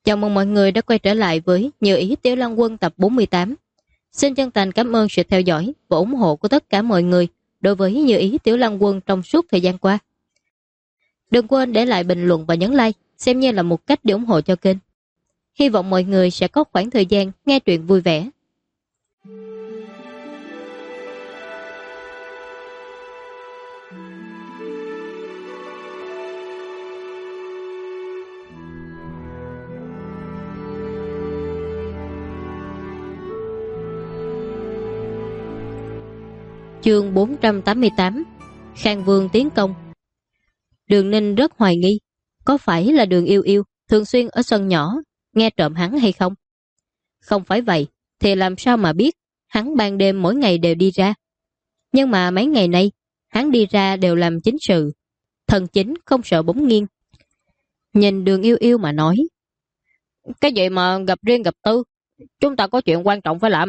Chào mừng mọi người đã quay trở lại với Như Ý Tiểu Lăng Quân tập 48. Xin chân thành cảm ơn sự theo dõi và ủng hộ của tất cả mọi người đối với Như Ý Tiểu Lăng Quân trong suốt thời gian qua. Đừng quên để lại bình luận và nhấn like, xem như là một cách để ủng hộ cho kênh. Hy vọng mọi người sẽ có khoảng thời gian nghe truyện vui vẻ. Chương 488. Khang Vương tiến công. Đường Ninh rất hoài nghi, có phải là Đường Yêu Yêu thường xuyên ở sân nhỏ nghe trộm hắn hay không? Không phải vậy thì làm sao mà biết hắn ban đêm mỗi ngày đều đi ra. Nhưng mà mấy ngày nay hắn đi ra đều làm chính sự, thần chính không sợ bóng nghiêng. Nhìn Đường Yêu Yêu mà nói, cái gì mà gặp riêng gặp tư, chúng ta có chuyện quan trọng phải làm.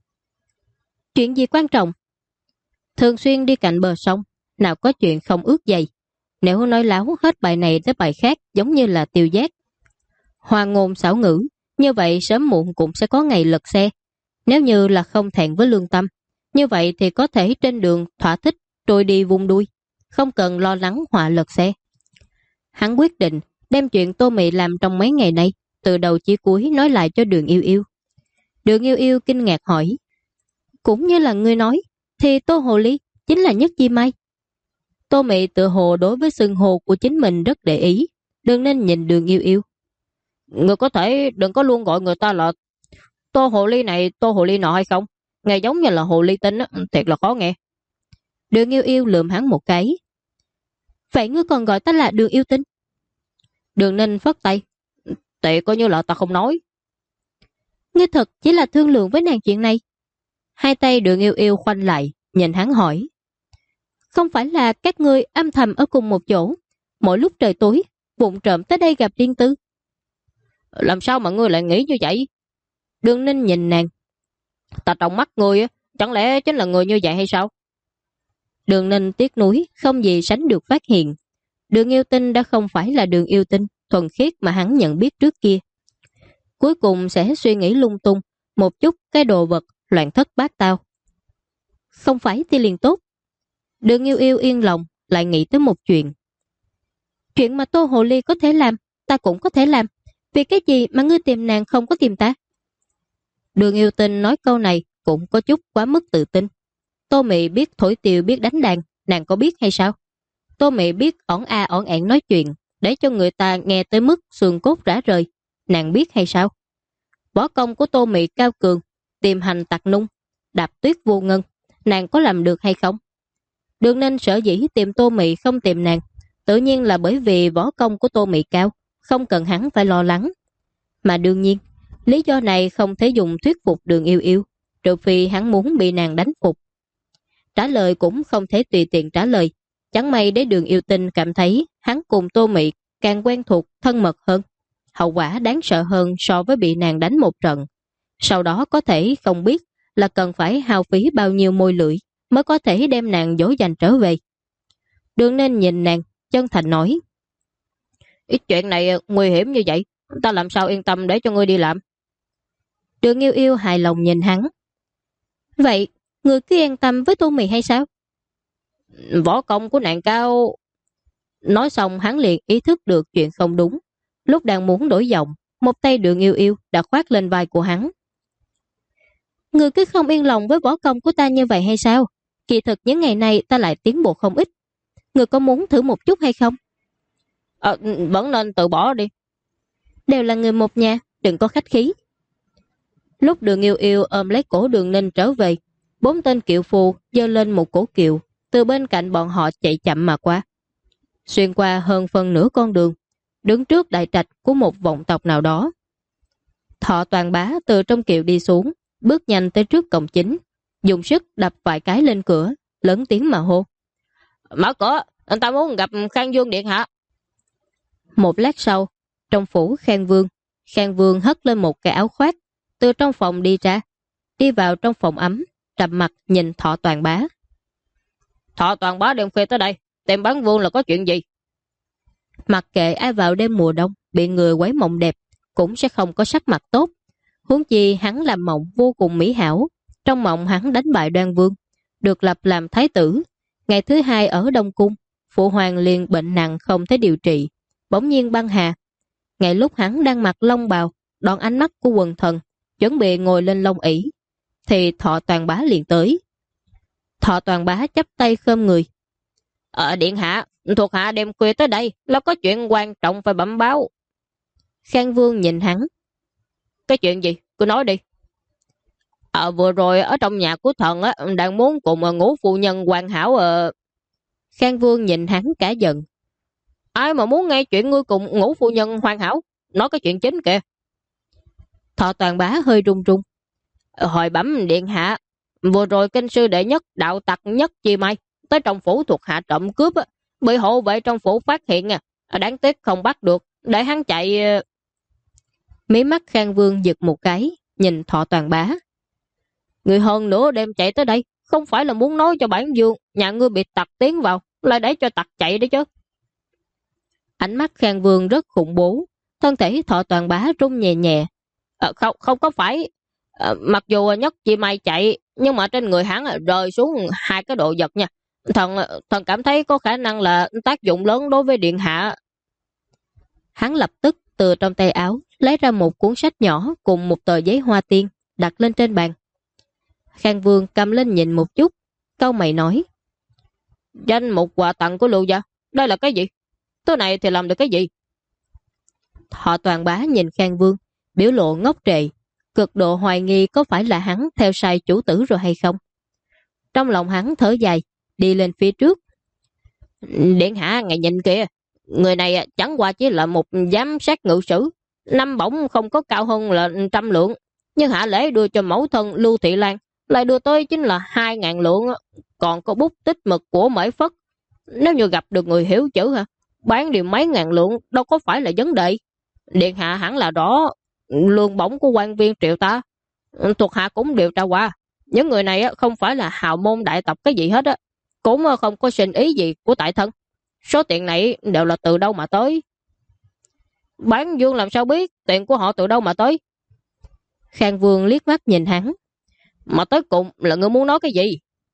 Chuyện gì quan trọng? Thường xuyên đi cạnh bờ sông, nào có chuyện không ướt dày. Nếu nói láo hết bài này tới bài khác giống như là tiêu giác. Hoa ngôn xảo ngữ, như vậy sớm muộn cũng sẽ có ngày lật xe. Nếu như là không thẹn với lương tâm, như vậy thì có thể trên đường thỏa thích trôi đi vung đuôi, không cần lo lắng họa lật xe. Hắn quyết định đem chuyện Tô Mị làm trong mấy ngày nay, từ đầu chí cuối nói lại cho Đường Yêu Yêu. Đường Yêu Yêu kinh ngạc hỏi, cũng như là ngươi nói, thì Tô Hồ Ly chính là Nhất Chi Mai. Tô Mị tự hồ đối với xưng hô của chính mình rất để ý, đừng nên nhìn Đường Yêu Yêu. Người có thể đừng có luôn gọi người ta là Tô Hồ Ly này, Tô Hồ Ly nọ hay không? Nghe giống như là Hồ Ly Tinh á, thiệt là khó nghe. Đường Yêu Yêu lườm hắn một cái. Vậy ngươi còn gọi ta là Đường Yêu Tinh? Đường Ninh phất tay. Tệ coi như là ta không nói. Ngươi thật chỉ là thương lượng với nàng chuyện này. Hai tay Đường Yêu Yêu khoanh lại, nhìn hắn hỏi. Không phải là các ngươi âm thầm ở cùng một chỗ, mỗi lúc trời tối, vụng trộm tới đây gặp riêng tư? Làm sao mà ngươi lại nghĩ như vậy? Đường Ninh nhìn nàng. Ta trong mắt ngươi, chẳng lẽ chính là người như vậy hay sao? Đường Ninh tiếc nuối, không gì sánh được phát hiện. Đường Yêu Tinh đã không phải là Đường Yêu Tinh thuần khiết mà hắn nhận biết trước kia. Cuối cùng sẽ suy nghĩ lung tung, một chút cái đồ vật loạn thất bát tao. Không phải thì liền tốt. Đường Yêu Yêu yên lòng, lại nghĩ tới một chuyện. Chuyện mà Tô Hồ Ly có thể làm, ta cũng có thể làm. Vì cái gì mà ngươi tìm nàng không có tìm ta? Đường Yêu Tinh nói câu này cũng có chút quá mức tự tin. Tô Mị biết thổi tiêu biết đánh đàn, nàng có biết hay sao? Tô Mị biết ỏn a ỏn ẹn nói chuyện, để cho người ta nghe tới mức xương cốt rã rời, nàng biết hay sao? Võ công của Tô Mị cao cường, tìm hành tặc nung, đạp tuyết vô ngân, nàng có làm được hay không? Đường Ninh sở dĩ tìm Tô Mị không tìm nàng, tự nhiên là bởi vì võ công của Tô Mị cao, không cần hắn phải lo lắng. Mà đương nhiên, lý do này không thể dùng thuyết phục Đường Yêu Yêu, trừ phi hắn muốn bị nàng đánh phục. Trả lời cũng không thể tùy tiện trả lời, chẳng may để Đường Yêu Tinh cảm thấy hắn cùng Tô Mị càng quen thuộc, thân mật hơn. Hậu quả đáng sợ hơn so với bị nàng đánh một trận. Sau đó có thể không biết là cần phải hao phí bao nhiêu môi lưỡi mới có thể đem nàng dỗ dành trở về. Đường Nên nhìn nàng, chân thành nói. Ít chuyện này nguy hiểm như vậy, ta làm sao yên tâm để cho ngươi đi làm? Đường Yêu Yêu hài lòng nhìn hắn. Vậy, ngươi cứ yên tâm với Tô Mị hay sao? Võ công của nàng cao. Nói xong hắn liền ý thức được chuyện không đúng. Lúc đang muốn đổi giọng, một tay Đường Yêu Yêu đã khoác lên vai của hắn. Ngươi cứ không yên lòng với võ công của ta như vậy hay sao? Kỳ thực những ngày này ta lại tiến bộ không ít. Ngươi có muốn thử một chút hay không? Vẫn nên tự bỏ đi. Đều là người một nhà, đừng có khách khí. Lúc Đường Yêu Yêu ôm lấy cổ Đường Ninh trở về, 4 tên kiệu phù giơ lên một cổ kiệu, từ bên cạnh bọn họ chạy chậm mà qua. Xuyên qua hơn phần nửa con đường, đứng trước đại trạch của một vọng tộc nào đó. Thọ Toàn Bá từ trong kiệu đi xuống, bước nhanh tới trước cổng chính, dùng sức đập vài cái lên cửa, lớn tiếng mà hô. Mở cửa, anh ta muốn gặp Khang Vương điện hạ. Một lát sau, trong phủ Khang Vương hất lên một cái áo khoác, từ trong phòng đi ra, đi vào trong phòng ấm, trầm mặt nhìn Thọ Toàn Bá. Thọ Toàn Bá đêm khuya tới đây, tìm Bán Vương là có chuyện gì? Mặc kệ ai vào đêm mùa đông bị người quấy mộng đẹp, cũng sẽ không có sắc mặt tốt. Huống chi hắn làm mộng vô cùng mỹ hảo. Trong mộng hắn đánh bại Đoan Vương, được lập làm thái tử. Ngày thứ hai ở Đông Cung, phụ hoàng liền bệnh nặng không thể điều trị, bỗng nhiên băng hà. Ngay lúc hắn đang mặc long bào, đón ánh mắt của quần thần, chuẩn bị ngồi lên long ỷ, thì Thọ Toàn Bá liền tới. Thọ Toàn Bá chắp tay khom người. Điện hạ, thuộc hạ đêm khuya tới đây là có chuyện quan trọng phải bẩm báo. Khang Vương nhìn hắn. Cái chuyện gì? Cứ nói đi. Vừa rồi ở trong nhà của thần đang muốn cùng Ngũ phu nhân hoàn hảo. Khang Vương nhìn hắn cả giận. Ai mà muốn nghe chuyện ngươi cùng Ngũ phu nhân hoàn hảo? Nói cái chuyện chính kìa. Thọ Toàn Bá hơi run run. Hồi bẩm điện hạ, vừa rồi kinh sư đệ nhất đạo tặc Nhất Chi Mai tới trong phủ thuộc hạ trộm cướp, bị hộ vệ trong phủ phát hiện, đáng tiếc không bắt được, để hắn chạy. Mí mắt Khang Vương giật một cái, nhìn Thọ Toàn Bá. Người hơn nữa đem chạy tới đây, không phải là muốn nói cho bản vương nhà ngươi bị tặc tiến vào, lại để cho tặc chạy đấy chứ. Ánh mắt Khang Vương rất khủng bố, thân thể Thọ Toàn Bá rung nhẹ nhẹ. Không có phải. Mặc dù Nhất Chi Mai chạy, nhưng mà trên người hắn rơi xuống hai cái đồ vật nha. Thần cảm thấy có khả năng là tác dụng lớn đối với điện hạ. Hắn lập tức từ trong tay áo lấy ra một cuốn sách nhỏ cùng một tờ giấy hoa tiên, đặt lên trên bàn. Khang Vương cầm lên nhìn một chút, cau mày nói. Danh mục quà tặng của Lưu gia, đây là cái gì? Thứ này thì làm được cái gì? Thọ Toàn Bá nhìn Khang Vương, biểu lộ ngốc trệ, cực độ hoài nghi có phải là hắn theo sai chủ tử rồi hay không. Trong lòng hắn thở dài, đi lên phía trước. Điện hạ ngài nhìn kìa, người này chẳng qua chỉ là một giám sát ngự sử, năm bổng không có cao hơn là 100 lượng, nhưng hạ lễ đưa cho mẫu thân Lưu Thị Lan lại đưa tới chính là 2.000 lượng, còn có bút tích mực của Mễ Phất. Nếu như gặp được người hiểu chữ bán điều mấy ngàn lượng đâu có phải là vấn đề. Điện hạ hẳn là rõ lương bổng của quan viên triệu ta, thuộc hạ cũng điều tra qua, những người này không phải là hào môn đại tộc cái gì hết á, cũng không có sinh ý gì của tại thân. Số tiền này đều là từ đâu mà tới? Bản vương làm sao biết tiền của họ từ đâu mà tới? Khang Vương liếc mắt nhìn hắn. Mà tới cùng là ngươi muốn nói cái gì?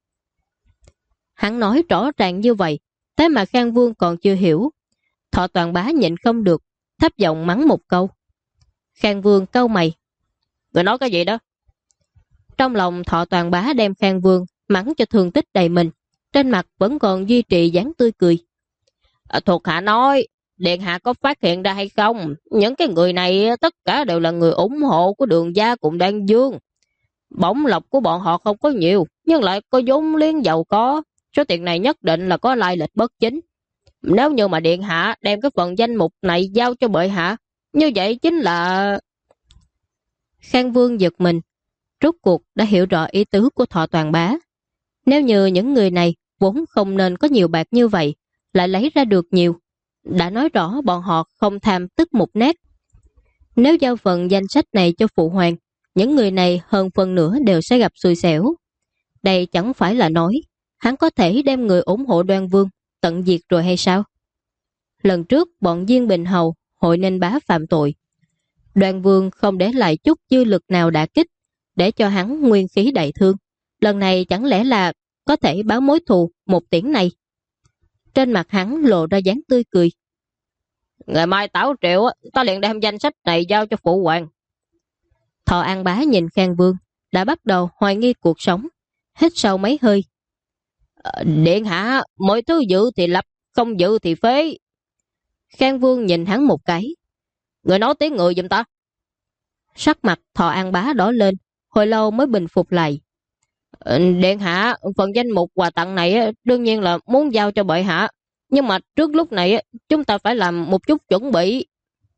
Hắn nói rõ ràng như vậy, thế mà Khang Vương còn chưa hiểu. Thọ Toàn Bá nhịn không được, thấp giọng mắng một câu. Khang Vương cau mày. Ngươi nói cái gì đó? Trong lòng Thọ Toàn Bá đem Khang Vương mắng cho thương tích đầy mình, trên mặt vẫn còn duy trì dáng tươi cười. Thuộc hạ nói, điện hạ có phát hiện ra hay không? Những cái người này tất cả đều là người ủng hộ của Đường gia cùng Đan Dương. Bổng lộc của bọn họ không có nhiều, nhưng lại có vốn liếng giàu có. Số tiền này nhất định là có lai lịch bất chính. Nếu như mà điện hạ đem cái phần danh mục này giao cho bệ hạ, như vậy chính là... Khang Vương giật mình, rốt cuộc đã hiểu rõ ý tứ của Thọ Toàn Bá. Nếu như những người này vốn không nên có nhiều bạc như vậy, lại lấy ra được nhiều, đã nói rõ bọn họ không tham tức một nét. Nếu giao phần danh sách này cho phụ hoàng, những người này hơn phần nữa đều sẽ gặp xui xẻo. Đây chẳng phải là nói hắn có thể đem người ủng hộ Đoan Vương tận diệt rồi hay sao? Lần trước bọn Diên Bình Hầu hội nên bá phạm tội, Đoan Vương không để lại chút dư lực nào đả kích, để cho hắn nguyên khí đại thương. Lần này chẳng lẽ là có thể báo mối thù một tiếng này? Trên mặt hắn lộ ra dáng tươi cười. Ngày mai tảo triệu ta liền đem danh sách này giao cho phụ hoàng. Thọ An Bá nhìn Khang Vương đã bắt đầu hoài nghi cuộc sống, hít sâu mấy hơi. Điện hạ, mọi thứ dự thì lập, không dự thì phế. Khang Vương nhìn hắn một cái. Người nói tiếng người giùm ta. Sắc mặt Thọ An Bá đỏ lên, hồi lâu mới bình phục lại. Điện hạ, phần danh mục quà tặng này đương nhiên là muốn giao cho bệ hạ, nhưng mà trước lúc này chúng ta phải làm một chút chuẩn bị.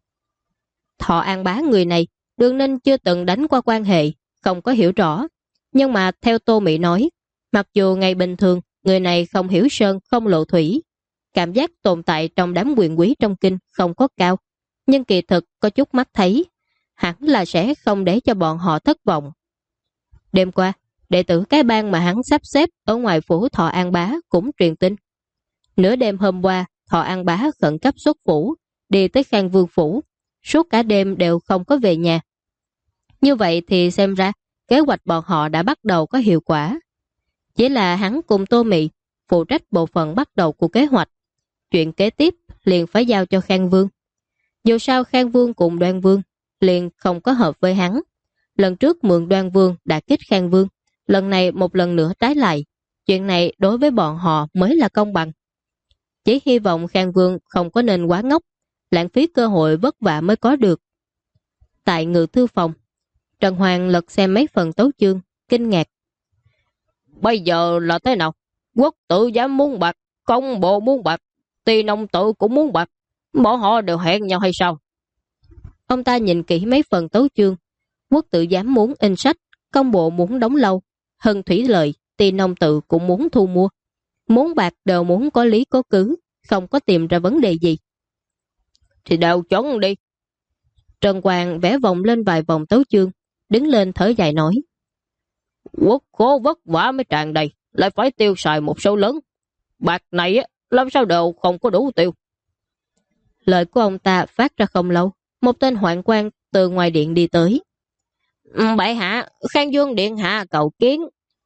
Thọ An Bá người này Đường Ninh chưa từng đánh qua quan hệ, không có hiểu rõ. Nhưng mà theo Tô Mị nói, mặc dù ngày bình thường người này không hiểu sơn không lộ thủy, cảm giác tồn tại trong đám quyền quý trong kinh không có cao, nhưng kỳ thực có chút mắt thấy, hẳn là sẽ không để cho bọn họ thất vọng. Đêm qua, đệ tử cái bang mà hắn sắp xếp ở ngoài phủ Thọ An Bá cũng truyền tin. Nửa đêm hôm qua, Thọ An Bá khẩn cấp xuất phủ, đi tới Khang Vương phủ, suốt cả đêm đều không có về nhà. Như vậy thì xem ra kế hoạch bọn họ đã bắt đầu có hiệu quả. Chỉ là hắn cùng Tô Mị phụ trách bộ phận bắt đầu của kế hoạch. Chuyện kế tiếp liền phải giao cho Khang Vương. Dù sao Khang Vương cùng Đoan Vương liền không có hợp với hắn. Lần trước mượn Đoan Vương đã kích Khang Vương, lần này một lần nữa trái lại. Chuyện này đối với bọn họ mới là công bằng. Chỉ hy vọng Khang Vương không có nên quá ngốc, lãng phí cơ hội vất vả mới có được. Tại ngự thư phòng, Trần Hoàng lật xem mấy phần tấu chương, kinh ngạc. Bây giờ là thế nào? Quốc tự giám muốn bạc, công bộ muốn bạc, Ty nông tự cũng muốn bạc. Bọn họ đều hẹn nhau hay sao? Ông ta nhìn kỹ mấy phần tấu chương. Quốc tự giám muốn in sách, công bộ muốn đóng lâu, Hân Thủy Lợi, Ty nông tự cũng muốn thu mua. Muốn bạc đều muốn có lý có cứ, không có tìm ra vấn đề gì. Thì đều chọn đi. Trần Hoàng vẽ vòng lên vài vòng tấu chương, đứng lên thở dài nói. Quốc khổ vất vả mới tràn đầy, lại phải tiêu xài một số lớn. Bạc này làm sao đều không có đủ tiêu. Lời của ông ta phát ra không lâu, một tên hoạn quan từ ngoài điện đi tới. Bệ hạ, Khang Dương điện hạ cầu kiến.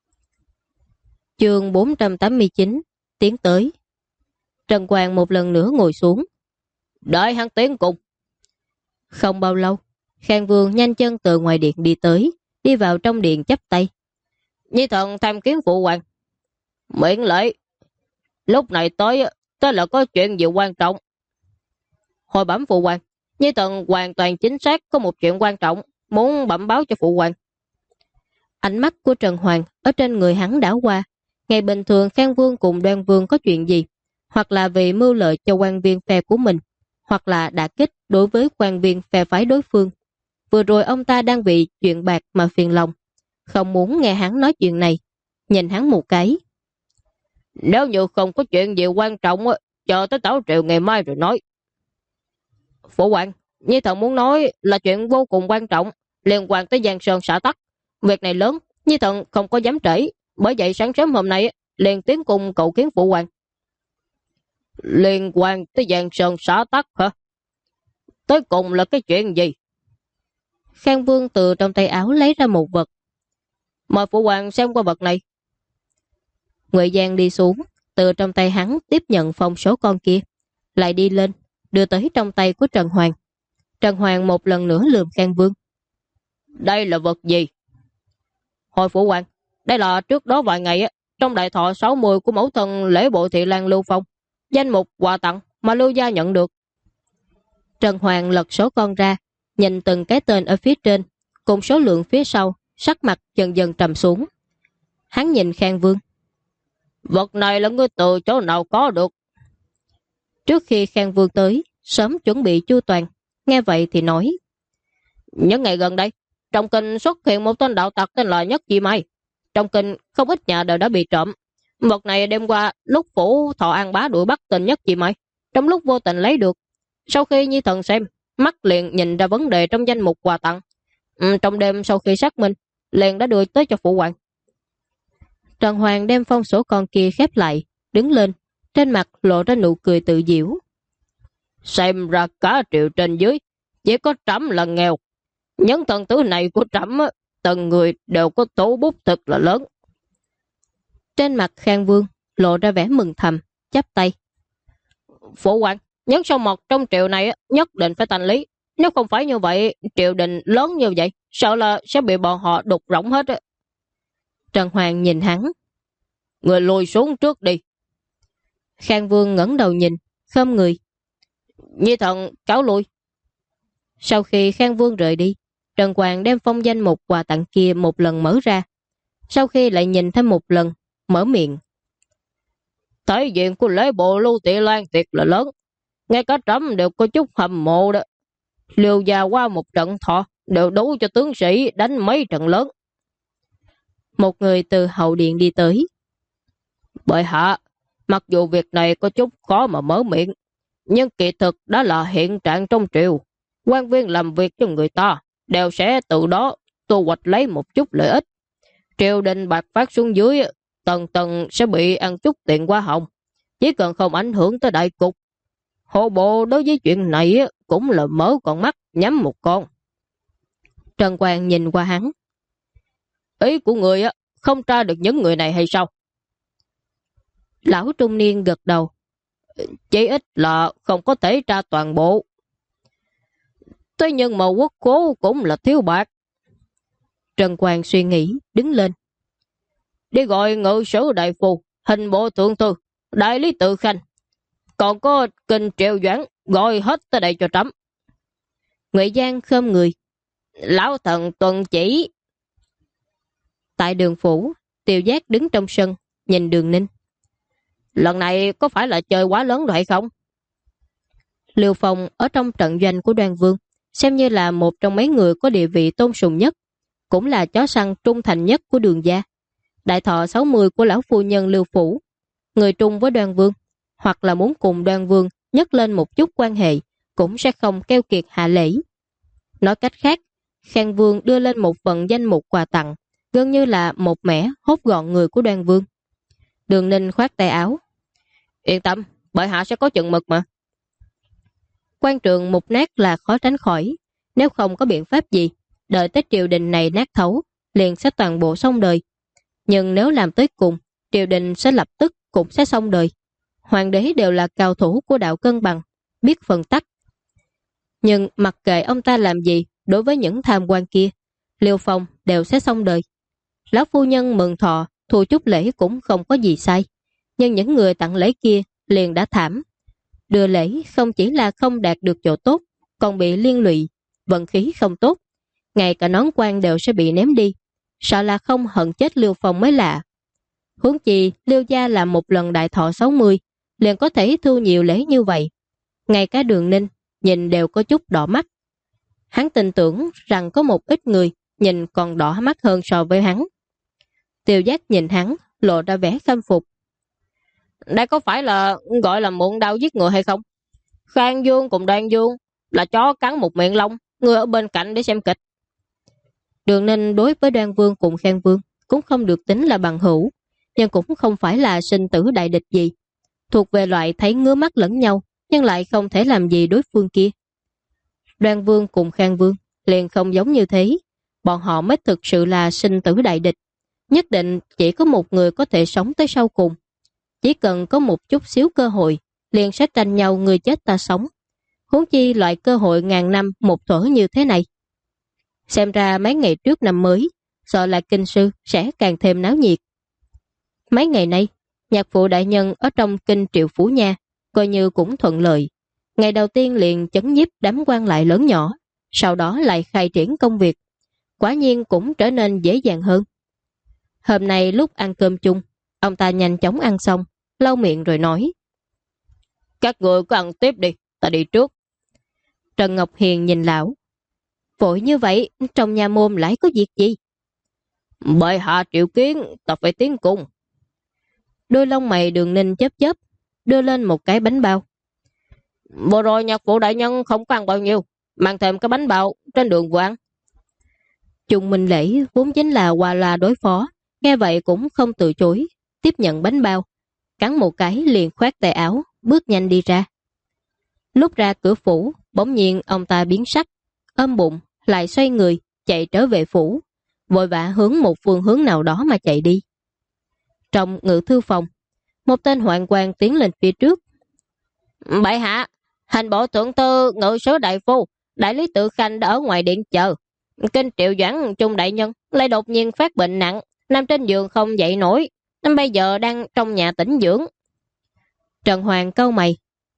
Chương 489, tiến tới. Trần Hoàng một lần nữa ngồi xuống. Đợi hắn tiến cùng. Không bao lâu, Khang Vương nhanh chân từ ngoài điện đi tới, đi vào trong điện chắp tay. Nhi thần tham kiến phụ hoàng. Miễn lễ. Lúc này tới là có chuyện gì quan trọng. Hồi bẩm phụ hoàng, Nhi thần hoàn toàn chính xác có một chuyện quan trọng, muốn bẩm báo cho phụ hoàng. Ánh mắt của Trần Hoàng ở trên người hắn đảo qua. Ngày bình thường Khang Vương cùng Đoan Vương có chuyện gì, hoặc là vì mưu lợi cho quan viên phe của mình, hoặc là đả kích đối với quan viên phe phái đối phương. Vừa rồi ông ta đang vì chuyện bạc mà phiền lòng, không muốn nghe hắn nói chuyện này. Nhìn hắn một cái. Nếu như không có chuyện gì quan trọng, chờ tới tấu triệu ngày mai rồi nói. Phụ hoàng, Nhi thần muốn nói là chuyện vô cùng quan trọng, liên quan tới Giang Sơn xã tắc. Việc này lớn, Nhi thần không có dám trễ, bởi vậy sáng sớm hôm nay liền tiến cùng cầu kiến phụ hoàng. Liên quan tới Giang Sơn xã tắc hả? Tới cùng là cái chuyện gì? Khang Vương từ trong tay áo lấy ra một vật. Mời phụ hoàng xem qua vật này. Ngụy Giang đi xuống, từ trong tay hắn tiếp nhận phong số con kia, lại đi lên, đưa tới trong tay của Trần Hoàng. Trần Hoàng một lần nữa lườm Khang Vương. Đây là vật gì? Hồi phụ hoàng, đây là trước đó vài ngày trong đại thọ 60 của mẫu thân lễ bộ thị lang Lưu Phong, danh mục quà tặng mà Lưu gia nhận được. Trần Hoàng lật số con ra, nhìn từng cái tên ở phía trên, cùng số lượng phía sau, sắc mặt dần dần trầm xuống. Hắn nhìn Khang Vương. Vật này là ngươi từ chỗ nào có được? Trước khi Khang Vương tới, sớm chuẩn bị chu toàn, nghe vậy thì nói. Những ngày gần đây, trong kinh xuất hiện một tên đạo tặc tên là Nhất Chi Mai. Trong kinh không ít nhà đều đã bị trộm. Vật này đêm qua lúc phủ Thọ An Bá đuổi bắt tên Nhất Chi Mai, trong lúc vô tình lấy được. Sau khi Nhi thần xem, mắt liền nhìn ra vấn đề trong danh mục quà tặng. Trong đêm sau khi xác minh, liền đã đưa tới cho phụ hoàng. Trần Hoàng đem phong sổ con kia khép lại, đứng lên, trên mặt lộ ra nụ cười tự giễu. Xem ra cả triệu trên dưới, chỉ có Trẫm là nghèo. Những thần tử này của Trẫm, từng người đều có tố bút thật là lớn. Trên mặt Khang Vương lộ ra vẻ mừng thầm, chắp tay. Phụ hoàng, những sâu mọt trong triệu này nhất định phải thành lý. Nếu không phải như vậy, triều đình lớn như vậy, sợ là sẽ bị bọn họ đục rỗng hết. Trần Hoàng nhìn hắn. Người lùi xuống trước đi. Khang Vương ngẩng đầu nhìn, khom người. Nhi thần cáo lui. Sau khi Khang Vương rời đi, Trần Hoàng đem phong danh mục quà tặng kia một lần mở ra. Sau khi lại nhìn thêm một lần, mở miệng. Thể diện của lễ bộ Lưu Thị Lan thiệt là lớn. Ngay cả Trẫm đều có chút hâm mộ đó. Liều già qua một trận thọ đều đủ cho tướng sĩ đánh mấy trận lớn. Một người từ hậu điện đi tới. Bệ hạ, mặc dù việc này có chút khó mà mở miệng, nhưng kỳ thực đó là hiện trạng trong triều. Quan viên làm việc cho người ta đều sẽ từ đó thu hoạch lấy một chút lợi ích. Triều đình bạc phát xuống dưới, tầng tầng sẽ bị ăn chút tiền hoa hồng, chỉ cần không ảnh hưởng tới đại cục. Hộ bộ đối với chuyện này cũng là mở con mắt, nhắm một con. Trần Quang nhìn qua hắn. Ý của người á, không tra được những người này hay sao? Lão trung niên gật đầu. Chỉ ít là không có thể tra toàn bộ. Thế nhưng mà quốc cố cũng là thiếu bạc. Trần Quang suy nghĩ, đứng lên. Đi gọi ngự sử đại phu, hình bộ thượng thư, đại lý tự khanh. Còn có kinh Triệu Doãn, gọi hết tới đây cho trẫm. Ngụy Giang khom người. Lão thần tuần chỉ. Tại Đường phủ, Tiêu Giác đứng trong sân, nhìn Đường Ninh. Lần này có phải là chơi quá lớn rồi hay không? Liêu Phong ở trong trận doanh của Đoan Vương, xem như là một trong mấy người có địa vị tôn sùng nhất, cũng là chó săn trung thành nhất của Đường gia. Đại thọ 60 của lão phu nhân Liêu phủ, người trung với Đoan Vương, hoặc là muốn cùng Đoan Vương nhấc lên một chút quan hệ, cũng sẽ không keo kiệt hạ lễ. Nói cách khác, Khang Vương đưa lên một phần danh mục quà tặng, gần như là một mẻ hốt gọn người của Đoan Vương. Đường Ninh khoát tay áo. Yên tâm, bệ hạ sẽ có chừng mực mà. Quan trường mục nát là khó tránh khỏi, nếu không có biện pháp gì, đợi tới triều đình này nát thấu, liền sẽ toàn bộ xong đời. Nhưng nếu làm tới cùng, triều đình sẽ lập tức cũng sẽ xong đời. Hoàng đế đều là cao thủ của đạo cân bằng, biết phân tách. Nhưng mặc kệ ông ta làm gì đối với những tham quan kia, Liêu Phong đều sẽ xong đời. Lão phu nhân mừng thọ, thu chút lễ cũng không có gì sai. Nhưng những người tặng lễ kia liền đã thảm. Đưa lễ không chỉ là không đạt được chỗ tốt, còn bị liên lụy, vận khí không tốt. Ngay cả nón quan đều sẽ bị ném đi. Sợ là không hận chết Liêu Phong mới lạ. Huống chi Liêu gia làm một lần đại thọ 60, liền có thể thu nhiều lễ như vậy. Ngay cả Đường Ninh nhìn đều có chút đỏ mắt. Hắn tin tưởng rằng có một ít người nhìn còn đỏ mắt hơn so với hắn. Tiêu Giác nhìn hắn, lộ ra vẻ khâm phục. Đây có phải là gọi là mượn đao giết người hay không? Khang Dương cùng Đoan Dương là chó cắn một miệng lông, người ở bên cạnh để xem kịch. Đường Ninh đối với Đoan Vương cùng Khang Vương cũng không được tính là bằng hữu, nhưng cũng không phải là sinh tử đại địch gì. Thuộc về loại thấy ngứa mắt lẫn nhau, nhưng lại không thể làm gì đối phương kia. Đoan Vương cùng Khang Vương liền không giống như thế. Bọn họ mới thực sự là sinh tử đại địch. Nhất định chỉ có một người có thể sống tới sau cùng. Chỉ cần có một chút xíu cơ hội, liền sẽ tranh nhau người chết ta sống. Huống chi loại cơ hội ngàn năm một thuở như thế này. Xem ra mấy ngày trước năm mới, sợ là kinh sư sẽ càng thêm náo nhiệt. Mấy ngày nay, nhạc phụ đại nhân ở trong kinh Triệu Phủ Nha coi như cũng thuận lợi. Ngày đầu tiên liền chấn nhiếp đám quan lại lớn nhỏ, sau đó lại khai triển công việc. Quả nhiên cũng trở nên dễ dàng hơn. Hôm nay lúc ăn cơm chung, ông ta nhanh chóng ăn xong, lau miệng rồi nói. Các người cứ ăn tiếp đi, ta đi trước. Trần Ngọc Hiền nhìn lão. Vội như vậy, trong nhà môn lại có việc gì? Bệ hạ triệu kiến, ta phải tiến cùng. Đôi lông mày Đường Ninh chớp chớp, đưa lên một cái bánh bao. Vừa rồi nhạc phụ đại nhân không có ăn bao nhiêu, mang thêm cái bánh bao trên đường vừa ăn. Trung Minh Lễ vốn chính là qua loa đối phó, nghe vậy cũng không từ chối, tiếp nhận bánh bao, cắn một cái liền khoát tay áo, bước nhanh đi ra. Lúc ra cửa phủ, bỗng nhiên ông ta biến sắc, ôm bụng, lại xoay người, chạy trở về phủ, vội vã hướng một phương hướng nào đó mà chạy đi. Trong ngự thư phòng, một tên hoạn quan tiến lên phía trước. Bệ hạ, hành bộ thượng thư ngự sứ đại phu, đại lý tự khanh đã ở ngoài điện chờ. Kinh Triệu Doãn Trung đại nhân lại đột nhiên phát bệnh nặng, nằm trên giường không dậy nổi, nên bây giờ đang trong nhà tĩnh dưỡng. Trần Hoàng cau mày.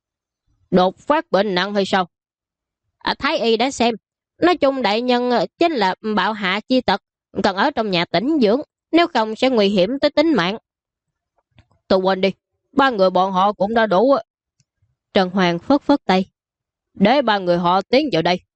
Đột phát bệnh nặng hay sao? Thái y đã xem, nói chung đại nhân chính là bạo hạ chi tật, cần ở trong nhà tĩnh dưỡng, nếu không sẽ nguy hiểm tới tính mạng. Tôi quên đi, ba người bọn họ cũng đã đủ. Trần Hoàng phất phất tay. Để ba người họ tiến vào đây.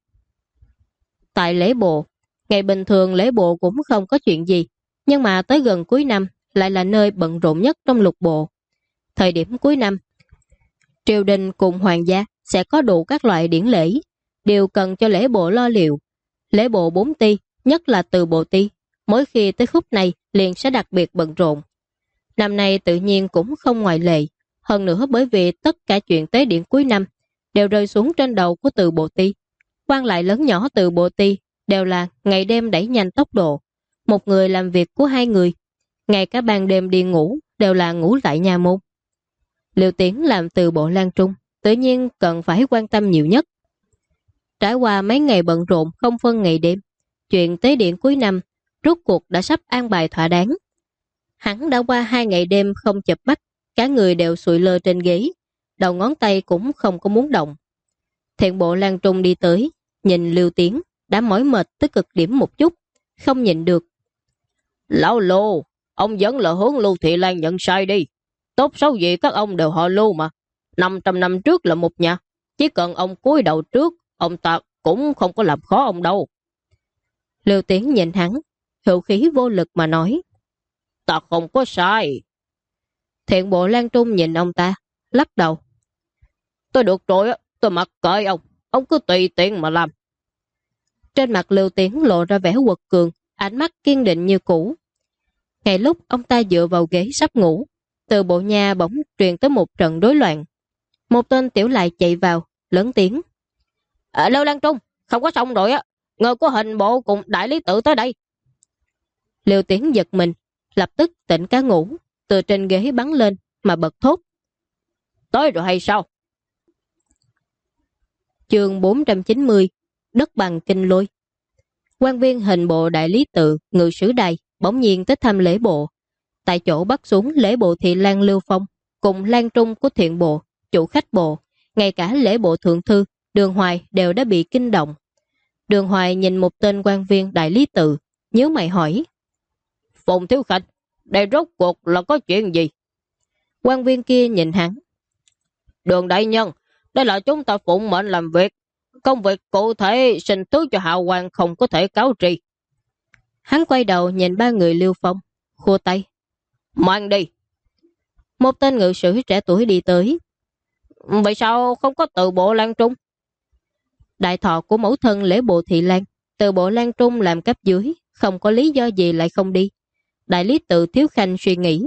Tại lễ bộ, ngày bình thường lễ bộ cũng không có chuyện gì, nhưng mà tới gần cuối năm lại là nơi bận rộn nhất trong lục bộ. Thời điểm cuối năm, triều đình cùng hoàng gia sẽ có đủ các loại điển lễ, đều cần cho lễ bộ lo liệu. Lễ bộ 4 ty, nhất là từ bộ ty, mỗi khi tới khúc này liền sẽ đặc biệt bận rộn. Năm nay tự nhiên cũng không ngoại lệ, hơn nữa bởi vì tất cả chuyện tế điện cuối năm đều rơi xuống trên đầu của từ bộ ty. Quan lại lớn nhỏ từ bộ ty đều là ngày đêm đẩy nhanh tốc độ. Một người làm việc của hai người, ngay cả ban đêm đi ngủ đều là ngủ tại nhà môn. Liêu Tiến làm từ bộ Lan Trung, tự nhiên cần phải quan tâm nhiều nhất. Trải qua mấy ngày bận rộn không phân ngày đêm, chuyện tế điện cuối năm rốt cuộc đã sắp an bài thỏa đáng. Hắn đã qua 2 ngày đêm không chợp mắt, cả người đều sụi lơ trên ghế, đầu ngón tay cũng không có muốn động. Thiện bộ Lan Trung đi tới, nhìn Liêu Tiến đã mỏi mệt tới cực điểm một chút, không nhịn được. Lão Lô, ông vẫn là hướng Lưu Thị Lan nhận sai đi. Tốt xấu gì các ông đều họ Lưu mà. 500 năm trước là một nhà. Chỉ cần ông cúi đầu trước, ông ta cũng không có làm khó ông đâu. Liêu Tiến nhìn hắn, hữu khí vô lực mà nói. Ta không có sai. Thiện bộ Lan Trung nhìn ông ta, lắc đầu. Tôi được rồi, tôi mặc kệ ông cứ tùy tiện mà làm. Trên mặt Liêu Tiến lộ ra vẻ quật cường, ánh mắt kiên định như cũ. Ngay lúc ông ta dựa vào ghế sắp ngủ, từ bộ nhà bỗng truyền tới một trận rối loạn. Một tên tiểu lại chạy vào, lớn tiếng. Lưu Lan Trung, không có xong rồi á. Người của hình bộ cùng đại lý tự tới đây. Liêu Tiến giật mình, lập tức tỉnh cá ngủ, từ trên ghế bắn lên mà bật thốt. Tới rồi hay sao? Chương 490, đất bằng kinh lôi. Quan viên hình bộ đại lý tự, ngự sử đài bỗng nhiên tới thăm lễ bộ. Tại chỗ bắt xuống lễ bộ thị Lan Lưu Phong, cùng Lan Trung của thiện bộ, chủ khách bộ, ngay cả lễ bộ thượng thư, Đường Hoài đều đã bị kinh động. Đường Hoài nhìn một tên quan viên đại lý tự, nhíu mày hỏi. Phùng thiếu khách, đây rốt cuộc là có chuyện gì? Quan viên kia nhìn hắn. Đường đại nhân, đây là chúng ta phụng mệnh làm việc. Công việc cụ thể xin thứ cho hạ quan không có thể cáo tri. Hắn quay đầu nhìn ba người Lưu Phong, khua tay. Mang đi. Một tên ngự sử trẻ tuổi đi tới. Vậy sao không có từ bộ Lan Trung? Đại thọ của mẫu thân lễ bộ thị Lan, từ bộ Lan Trung làm cấp dưới, không có lý do gì lại không đi. Đại lý tự Thiếu Khanh suy nghĩ.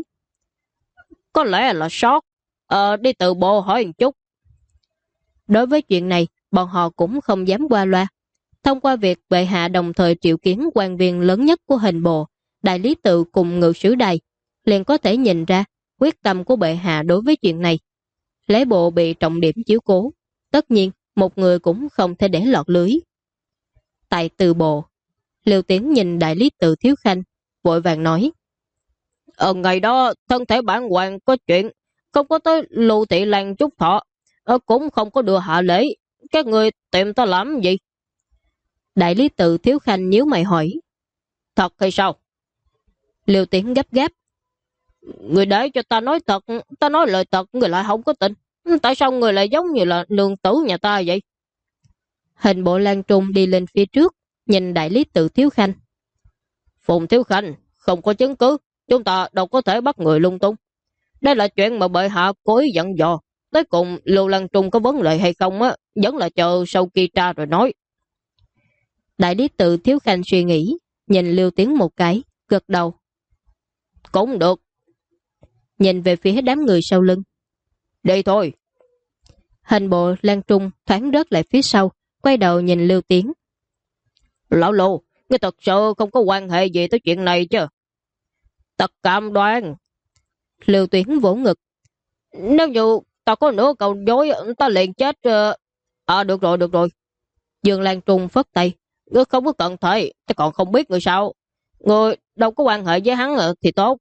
Có lẽ là sót. Đi từ bộ hỏi một chút. Đối với chuyện này, bọn họ cũng không dám qua loa. Thông qua việc bệ hạ đồng thời triệu kiến quan viên lớn nhất của hình bộ, đại lý tự cùng ngự sử đài, liền có thể nhìn ra quyết tâm của bệ hạ đối với chuyện này. Lễ bộ bị trọng điểm chiếu cố, tất nhiên một người cũng không thể để lọt lưới. Tại từ bộ, Liêu Tiến nhìn đại lý tự Thiếu Khanh, vội vàng nói. Ngày đó thân thể bản hoàng có chuyện, không có tới Lưu Thị Lan chúc thọ, cũng không có đưa hạ lễ. Các người tìm ta làm gì? Đại lý tự Thiếu Khanh nhíu mày hỏi. Thật hay sao? Liêu Tiến gấp gáp. Người để cho ta nói thật, ta nói lời thật, người lại không có tin. Tại sao người lại giống như là nương tử nhà ta vậy? Hình bộ Lan Trung đi lên phía trước, nhìn đại lý tự Thiếu Khanh. Phùng Thiếu Khanh, không có chứng cứ, chúng ta đâu có thể bắt người lung tung. Đây là chuyện mà bệ hạ cố ý dặn dò. Tới cùng Lưu Lan Trung có vấn đề hay không á, vẫn là chờ sau khi tra rồi nói. Đại lý tự Thiếu Khanh suy nghĩ, nhìn Liêu Tiến một cái, gật đầu. Cũng được. Nhìn về phía đám người sau lưng. Đi thôi. Hình bộ Lan Trung thoáng rớt lại phía sau, quay đầu nhìn Liêu Tiến. Lão Lô, ngươi thật sự không có quan hệ gì tới chuyện này chứ? Ta cam đoan. Liêu Tiến vỗ ngực. Nếu như ta có nửa câu dối, ta liền chết. Được rồi, được rồi. Dương Lan Trung phất tay. Ngươi không có cần thể, ta còn không biết người sao. Ngươi đâu có quan hệ với hắn thì tốt.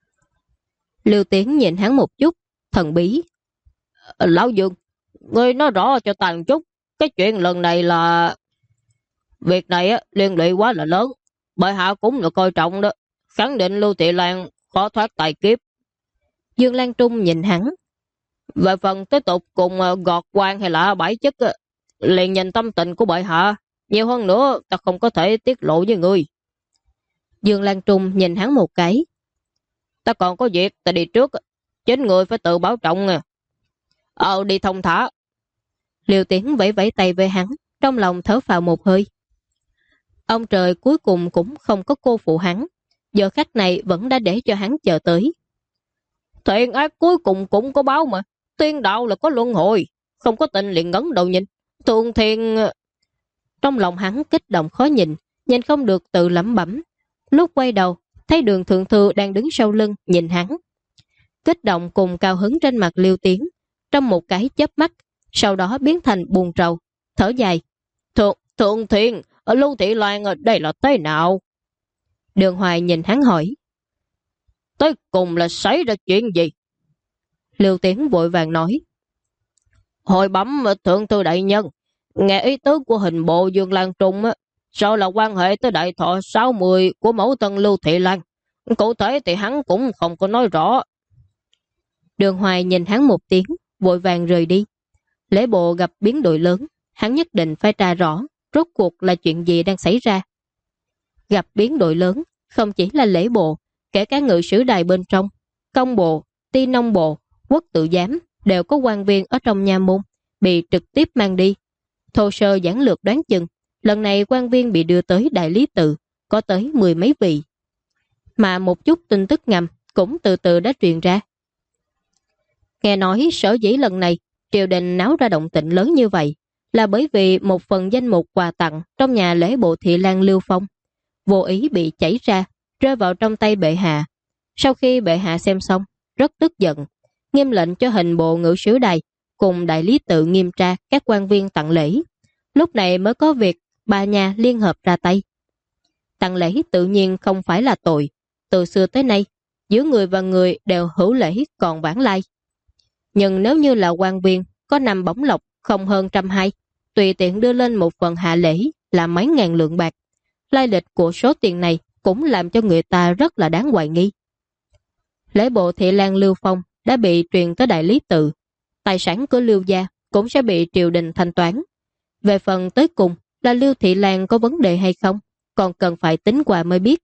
Liêu Tiến nhìn hắn một chút, thần bí. Lão Dương, ngươi nói rõ cho ta một chút. Cái chuyện lần này là... Việc này liên lụy quá là lớn. Bệ hạ cũng là coi trọng đó. Khẳng định Lưu Thị Lan khó thoát tài kiếp. Dương Lan Trung nhìn hắn. Về phần tiếp tục cùng gọt quan hay là bãi chức, liền nhìn tâm tình của bệ hạ. Nhiều hơn nữa ta không có thể tiết lộ với người. Dương Lan Trung nhìn hắn một cái. Ta còn có việc, ta đi trước. Chính người phải tự bảo trọng nè. Đi thông thả. Liêu Tiến vẫy vẫy tay với hắn, trong lòng thở phào một hơi. Ông trời cuối cùng cũng không có cô phụ hắn. Giờ khách này vẫn đã để cho hắn chờ tới. Thiện ác cuối cùng cũng có báo mà. Tiên đạo là có luân hồi. Không có tin liền ngấn đầu nhìn. Thường thiên... Trong lòng hắn kích động khó nhìn không được tự lẩm bẩm. Lúc quay đầu, thấy Đường Thượng Thư đang đứng sau lưng nhìn hắn. Kích động cùng cao hứng trên mặt Liêu Tiến, trong một cái chớp mắt, sau đó biến thành buồn rầu, thở dài. Thượng Thiên, Lưu Thị Loan đây là thế nào? Đường Hoài nhìn hắn hỏi. Tới cùng là xảy ra chuyện gì? Liêu Tiến vội vàng nói. Hồi bấm Thượng Thư đại nhân, nghe ý tứ của hình bộ Dương Lan Trung sao là quan hệ tới đại thọ 60 của mẫu tân Lưu Thị Lan. Cụ thể thì hắn cũng không có nói rõ. Đường Hoài nhìn hắn một tiếng, vội vàng rời đi. Lễ bộ gặp biến đổi lớn, hắn nhất định phải tra rõ rốt cuộc là chuyện gì đang xảy ra. Gặp biến đổi lớn, không chỉ là lễ bộ, kể cả ngự sử đài bên trong, công bộ, ti nông bộ, quốc tự giám đều có quan viên ở trong nha môn bị trực tiếp mang đi. Thô sơ giản lược đoán chừng, lần này quan viên bị đưa tới đại lý tự có tới 10 mấy vị. Mà một chút tin tức ngầm cũng từ từ đã truyền ra. Nghe nói sở dĩ lần này triều đình náo ra động tĩnh lớn như vậy là bởi vì một phần danh mục quà tặng trong nhà lễ bộ Thị Lan Lưu Phong vô ý bị chảy ra, rơi vào trong tay bệ hạ. Sau khi bệ hạ xem xong, rất tức giận, nghiêm lệnh cho hình bộ ngự sử đài cùng đại lý tự nghiêm tra các quan viên tặng lễ. Lúc này mới có việc ba nhà liên hợp ra tay. Tặng lễ tự nhiên không phải là tội. Từ xưa tới nay, giữa người và người đều hữu lễ còn vãng lai. Nhưng nếu như là quan viên có nằm bổng lộc không hơn 120, tùy tiện đưa lên một phần hạ lễ là mấy ngàn lượng bạc. Lai lịch của số tiền này cũng làm cho người ta rất là đáng hoài nghi. Lễ bộ Thị Lan Lưu Phong đã bị truyền tới đại lý tự. Tài sản của Lưu gia cũng sẽ bị triều đình thanh toán. Về phần tới cùng là Lưu Thị Lan có vấn đề hay không, còn cần phải tính qua mới biết.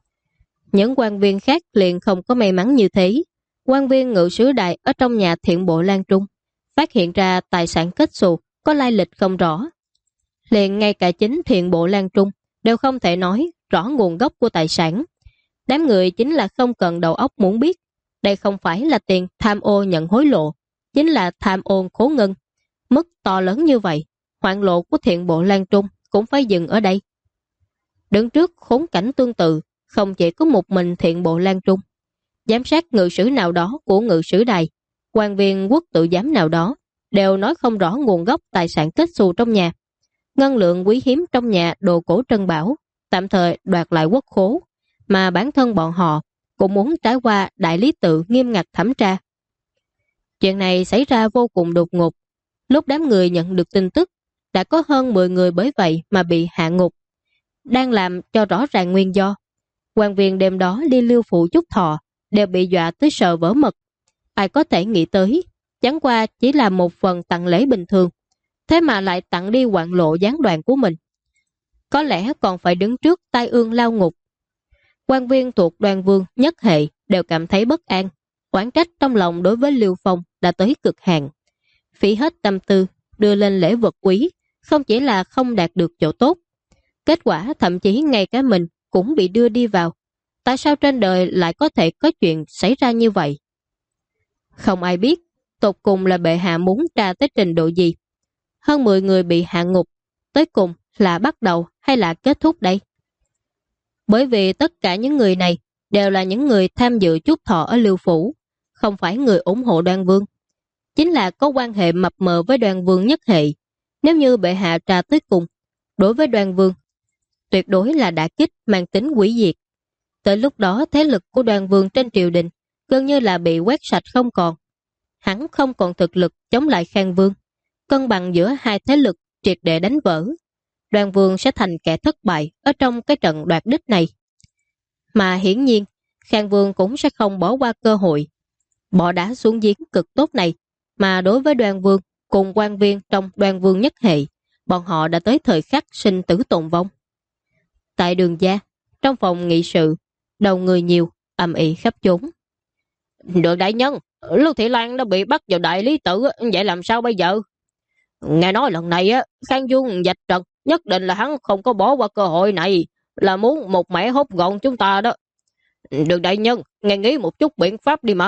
Những quan viên khác liền không có may mắn như thế. Quan viên ngự sử đại ở trong nhà Thiện Bộ Lan Trung phát hiện ra tài sản kết xù có lai lịch không rõ. Liền ngay cả chính Thiện Bộ Lan Trung đều không thể nói rõ nguồn gốc của tài sản. Đám người chính là không cần đầu óc muốn biết. Đây không phải là tiền tham ô nhận hối lộ, chính là tham ô khố ngân. Mức to lớn như vậy, hoạn lộ của Thiện Bộ Lan Trung cũng phải dừng ở đây. Đứng trước khốn cảnh tương tự, không chỉ có một mình Thiện Bộ Lan Trung. Giám sát ngự sử nào đó của ngự sử đài, quan viên quốc tự giám nào đó, đều nói không rõ nguồn gốc tài sản kết xù trong nhà. Ngân lượng quý hiếm trong nhà đồ cổ trân bảo, tạm thời đoạt lại quốc khố, mà bản thân bọn họ cũng muốn trải qua đại lý tự nghiêm ngặt thẩm tra. Chuyện này xảy ra vô cùng đột ngột. Lúc đám người nhận được tin tức, đã có hơn 10 người bởi vậy mà bị hạ ngục. Đang làm cho rõ ràng nguyên do. Quan viên đêm đó đi Lưu Phủ chúc thọ đều bị dọa tới sợ vỡ mật. Ai có thể nghĩ tới, chẳng qua chỉ là một phần tặng lễ bình thường, thế mà lại tặng đi hoạn lộ gián đoạn của mình. Có lẽ còn phải đứng trước tai ương lao ngục. Quan viên thuộc Đoàn Vương nhất hệ đều cảm thấy bất an, oán trách trong lòng đối với Lưu Phong đã tới cực hạn. Phí hết tâm tư đưa lên lễ vật quý, không chỉ là không đạt được chỗ tốt, kết quả thậm chí ngay cả mình cũng bị đưa đi vào. Tại sao trên đời lại có thể có chuyện xảy ra như vậy? Không ai biết tột cùng là bệ hạ muốn tra tới trình độ gì. Hơn 10 người bị hạ ngục, tới cùng là bắt đầu hay là kết thúc đây? Bởi vì tất cả những người này đều là những người tham dự chúc thọ ở Lưu Phủ, không phải người ủng hộ Đoan Vương. Chính là có quan hệ mập mờ với Đoan Vương nhất hệ. Nếu như bệ hạ tra tới cùng, đối với Đoan Vương, tuyệt đối là đả kích mang tính hủy diệt. Tới lúc đó thế lực của Đoan Vương trên triều đình gần như là bị quét sạch không còn. Hắn không còn thực lực chống lại Khang Vương. Cân bằng giữa hai thế lực triệt để đánh vỡ. Đoan Vương sẽ thành kẻ thất bại ở trong cái trận đoạt đích này. Mà hiển nhiên, Khang Vương cũng sẽ không bỏ qua cơ hội bỏ đá xuống giếng cực tốt này. Mà đối với Đoan Vương cùng quan viên trong Đoan Vương nhất hệ, bọn họ đã tới thời khắc sinh tử tồn vong. Tại Đường gia, trong phòng nghị sự, đầu người nhiều, ầm ĩ khắp chốn. Được đại nhân, Lưu Thị Lan đã bị bắt vào đại lý tự, vậy làm sao bây giờ? Nghe nói lần này Khang Vương vạch trần, nhất định là hắn không có bỏ qua cơ hội này, là muốn một mẻ hốt gọn chúng ta đó. Được đại nhân, nghe nghĩ một chút biện pháp đi mà.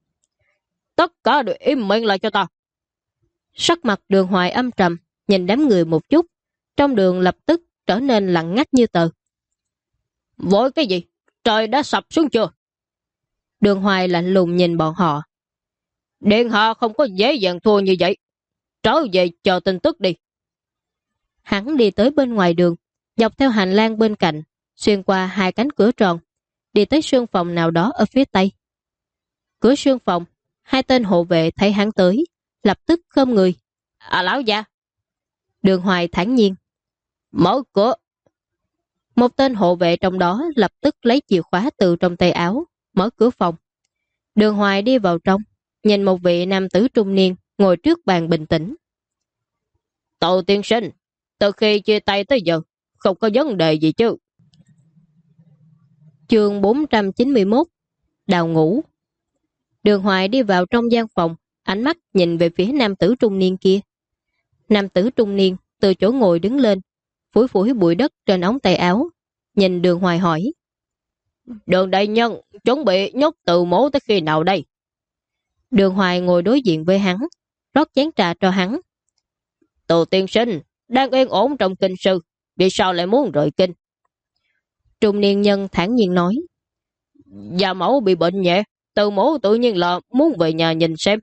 Tất cả đều im miệng lại cho ta. Sắc mặt Đường Hoài âm trầm, nhìn đám người một chút, Trong đường lập tức trở nên lặng ngắt như tờ. Vội cái gì? Trời đã sập xuống chưa? Đường Hoài lạnh lùng nhìn bọn họ. Điện hạ không có dễ dàng thua như vậy. Trở về chờ tin tức đi. Hắn đi tới bên ngoài đường, dọc theo hành lang bên cạnh, xuyên qua hai cánh cửa tròn, đi tới sương phòng nào đó ở phía tây. Cửa sương phòng, hai tên hộ vệ thấy hắn tới, lập tức khom người. Lão gia. Đường Hoài thản nhiên. Mở cửa. Một tên hộ vệ trong đó lập tức lấy chìa khóa từ trong tay áo, mở cửa phòng. Đường Hoài đi vào trong, nhìn một vị nam tử trung niên ngồi trước bàn bình tĩnh. Tâu tiên sinh, từ khi chia tay tới giờ, không có vấn đề gì chứ? Chương 491. Đào ngũ. Đường Hoài đi vào trong gian phòng, ánh mắt nhìn về phía nam tử trung niên kia. Nam tử trung niên từ chỗ ngồi đứng lên, phủi phủi bụi đất trên ống tay áo, nhìn Đường Hoài hỏi. Đường đại nhân chuẩn bị nhốt Từ Mỗ tới khi nào đây? Đường Hoài ngồi đối diện với hắn, rót chén trà cho hắn. Từ tiên sinh đang yên ổn trong kinh sư, vì sao lại muốn rời kinh? Trung niên nhân thản nhiên nói. Gia mẫu bị bệnh nhẹ, Từ Mỗ tự nhiên là muốn về nhà nhìn xem.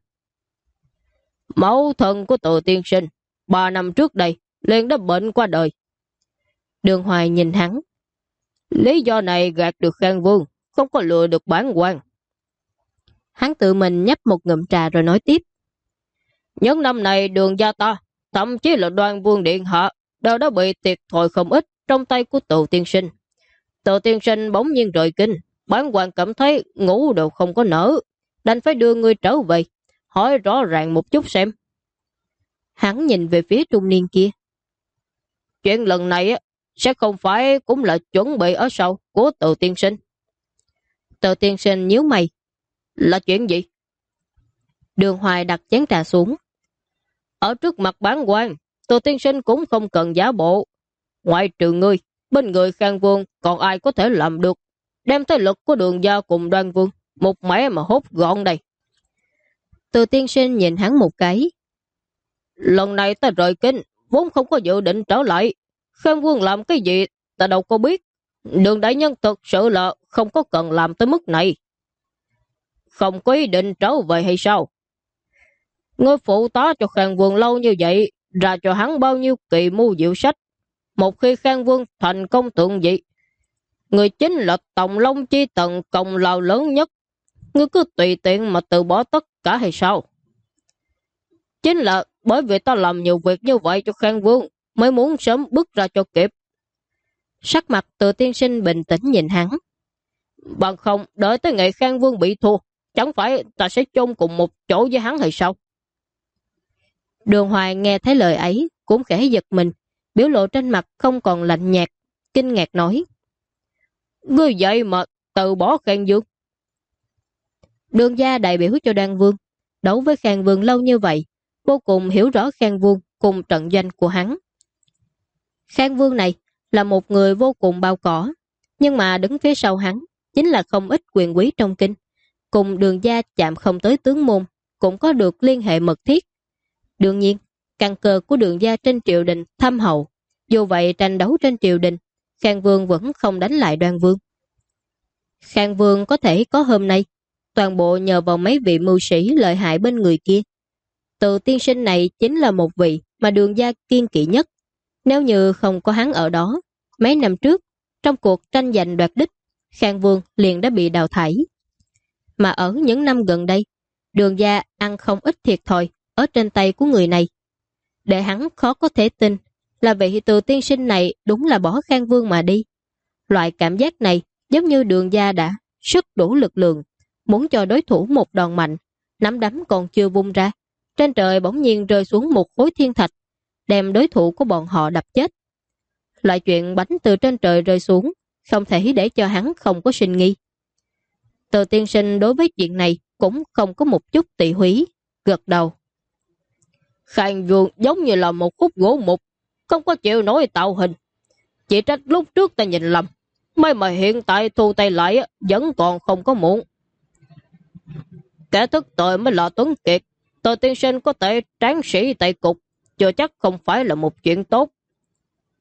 Mẫu thân của Từ tiên sinh 3 năm trước đây liền đã bệnh qua đời. Đường Hoài nhìn hắn. Lý do này gạt được Khang Vương, không có lừa được bản quan. Hắn tự mình nhấp một ngụm trà rồi nói tiếp. Những năm này Đường gia ta, thậm chí là Đoan Vương điện hạ, đều đã bị thiệt thòi không ít trong tay của Từ tiên sinh. Từ tiên sinh bỗng nhiên rời kinh, bản quan cảm thấy ngủ đều không có nở, đành phải đưa người trở về, hỏi rõ ràng một chút xem. Hắn nhìn về phía trung niên kia. Chuyện lần này sẽ không phải cũng là chuẩn bị ở sau của Từ tiên sinh? Từ tiên sinh nhíu mày. Là chuyện gì? Đường Hoài đặt chén trà xuống. Ở trước mặt bản quan, Từ tiên sinh cũng không cần giả bộ. Ngoại trừ ngươi, bên người Khang Vương còn ai có thể làm được, đem thế lực của Đường gia cùng Đoan Vương một mẻ mà hốt gọn đây. Từ tiên sinh nhìn hắn một cái. Lần này ta rời kinh, vốn không có dự định trở lại. Khang Vương làm cái gì ta đâu có biết. Đường đại nhân thực sự là không có cần làm tới mức này. Không có ý định trở về hay sao? Ngươi phụ tá cho Khang Vương lâu như vậy, ra cho hắn bao nhiêu kỳ mưu diệu sách. Một khi Khang Vương thành công tượng dị, người chính là Tòng Long Chi Tần công lao lớn nhất. Ngươi cứ tùy tiện mà từ bỏ tất cả hay sao? Chính là bởi vì ta làm nhiều việc như vậy cho Khang Vương, mới muốn sớm bước ra cho kịp. Sắc mặt Từ tiên sinh bình tĩnh nhìn hắn. Bằng không, đợi tới ngày Khang Vương bị thua, chẳng phải ta sẽ chôn cùng một chỗ với hắn hay sao? Đường Hoài nghe thấy lời ấy, cũng khẽ giật mình, biểu lộ trên mặt không còn lạnh nhạt, kinh ngạc nói. Ngươi vậy mà từ bỏ Khang Vương? Đường gia đại biểu cho Đoan Vương, đấu với Khang Vương lâu như vậy, vô cùng hiểu rõ Khang Vương cùng trận doanh của hắn. Khang Vương này là một người vô cùng bao cỏ, nhưng mà đứng phía sau hắn chính là không ít quyền quý trong kinh, cùng Đường gia chạm không tới tướng môn, cũng có được liên hệ mật thiết. Đương nhiên, căn cơ của Đường gia trên triều đình thâm hậu, dù vậy tranh đấu trên triều đình, Khang Vương vẫn không đánh lại Đoan Vương. Khang Vương có thể có hôm nay, toàn bộ nhờ vào mấy vị mưu sĩ lợi hại bên người kia. Từ tiên sinh này chính là một vị mà Đường gia kiên kỵ nhất. Nếu như không có hắn ở đó, mấy năm trước, trong cuộc tranh giành đoạt đích, Khang Vương liền đã bị đào thải. Mà ở những năm gần đây, Đường gia ăn không ít thiệt thòi ở trên tay của người này. Để hắn khó có thể tin là vị Từ tiên sinh này đúng là bỏ Khang Vương mà đi. Loại cảm giác này giống như Đường gia đã sức đủ lực lượng, muốn cho đối thủ một đòn mạnh, nắm đấm còn chưa vung ra, trên trời bỗng nhiên rơi xuống một khối thiên thạch, đem đối thủ của bọn họ đập chết. Loại chuyện bánh từ trên trời rơi xuống, không thể để cho hắn không có sinh nghi. Từ tiên sinh đối với chuyện này cũng không có một chút tị húy, gật đầu. Khang Vương giống như là một khúc gỗ mục, không có chịu nổi tạo hình. Chỉ trách lúc trước ta nhìn lầm, may mà hiện tại thu tay lại vẫn còn không có muộn. Kẻ thức tội mới là Tuấn Kiệt. Từ tiên sinh có thể tráng sĩ tại cục, chưa chắc không phải là một chuyện tốt.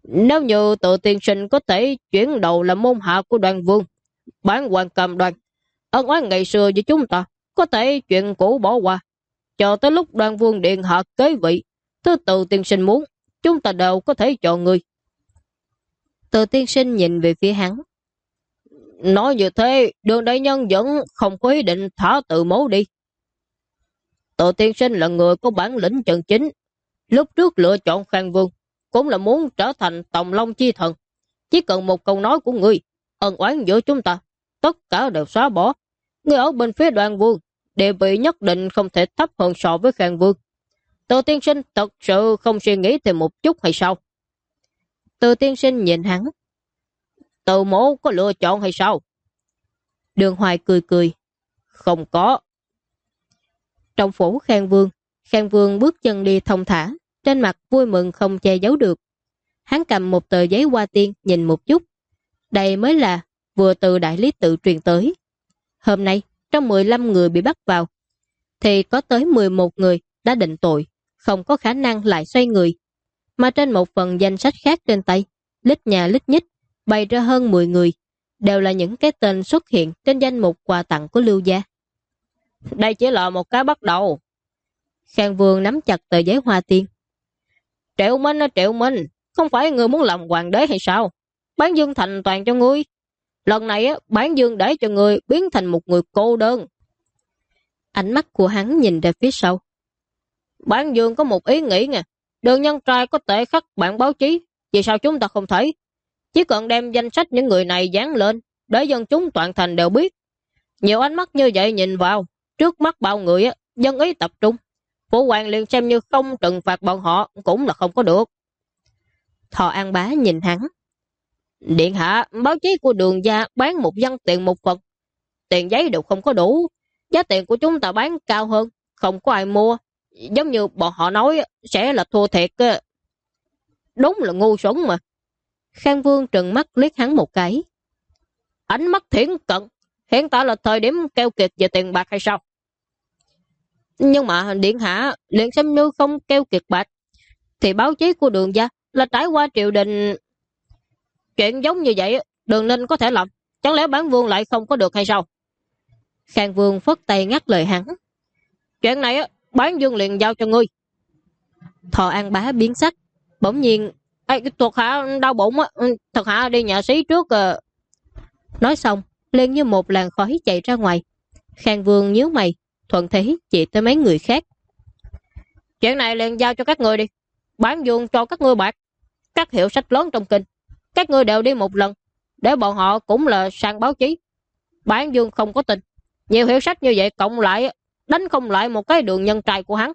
Nếu như Tự tiên sinh có thể chuyển đầu làm môn hạ của Đoàn Vương, bản hoàng cầm đoàn, ân oán ngày xưa với chúng ta có thể chuyện cũ bỏ qua, chờ tới lúc Đoàn Vương điện hạ kế vị, thứ Tự tiên sinh muốn, chúng ta đều có thể chọn người. Tự tiên sinh nhìn về phía hắn. Nói như thế, Đường đại nhân vẫn không có ý định thả Tự mẫu đi. Tự tiên sinh là người có bản lĩnh chân chính, lúc trước lựa chọn Khang Vương cũng là muốn trở thành Tòng Long chi thần. Chỉ cần một câu nói của ngươi, ân oán giữa chúng ta tất cả đều xóa bỏ. Ngươi ở bên phía Đoàn Vương, địa vị nhất định không thể thấp hơn so với Khang Vương. Tự tiên sinh thật sự không suy nghĩ thêm một chút hay sao? Tự tiên sinh nhìn hắn. Tự mẫu có lựa chọn hay sao? Đường Hoài cười cười. Không có. Trong phủ Khang Vương bước chân đi thông thả, trên mặt vui mừng không che giấu được. Hắn cầm một tờ giấy hoa tiên nhìn một chút. Đây mới là vừa từ đại lý tự truyền tới. Hôm nay, trong 15 người bị bắt vào, thì có tới 11 người đã định tội, không có khả năng lại xoay người. Mà trên một phần danh sách khác trên tay, lít nhà lít nhít, bày ra hơn 10 người, đều là những cái tên xuất hiện trên danh mục quà tặng của Lưu gia. Đây chỉ là một cái bắt đầu. Khang Vương nắm chặt tờ giấy hoa tiên. Triệu Minh, không phải người muốn làm hoàng đế hay sao? Bán Dương thành toàn cho ngươi. Lần này Bán Dương để cho ngươi biến thành một người cô đơn. Ánh mắt của hắn nhìn ra phía sau. Bán Dương có một ý nghĩ nè. Đường nhân trai có thể khắc bản báo chí, vì sao chúng ta không thể? Chỉ cần đem danh sách những người này dán lên, để dân chúng toàn thành đều biết. Nhiều ánh mắt như vậy nhìn vào, trước mắt bao người dân ý tập trung. Phụ hoàng liền xem như không trừng phạt bọn họ cũng là không có được. Thọ An Bá nhìn hắn. Điện hạ, báo chí của Đường gia bán một văn tiền một phần. Tiền giấy đều không có đủ. Giá tiền của chúng ta bán cao hơn, không có ai mua. Giống như bọn họ nói sẽ là thua thiệt. Đúng là ngu xuẩn mà. Khang Vương trừng mắt liếc hắn một cái. Ánh mắt thiển cận. Hiện tại là thời điểm keo kiệt về tiền bạc hay sao? Nhưng mà điện hạ liền xem như không keo kiệt bạc, thì báo chí của Đường gia là trải qua triều đình. Chuyện giống như vậy Đường Ninh có thể làm, chẳng lẽ Bán Vương lại không có được hay sao? Khang Vương phất tay ngắt lời hắn. Chuyện này Bán Dương liền giao cho ngươi. Thọ An Bá biến sắc, bỗng nhiên thuộc hạ đau bụng thuộc hạ đi nhà xí trước. Nói xong liền như một làn khói chạy ra ngoài. Khang Vương nhíu mày, thuận thế chỉ tới mấy người khác. Chuyện này liền giao cho các ngươi đi. Bán Dương cho các ngươi bạc, các hiệu sách lớn trong kinh, các ngươi đều đi một lần, để bọn họ cũng là sang báo chí. Bán Dương không có tin, nhiều hiệu sách như vậy cộng lại đánh không lại một cái Đường nhân trai của hắn.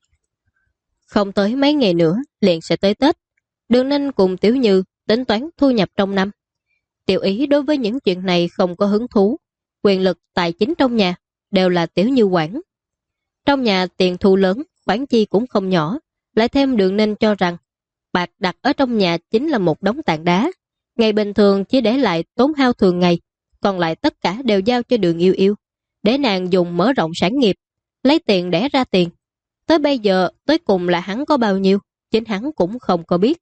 Không tới mấy ngày nữa liền sẽ tới Tết. Đường Ninh cùng Tiểu Như tính toán thu nhập trong năm. Tiểu Ý đối với những chuyện này không có hứng thú. Quyền lực tài chính trong nhà đều là Tiểu Như quản. Trong nhà tiền thu lớn, khoản chi cũng không nhỏ. Lại thêm Đường Ninh cho rằng bạc đặt ở trong nhà chính là một đống tảng đá. Ngày bình thường chỉ để lại tốn hao thường ngày, còn lại tất cả đều giao cho Đường Yêu Yêu, để nàng dùng mở rộng sản nghiệp, lấy tiền đẻ ra tiền. Tới bây giờ, tới cùng là hắn có bao nhiêu, chính hắn cũng không có biết.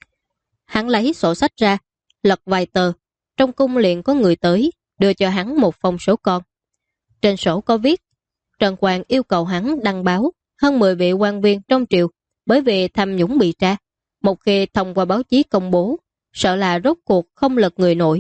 Hắn lấy sổ sách ra, lật vài tờ, trong cung liền có người tới, đưa cho hắn một phong số con. Trên sổ có viết, Trần Quang yêu cầu hắn đăng báo, hơn 10 vị quan viên trong triều, bởi vì tham nhũng bị tra. Một khi thông qua báo chí công bố, sợ là rốt cuộc không lật người nổi.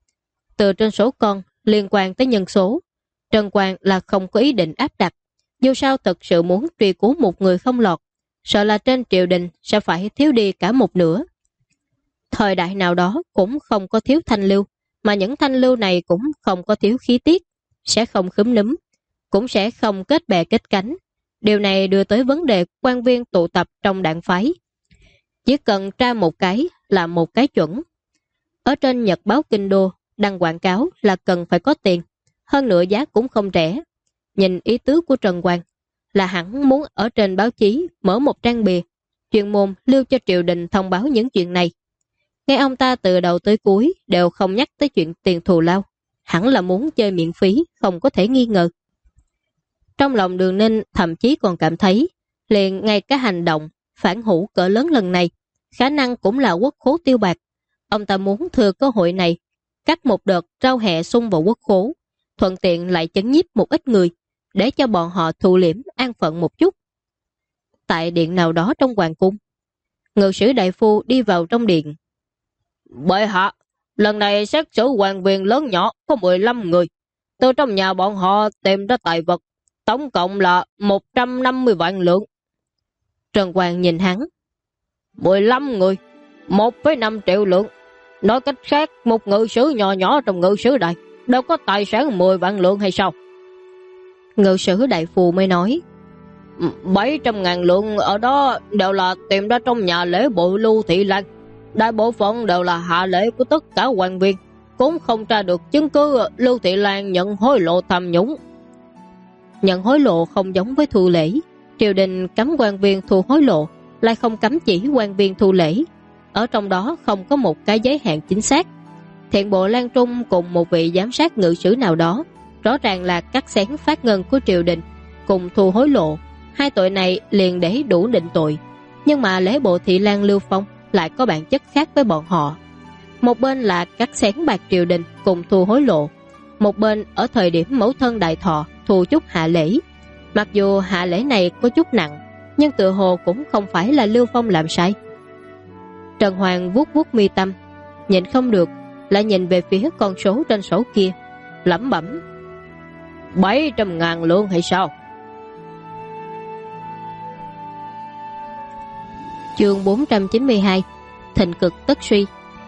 Từ trên số con, liên quan tới nhân số, Trần Quang là không có ý định áp đặt. Dù sao thật sự muốn truy cứu một người không lọt, sợ là trên triều đình sẽ phải thiếu đi cả một nửa. Thời đại nào đó cũng không có thiếu thanh lưu, mà những thanh lưu này cũng không có thiếu khí tiết, sẽ không khúm núm, cũng sẽ không kết bè kết cánh. Điều này đưa tới vấn đề quan viên tụ tập trong đảng phái. Chỉ cần tra một cái là một cái chuẩn. Ở trên nhật báo Kinh Đô, đăng quảng cáo là cần phải có tiền, hơn nữa giá cũng không rẻ. Nhìn ý tứ của Trần Quang là hẳn muốn ở trên báo chí mở một trang bìa, chuyên môn lưu cho triều đình thông báo những chuyện này. Nghe ông ta từ đầu tới cuối đều không nhắc tới chuyện tiền thù lao, hẳn là muốn chơi miễn phí, không có thể nghi ngờ. Trong lòng Đường Ninh thậm chí còn cảm thấy liền ngay cái hành động phản hữu cỡ lớn lần này khả năng cũng là quốc khố tiêu bạc. Ông ta muốn thừa cơ hội này cắt một đợt rau hẹ xung vào quốc khố, thuận tiện lại chấn nhiếp một ít người để cho bọn họ thu liễm an phận một chút. Tại điện nào đó trong hoàng cung, ngự sử đại phu đi vào trong điện. Bệ hạ, lần này xét xử quan viên lớn nhỏ có 15 người. Từ trong nhà bọn họ tìm ra tài vật, tổng cộng là 150 vạn lượng. Trần Hoàng nhìn hắn. 15 người, 1,5 triệu lượng. Nói cách khác, một ngự sử nhỏ nhỏ trong ngự sử đại đâu có tài sản 10 vạn lượng hay sao? Ngự sử đại phu mới nói. 700.000 lượng ở đó đều là tìm ra trong nhà lễ bộ Lưu Thị Lan. Đại bộ phận đều là hạ lễ của tất cả quan viên, cũng không tra được chứng cứ Lưu Thị Lan nhận hối lộ tham nhũng. Nhận hối lộ không giống với thu lễ. Triều đình cấm quan viên thu hối lộ, lại không cấm chỉ quan viên thu lễ. Ở trong đó không có một cái giới hạn chính xác. Thiện bộ Lan Trung cùng một vị giám sát ngự sử nào đó, rõ ràng là cắt xén phát ngân của triều đình cùng thu hối lộ. Hai tội này liền để đủ định tội. Nhưng mà lễ bộ Thị Lan Lưu Phong lại có bản chất khác với bọn họ. Một bên là cắt xén bạc triều đình cùng thu hối lộ, một bên ở thời điểm mẫu thân đại thọ thu chút hạ lễ. Mặc dù hạ lễ này có chút nặng, nhưng tự hồ cũng không phải là Lưu Phong làm sai. Trần Hoàng vuốt vuốt mi tâm, nhìn không được, lại nhìn về phía con số trên sổ kia, lẩm bẩm. 700.000 lượng hay sao? Chương 492. Thịnh cực tất suy.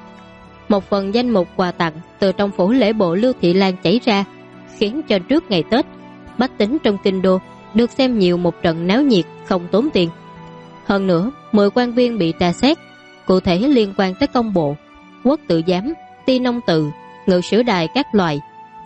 Một phần danh mục quà tặng từ trong phủ lễ bộ Lưu Thị Lan chảy ra, khiến cho trước ngày Tết, bách tính trong kinh đô được xem nhiều một trận náo nhiệt không tốn tiền. Hơn nữa, 10 quan viên bị tra xét, cụ thể liên quan tới công bộ, quốc tự giám, ty nông tự, ngự sử đài các loại.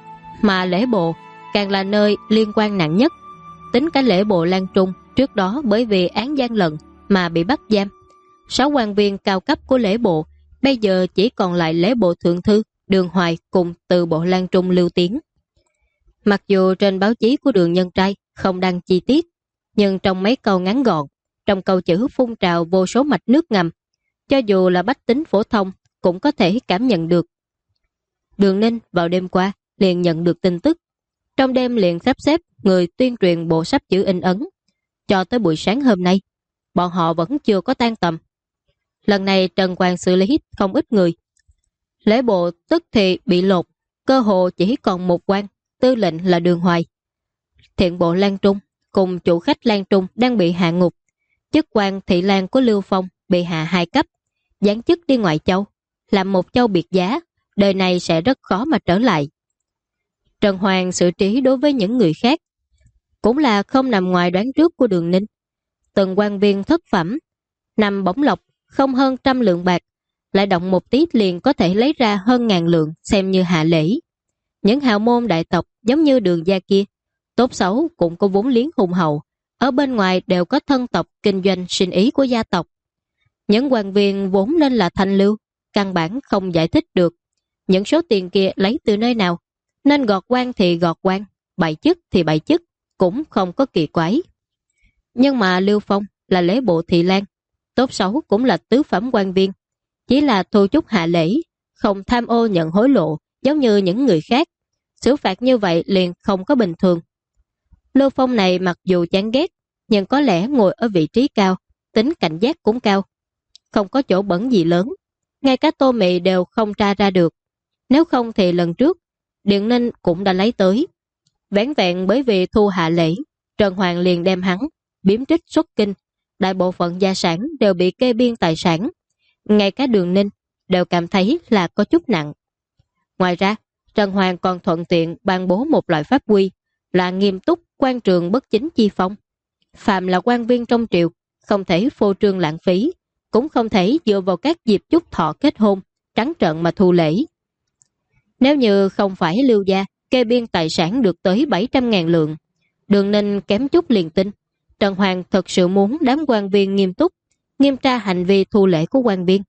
Mà lễ bộ càng là nơi liên quan nặng nhất. Tính cả lễ bộ Lan Trung trước đó bởi vì án gian lận mà bị bắt giam. 6 quan viên cao cấp của lễ bộ bây giờ chỉ còn lại lễ bộ thượng thư Đường Hoài cùng từ bộ Lan Trung Lưu Tiến. Mặc dù trên báo chí của Đường Nhân Trai không đăng chi tiết, nhưng trong mấy câu ngắn gọn, trong câu chữ phun trào vô số mạch nước ngầm, cho dù là bách tính phổ thông cũng có thể cảm nhận được. Đường Ninh vào đêm qua liền nhận được tin tức, trong đêm liền sắp xếp người tuyên truyền bộ sắp chữ in ấn. Cho tới buổi sáng hôm nay, bọn họ vẫn chưa có tan tầm. Lần này Trần Hoàng xử lý không ít người. Lễ bộ tức thì bị lột, cơ hồ chỉ còn một quan, tư lệnh là Đường Hoài. Thiện bộ Lan Trung cùng chủ khách Lan Trung đang bị hạ ngục. Chức quan Thị Lan của Lưu Phong bị hạ 2 cấp, giáng chức đi ngoại châu, làm một châu biệt giá, đời này sẽ rất khó mà trở lại. Trần Hoàng xử trí đối với những người khác cũng là không nằm ngoài đoán trước của Đường Ninh. Từng quan viên thất phẩm nằm bổng lộc không hơn 100 lượng bạc, lại động một tí liền có thể lấy ra hơn 1000 lượng xem như hạ lễ. Những hào môn đại tộc giống như Đường gia kia, tốt xấu cũng có vốn liếng hùng hậu, ở bên ngoài đều có thân tộc kinh doanh sinh ý của gia tộc. Những quan viên vốn nên là thanh lưu, căn bản không giải thích được những số tiền kia lấy từ nơi nào, nên gọt quan thì gọt quan, bại chức thì bại chức, cũng không có kỳ quái. Nhưng mà Lưu Phong là lễ bộ Thị Lan, tốt xấu cũng là tứ phẩm quan viên, chỉ là thu chút hạ lễ, không tham ô nhận hối lộ giống như những người khác. Xử phạt như vậy liền không có bình thường. Lưu Phong này mặc dù chán ghét, nhưng có lẽ ngồi ở vị trí cao, tính cảnh giác cũng cao. Không có chỗ bẩn gì lớn, ngay cả Tô Mị đều không tra ra được. Nếu không thì lần trước, Điện Ninh cũng đã lấy tới. Vẻn vẹn bởi vì thu hạ lễ, Trần Hoàng liền đem hắn biếm trích xuất kinh, đại bộ phận gia sản đều bị kê biên tài sản. Ngay cả Đường Ninh đều cảm thấy là có chút nặng. Ngoài ra, Trần Hoàng còn thuận tiện ban bố một loại pháp quy là nghiêm túc quan trường bất chính chi phong. Phạm là quan viên trong triều, không thể phô trương lãng phí, cũng không thể dựa vào các dịp chúc thọ kết hôn, trắng trợn mà thu lễ. Nếu như không phải Lưu gia kê biên tài sản được tới 700.000 lượng, Đường Ninh kém chút liền tin Trần Hoàng thật sự muốn đám quan viên nghiêm túc, nghiêm tra hành vi thu lễ của quan viên.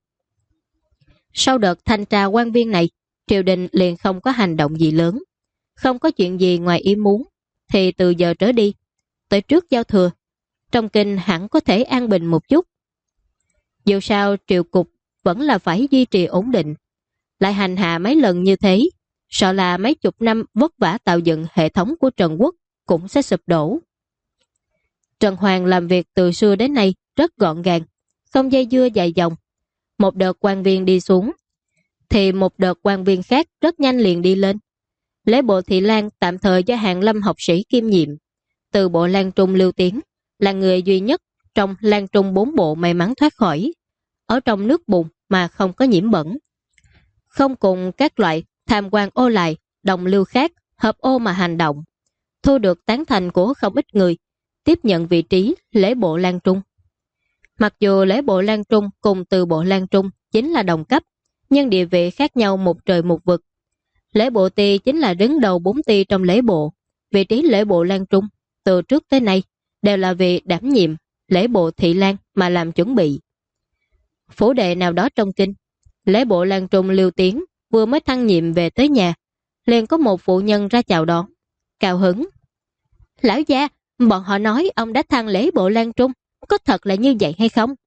Sau đợt thanh tra quan viên này, triều đình liền không có hành động gì lớn. Không có chuyện gì ngoài ý muốn, thì từ giờ trở đi, tới trước giao thừa, trong kinh hẳn có thể an bình một chút. Dù sao triều cục vẫn là phải duy trì ổn định. Lại hành hạ mấy lần như thế, sợ là mấy chục năm vất vả tạo dựng hệ thống của Trần Quốc cũng sẽ sụp đổ. Trần Hoàng làm việc từ xưa đến nay rất gọn gàng, không dây dưa dài dòng. Một đợt quan viên đi xuống, thì một đợt quan viên khác rất nhanh liền đi lên. Lễ bộ Thị Lan tạm thời do Hàn Lâm học sĩ kiêm nhiệm. Từ bộ Lan Trung Lưu Tiến là người duy nhất trong Lan Trung 4 bộ may mắn thoát khỏi, ở trong nước bùn mà không có nhiễm bẩn. Không cùng các loại tham quan ô lại, đồng lưu khác hợp ô mà hành động, thu được tán thành của không ít người, tiếp nhận vị trí lễ bộ Lan Trung. Mặc dù lễ bộ Lan Trung cùng từ bộ Lan Trung chính là đồng cấp, nhưng địa vị khác nhau một trời một vực. Lễ bộ ty chính là đứng đầu 4 ty trong lễ bộ. Vị trí lễ bộ Lan Trung từ trước tới nay đều là vì đảm nhiệm lễ bộ Thị Lan mà làm chuẩn bị. Phủ đệ nào đó trong kinh, lễ bộ Lan Trung Lưu Tiến vừa mới thăng nhiệm về tới nhà, liền có một phụ nhân ra chào đón, cao hứng. Lão gia, bọn họ nói ông đã thăng lễ bộ Lan Trung, có thật là như vậy hay không?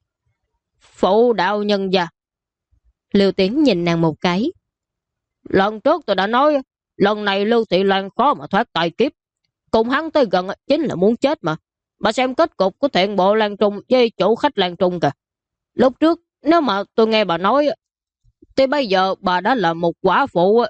Phụ đạo nhân gia. Lưu Tiến nhìn nàng một cái. Lần trước tôi đã nói, lần này Lưu Thị Lan khó mà thoát tài kiếp. Cùng hắn tới gần chính là muốn chết mà. Bà xem kết cục của thiện bộ Lan Trung với chủ khách Lan Trung kìa. Lúc trước, nếu mà tôi nghe bà nói, thì bây giờ bà đã là một quả phụ.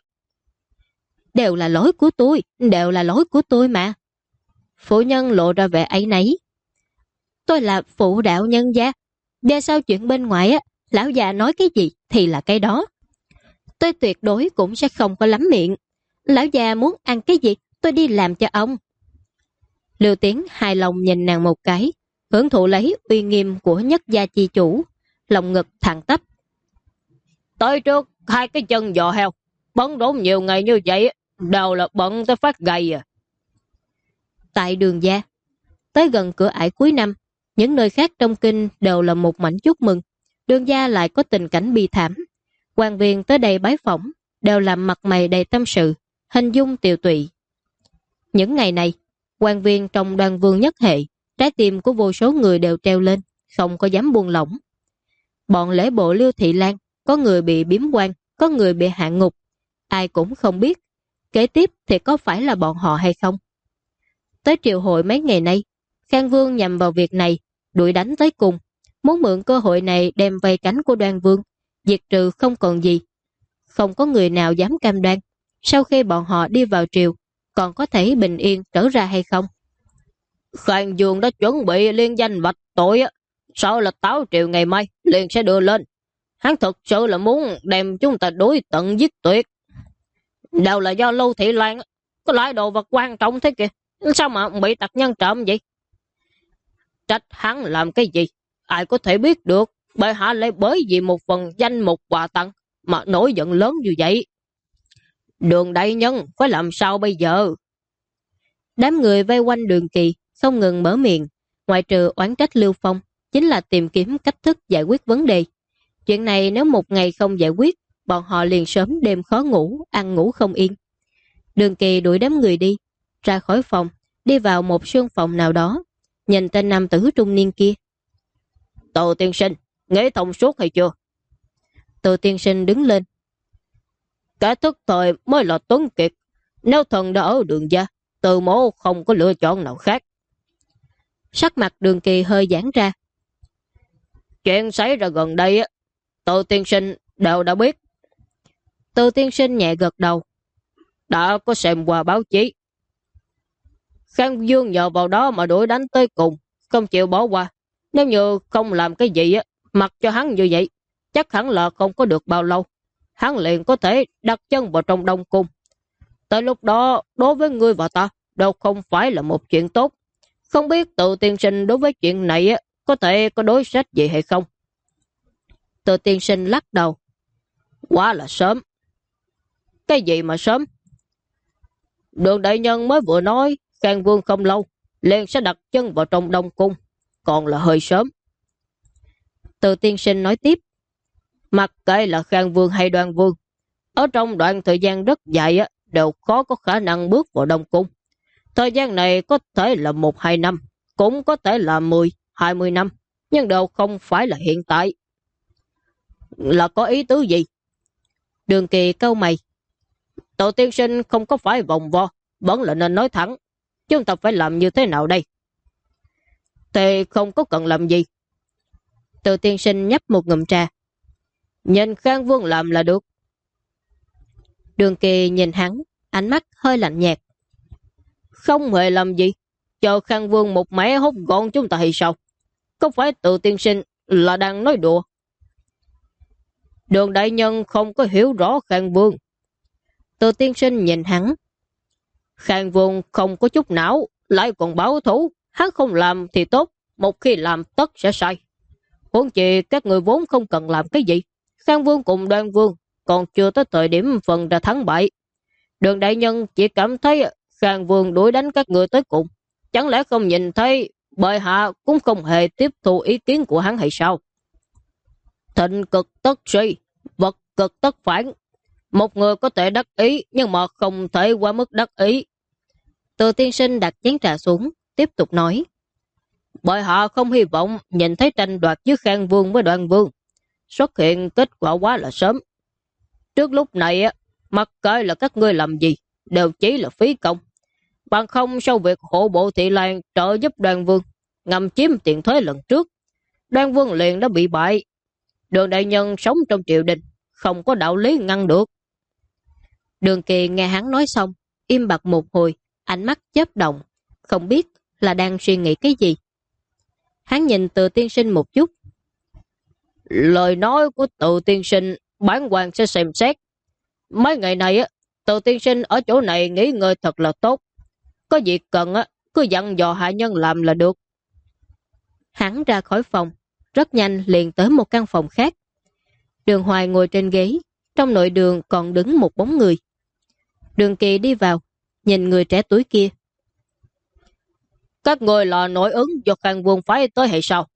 Đều là lỗi của tôi, đều là lỗi của tôi mà. Phụ nhân lộ ra vẻ áy náy. Tôi là phụ đạo nhân gia. Về sau chuyện bên ngoài á, lão già nói cái gì thì là cái đó. Tôi tuyệt đối cũng sẽ không có lắm miệng. Lão già muốn ăn cái gì, tôi đi làm cho ông. Lưu Tiến hài lòng nhìn nàng một cái, hưởng thụ lấy uy nghiêm của nhất gia chi chủ, lòng ngực thẳng tắp. Tới trước, 2 cái chân giò heo, bận rộn nhiều ngày như vậy, đều là bận tới phát gầy à. Tại Đường gia, tới gần cửa ải cuối năm, những nơi khác trong kinh đều là một mảnh chúc mừng. Đường gia lại có tình cảnh bi thảm. Quan viên tới đây bái phỏng đều làm mặt mày đầy tâm sự, hình dung tiều tụy. Những ngày này, quan viên trong Đoàn Vương nhất hệ, trái tim của vô số người đều treo lên, không có dám buông lỏng. Bọn lễ bộ Lưu Thị Lan, có người bị biếm quan, có người bị hạ ngục, ai cũng không biết kế tiếp thì có phải là bọn họ hay không. Tới triều hội mấy ngày nay, Khang Vương nhằm vào việc này, đuổi đánh tới cùng, muốn mượn cơ hội này đem vây cánh của Đoan Vương, diệt trừ không còn gì. Không có người nào dám cam đoan, sau khi bọn họ đi vào triều, còn có thể bình yên trở ra hay không. Khang Vương đã chuẩn bị liên danh vạch tội, sau là táo triều ngày mai liền sẽ đưa lên. Hắn thực sự là muốn đem chúng ta đối tận giết tuyệt. Đều là do Lưu Thị Lan có loại đồ vật quan trọng thế kìa, sao mà bị tặc nhân trộm vậy? Trách hắn làm cái gì, ai có thể biết được. Bệ hạ lại bởi vì một phần danh mục quà tặng mà nổi giận lớn như vậy. Đường đại nhân phải làm sao bây giờ? Đám người vây quanh Đường Kỳ không ngừng mở miệng, ngoại trừ oán trách Lưu Phong, chính là tìm kiếm cách thức giải quyết vấn đề. Chuyện này nếu một ngày không giải quyết, bọn họ liền sớm đêm khó ngủ, ăn ngủ không yên. Đường Kỳ đuổi đám người đi, ra khỏi phòng, đi vào một sương phòng nào đó, nhìn tên nam tử trung niên kia. Tô tiên sinh, nghĩ thông suốt hay chưa? Tô tiên sinh đứng lên. Cả thức thời mới là tuấn kiệt. Nếu thần đã ở Đường gia, Từ mẫu không có lựa chọn nào khác. Sắc mặt Đường Kỳ hơi giãn ra. Chuyện xảy ra gần đây, Tô tiên sinh đều đã biết. Tô tiên sinh nhẹ gật đầu. Đã có xem qua báo chí. Khang Vương nhờ vào đó mà đuổi đánh tới cùng, không chịu bỏ qua. Nếu như không làm cái gì mặc cho hắn như vậy, chắc hẳn là không có được bao lâu, hắn liền có thể đặt chân vào trong Đông Cung. Tới lúc đó, đối với ngươi và ta đâu không phải là một chuyện tốt. Không biết tự tiên sinh đối với chuyện này có thể có đối sách gì hay không? Tự tiên sinh lắc đầu. Quá là sớm. Cái gì mà sớm? Đường đại nhân mới vừa nói Khang Vương không lâu liền sẽ đặt chân vào trong Đông Cung, còn là hơi sớm. Tự tiên sinh nói tiếp. Mặc kệ là Khang Vương hay Đoan Vương, ở trong đoạn thời gian rất dài đều khó có khả năng bước vào Đông Cung. Thời gian này có thể là 1-2 năm, cũng có thể là 10-20 năm. nhưng đều không phải là hiện tại. Là có ý tứ gì? Đường Kỳ cau mày. Tổ tiên sinh không có phải vòng vo, vẫn là nên nói thẳng. Chúng ta phải làm như thế nào đây? Thì không có cần làm gì. Từ tiên sinh nhấp một ngụm trà. Nhìn Khang Vương làm là được. Đường Kỳ nhìn hắn, ánh mắt hơi lạnh nhạt. Không hề làm gì, chờ Khang Vương một mẻ hốt gọn chúng ta hay sao? Có phải Từ tiên sinh là đang nói đùa? Đường đại nhân không có hiểu rõ Khang Vương. Từ tiên sinh nhìn hắn. Khang Vương không có chút não, lại còn báo thù. Hắn không làm thì tốt, một khi làm tất sẽ sai. Huống chi các người vốn không cần làm cái gì. Khang Vương cùng Đoan Vương còn chưa tới thời điểm phần ra thắng bại. Đường đại nhân chỉ cảm thấy Khang Vương đuổi đánh các người tới cùng. Chẳng lẽ không nhìn thấy bệ hạ cũng không hề tiếp thu ý kiến của hắn hay sao? Thịnh cực tất suy, vật cực tất phản. Một người có thể đắc ý nhưng mà không thể quá mức đắc ý. Từ tiên sinh đặt chén trà xuống, tiếp tục nói. Bệ hạ không hy vọng nhìn thấy tranh đoạt với Khang Vương với Đoan Vương. Xuất hiện kết quả quá là sớm. Trước lúc này, mặc kệ là các ngươi làm gì, đều chỉ là phí công. Bằng không sau việc hộ bộ Thị Lan trợ giúp Đoan Vương, ngầm chiếm tiền thuế lần trước, Đoan Vương liền đã bị bại. Đường đại nhân sống trong triều đình, không có đạo lý ngăn được. Đường Kỳ nghe hắn nói xong, im bặt một hồi, ánh mắt chớp động, không biết là đang suy nghĩ cái gì. Hắn nhìn Từ tiên sinh một chút. Lời nói của Từ tiên sinh, bản quan sẽ xem xét. Mấy ngày này, Từ tiên sinh ở chỗ này nghỉ ngơi thật là tốt. Có gì cần, cứ dặn dò hạ nhân làm là được. Hắn ra khỏi phòng, rất nhanh liền tới một căn phòng khác. Đường Hoài ngồi trên ghế, trong nội đường còn đứng một bóng người. Đường Kỳ đi vào, nhìn người trẻ tuổi kia. Các người là nội ứng do Khang Vương phái tới hay sao?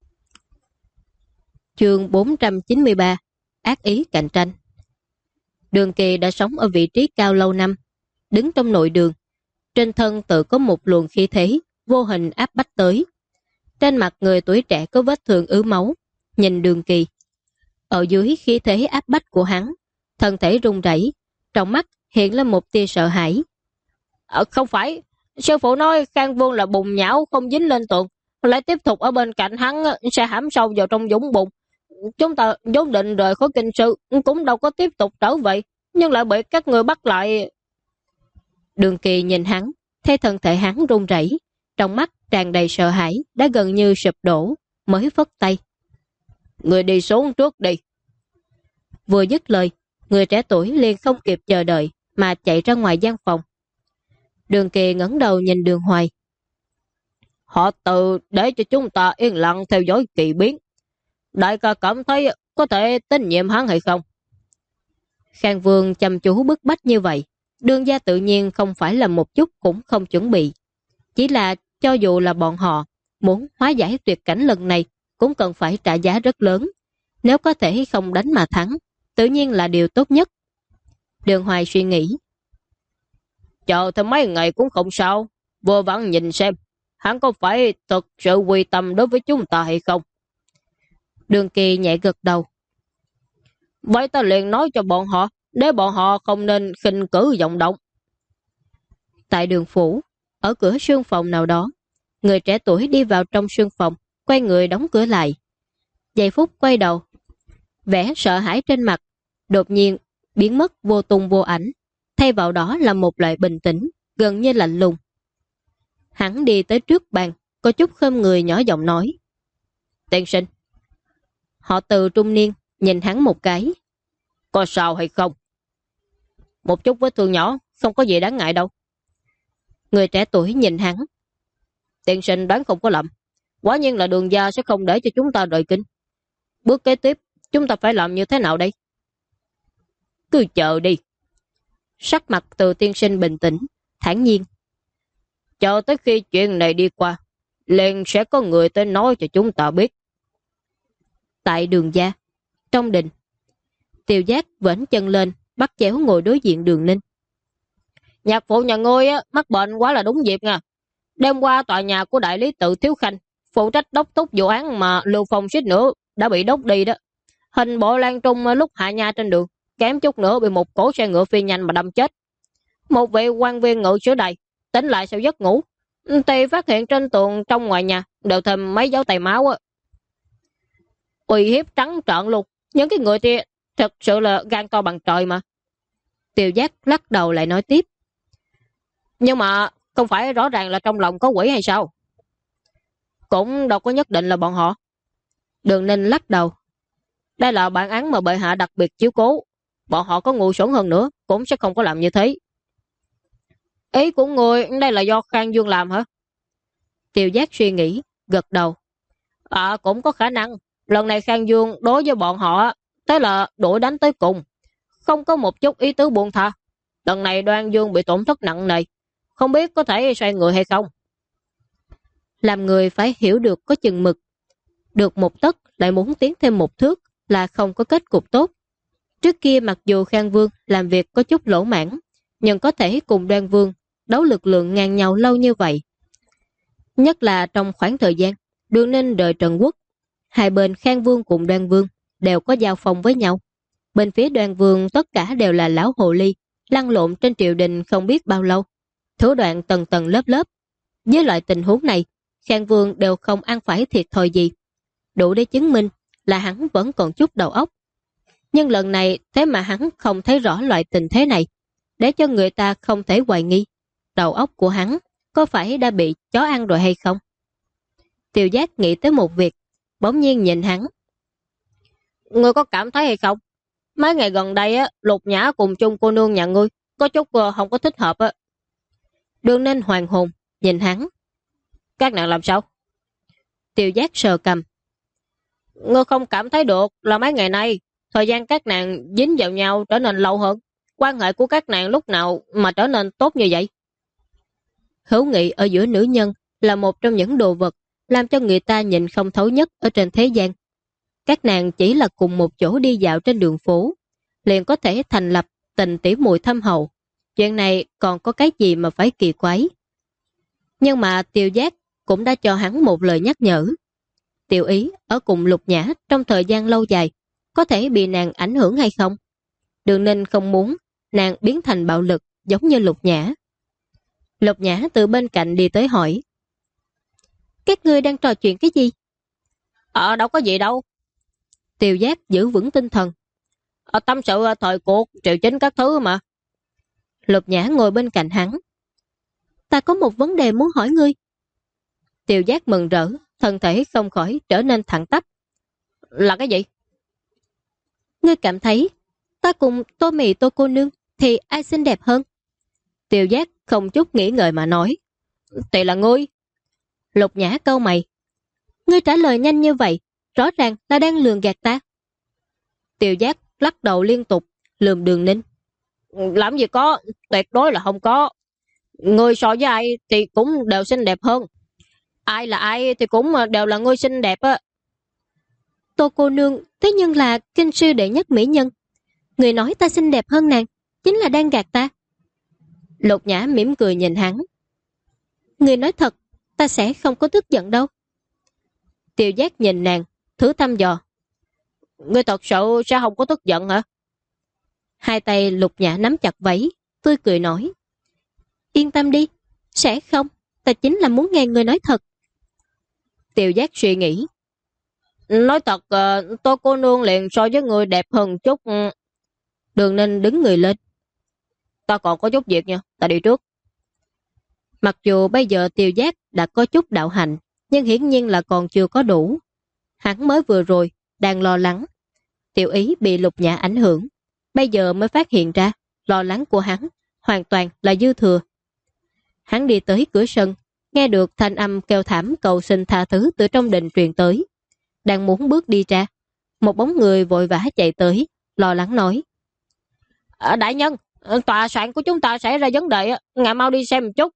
Chương 493, ác ý cạnh tranh. Đường Kỳ đã sống ở vị trí cao lâu năm, đứng trong nội đường. Trên thân tự có một luồng khí thế, vô hình áp bách tới. Trên mặt người tuổi trẻ có vết thương ứ máu, nhìn Đường Kỳ. Ở dưới khí thế áp bách của hắn, thân thể run rẩy, trong mắt hiện lên một tia sợ hãi. Không phải, sư phụ nói Khang Vương là bùn nhão không dính lên tường, lại tiếp tục ở bên cạnh hắn sẽ hãm sâu vào trong dũng bùn. Chúng ta vốn định rời khỏi kinh sư, cũng đâu có tiếp tục trở vậy, nhưng lại bị các người bắt lại. Đường Kỳ nhìn hắn, thấy thân thể hắn run rẩy, trong mắt tràn đầy sợ hãi, đã gần như sụp đổ, mới phất tay. Người đi xuống trước đi. Vừa dứt lời, người trẻ tuổi liền không kịp chờ đợi mà chạy ra ngoài gian phòng. Đường Kỳ ngẩng đầu nhìn Đường Hoài. Họ Từ để cho chúng ta yên lặng theo dõi kỳ biến. Đại ca cảm thấy có thể tín nhiệm hắn hay không? Khang Vương chăm chú bức bách như vậy, Đường gia tự nhiên không phải là một chút cũng không chuẩn bị. Chỉ là cho dù là bọn họ muốn hóa giải tuyệt cảnh lần này cũng cần phải trả giá rất lớn. Nếu có thể không đánh mà thắng, tự nhiên là điều tốt nhất. Đường Hoài suy nghĩ. Chờ thêm mấy ngày cũng không sao. Vừa vặn nhìn xem, hắn có phải thực sự quy tâm đối với chúng ta hay không? Đường Kỳ nhẹ gật đầu. Vậy ta liền nói cho bọn họ, để bọn họ không nên khinh cử vọng động. Tại đường phủ, ở cửa sương phòng nào đó, người trẻ tuổi đi vào trong sương phòng, quay người đóng cửa lại. Giây phút quay đầu, vẻ sợ hãi trên mặt đột nhiên biến mất vô tung vô ảnh, thay vào đó là một loại bình tĩnh, gần như lạnh lùng. Hắn đi tới trước bàn, có chút khom người nhỏ giọng nói. Tiên sinh. Họ Từ trung niên nhìn hắn một cái. Có sao hay không? Một chút vết thương nhỏ, không có gì đáng ngại đâu. Người trẻ tuổi nhìn hắn. Tiên sinh đoán không có lầm. Quả nhiên là Đường gia sẽ không để cho chúng ta rời kinh. Bước kế tiếp, chúng ta phải làm như thế nào đây? Cứ chờ đi. Sắc mặt Từ tiên sinh bình tĩnh, thản nhiên. Chờ tới khi chuyện này đi qua, liền sẽ có người tới nói cho chúng ta biết. Tại Đường gia, trong đình, Tiêu Giác vẫn chân lên, bắt chéo ngồi đối diện Đường Ninh. Nhạc phụ nhà ngươi mắc bệnh quá là đúng dịp nha. Đêm qua tòa nhà của đại lý tự Thiếu Khanh phụ trách đốc thúc vụ án mà Lưu Phong suýt nữa đã bị đốt đi đó. Hình bộ Lan Trung lúc hạ nha trên đường, kém chút nữa bị một cỗ xe ngựa phi nhanh mà đâm chết. Một vị quan viên ngự sử đầy, tỉnh lại sau giấc ngủ, thì phát hiện trên tường trong ngoài nhà đều thêm mấy dấu tay máu á. Uy hiếp trắng trợn luôn, những cái người kia thật sự là gan to bằng trời mà. Tiêu Giác lắc đầu lại nói tiếp. Nhưng mà không phải rõ ràng là trong lòng có quỷ hay sao? Cũng đâu có nhất định là bọn họ. Đường Ninh lắc đầu. Đây là bản án mà bệ hạ đặc biệt chiếu cố. Bọn họ có ngu xuẩn hơn nữa cũng sẽ không có làm như thế. Ý của người đây là do Khang Dương làm hả? Tiêu Giác suy nghĩ, gật đầu. Cũng có khả năng. Lần này Khang Dương đối với bọn họ thế là đuổi đánh tới cùng, không có một chút ý tứ buông tha. Lần này Đoan Dương bị tổn thất nặng nề, không biết có thể xoay người hay không. Làm người phải hiểu được có chừng mực. Được một tấc lại muốn tiến thêm một thước là không có kết cục tốt. Trước kia mặc dù Khang Vương làm việc có chút lỗ mãn, nhưng có thể cùng Đoan Vương đấu lực lượng ngang nhau lâu như vậy. Nhất là trong khoảng thời gian Đường Ninh đợi Trần Quốc, hai bên Khang Vương cùng Đoan Vương đều có giao phong với nhau. Bên phía Đoan Vương tất cả đều là lão hồ ly, lăn lộn trên triều đình không biết bao lâu, thủ đoạn tầng tầng lớp lớp. Với loại tình huống này, Khang Vương đều không ăn phải thiệt thòi gì, đủ để chứng minh là hắn vẫn còn chút đầu óc. Nhưng lần này thế mà hắn không thấy rõ loại tình thế này, để cho người ta không thể hoài nghi đầu óc của hắn có phải đã bị chó ăn rồi hay không. Tiêu Giác nghĩ tới một việc, bỗng nhiên nhìn hắn. Ngươi có cảm thấy hay không? Mấy ngày gần đây Lục Nhã cùng chung cô nương nhà ngươi có chút không có thích hợp á. Đường Ninh hoàng hồn nhìn hắn. Các nàng làm sao? Tiêu Giác sờ cầm. Ngươi không cảm thấy được là mấy ngày nay thời gian các nàng dính vào nhau trở nên lâu hơn, quan hệ của các nàng lúc nào mà trở nên tốt như vậy? Hữu nghị ở giữa nữ nhân là một trong những đồ vật làm cho người ta nhìn không thấu nhất ở trên thế gian. Các nàng chỉ là cùng một chỗ đi dạo trên đường phố, liền có thể thành lập tình tỉ muội thâm hậu. Chuyện này còn có cái gì mà phải kỳ quái. Nhưng mà Tiêu Giác cũng đã cho hắn một lời nhắc nhở. Tiểu Ý ở cùng Lục Nhã trong thời gian lâu dài có thể bị nàng ảnh hưởng hay không? Đường Ninh không muốn nàng biến thành bạo lực giống như Lục Nhã. Lục Nhã từ bên cạnh đi tới hỏi. Các ngươi đang trò chuyện cái gì? Đâu có gì đâu. Tiêu Giác giữ vững tinh thần. Tâm sự thời cuộc, triệu chính các thứ mà. Lục Nhã ngồi bên cạnh hắn. Ta có một vấn đề muốn hỏi ngươi. Tiêu Giác mừng rỡ, thân thể không khỏi trở nên thẳng tắp. Là cái gì? Ngươi cảm thấy ta cùng Tô Mị Tô cô nương thì ai xinh đẹp hơn? Tiêu Giác không chút nghĩ ngợi mà nói. Thì là ngươi. Lục Nhã cau mày. Ngươi trả lời nhanh như vậy, rõ ràng là đang lường gạt ta. Tiêu Giác lắc đầu liên tục, lườm Đường Ninh. Làm gì có, tuyệt đối là không có. Ngươi so với ai thì cũng đều xinh đẹp hơn. Ai là ai thì cũng đều là ngươi xinh đẹp á. Tô cô nương thế nhưng là kinh sư đệ nhất mỹ nhân. Người nói ta xinh đẹp hơn nàng chính là đang gạt ta. Lục Nhã mỉm cười nhìn hắn. Người nói thật, ta sẽ không có tức giận đâu. Tiêu Giác nhìn nàng, thử thăm dò. Ngươi thật sự sẽ không có tức giận hả? Hai tay Lục Nhã nắm chặt váy, tươi cười nói. Yên tâm đi, sẽ không, ta chính là muốn nghe người nói thật. Tiêu Giác suy nghĩ. Nói thật, tôi cô nương liền so với người đẹp hơn chút. Đường Ninh đứng người lên. Ta còn có chút việc nha, ta đi trước. Mặc dù bây giờ Tiêu Giác đã có chút đạo hạnh, nhưng hiển nhiên là còn chưa có đủ. Hắn mới vừa rồi đang lo lắng Tiểu Ý bị Lục Nhã ảnh hưởng, bây giờ mới phát hiện ra lo lắng của hắn hoàn toàn là dư thừa. Hắn đi tới cửa sân, nghe được thanh âm kêu thảm cầu xin tha thứ từ trong đình truyền tới. Đang muốn bước đi ra, một bóng người vội vã chạy tới, lo lắng nói. Đại nhân, tòa soạn của chúng ta xảy ra vấn đề, ngài mau đi xem một chút.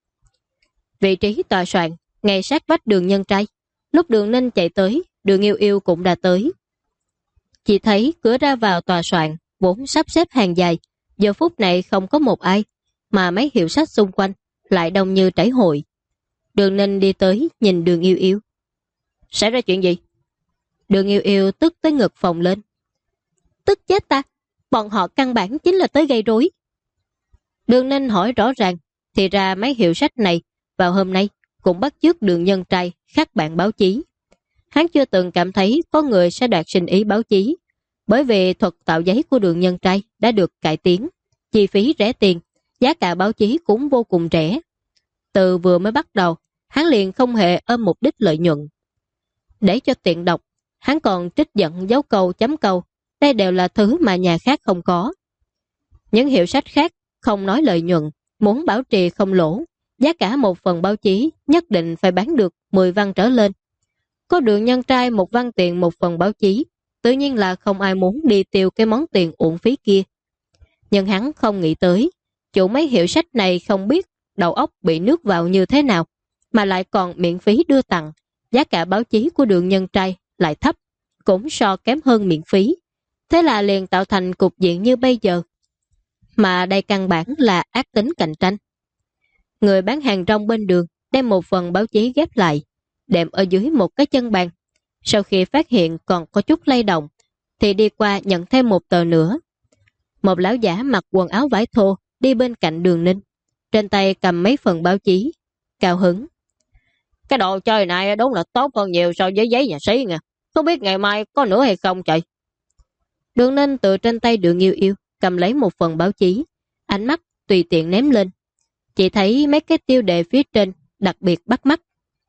Vị trí tòa soạn ngay sát vách Đường Nhân Trai. Lúc Đường Ninh chạy tới, Đường Yêu Yêu cũng đã tới. Chỉ thấy cửa ra vào tòa soạn vốn sắp xếp hàng dài, giờ phút này không có một ai, mà mấy hiệu sách xung quanh lại đông như trải hội. Đường Ninh đi tới nhìn Đường Yêu Yêu, Xảy ra chuyện gì? Đường Yêu Yêu tức tới ngực phồng lên. Tức chết ta, bọn họ căn bản chính là tới gây rối. Đường Ninh hỏi rõ ràng, thì ra mấy hiệu sách này vào hôm nay cũng bắt chước Đường Nhân Trai khắc bản báo chí. Hắn chưa từng cảm thấy có người sẽ đoạt sinh ý báo chí, bởi vì thuật tạo giấy của Đường Nhân Trai đã được cải tiến, chi phí rẻ tiền, giá cả báo chí cũng vô cùng rẻ. Từ vừa mới bắt đầu, hắn liền không hề ôm mục đích lợi nhuận. Để cho tiện đọc, hắn còn trích dẫn dấu câu chấm câu, đây đều là thứ mà nhà khác không có. Những hiệu sách khác không nói lợi nhuận, muốn bảo trì không lỗ, giá cả một phần báo chí nhất định phải bán được 10 văn trở lên. Có Đường Nhân Trai 1 văn tiền một phần báo chí, tự nhiên là không ai muốn đi tiêu cái món tiền uổng phí kia. Nhưng hắn không nghĩ tới, chủ mấy hiệu sách này không biết đầu óc bị nước vào như thế nào, mà lại còn miễn phí đưa tặng. Giá cả báo chí của Đường Nhân Trai lại thấp, cũng so kém hơn miễn phí. Thế là liền tạo thành cục diện như bây giờ. Mà đây căn bản là ác tính cạnh tranh. Người bán hàng rong bên đường đem một phần báo chí ghép lại, đệm ở dưới một cái chân bàn. Sau khi phát hiện còn có chút lay động, thì đi qua nhận thêm một tờ nữa. Một lão giả mặc quần áo vải thô đi bên cạnh Đường Ninh, trên tay cầm mấy phần báo chí, cao hứng. Cái đồ chơi này đúng là tốt hơn nhiều so với giấy nhà sĩ nha. Không biết ngày mai có nữa hay không trời. Đường Ninh từ trên tay Đường Yêu Yêu cầm lấy một phần báo chí, ánh mắt tùy tiện ném lên. Chỉ thấy mấy cái tiêu đề phía trên đặc biệt bắt mắt.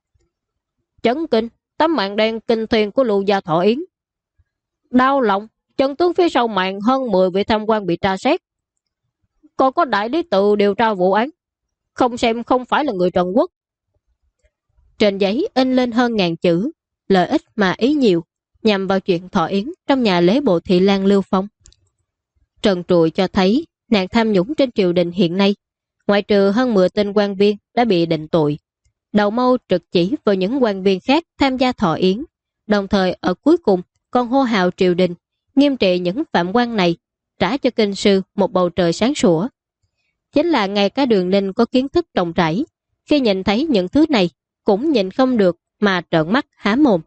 Chấn kinh, tấm màn đen kinh thuyền của Lưu Gia Thọ Yến. Đau lòng, chân tướng phía sau màn hơn 10 vị tham quan bị tra xét. Còn có đại lý tự điều tra vụ án. Không xem không phải là người Trần Quốc. Trên giấy in lên hơn 1000 chữ, lợi ích mà ý nhiều, nhằm vào chuyện Thọ Yến trong nhà lễ bộ thị lang Lưu Phong. Trần trụi cho thấy nạn tham nhũng trên triều đình hiện nay, ngoại trừ hơn 10 tên quan viên đã bị định tội, đầu mâu trực chỉ vào những quan viên khác tham gia Thọ Yến, đồng thời ở cuối cùng còn hô hào triều đình nghiêm trị những phạm quan này, trả cho kinh sư một bầu trời sáng sủa. Chính là ngay cả Đường Ninh có kiến thức rộng rãi, khi nhìn thấy những thứ này cũng nhìn không được mà trợn mắt há mồm.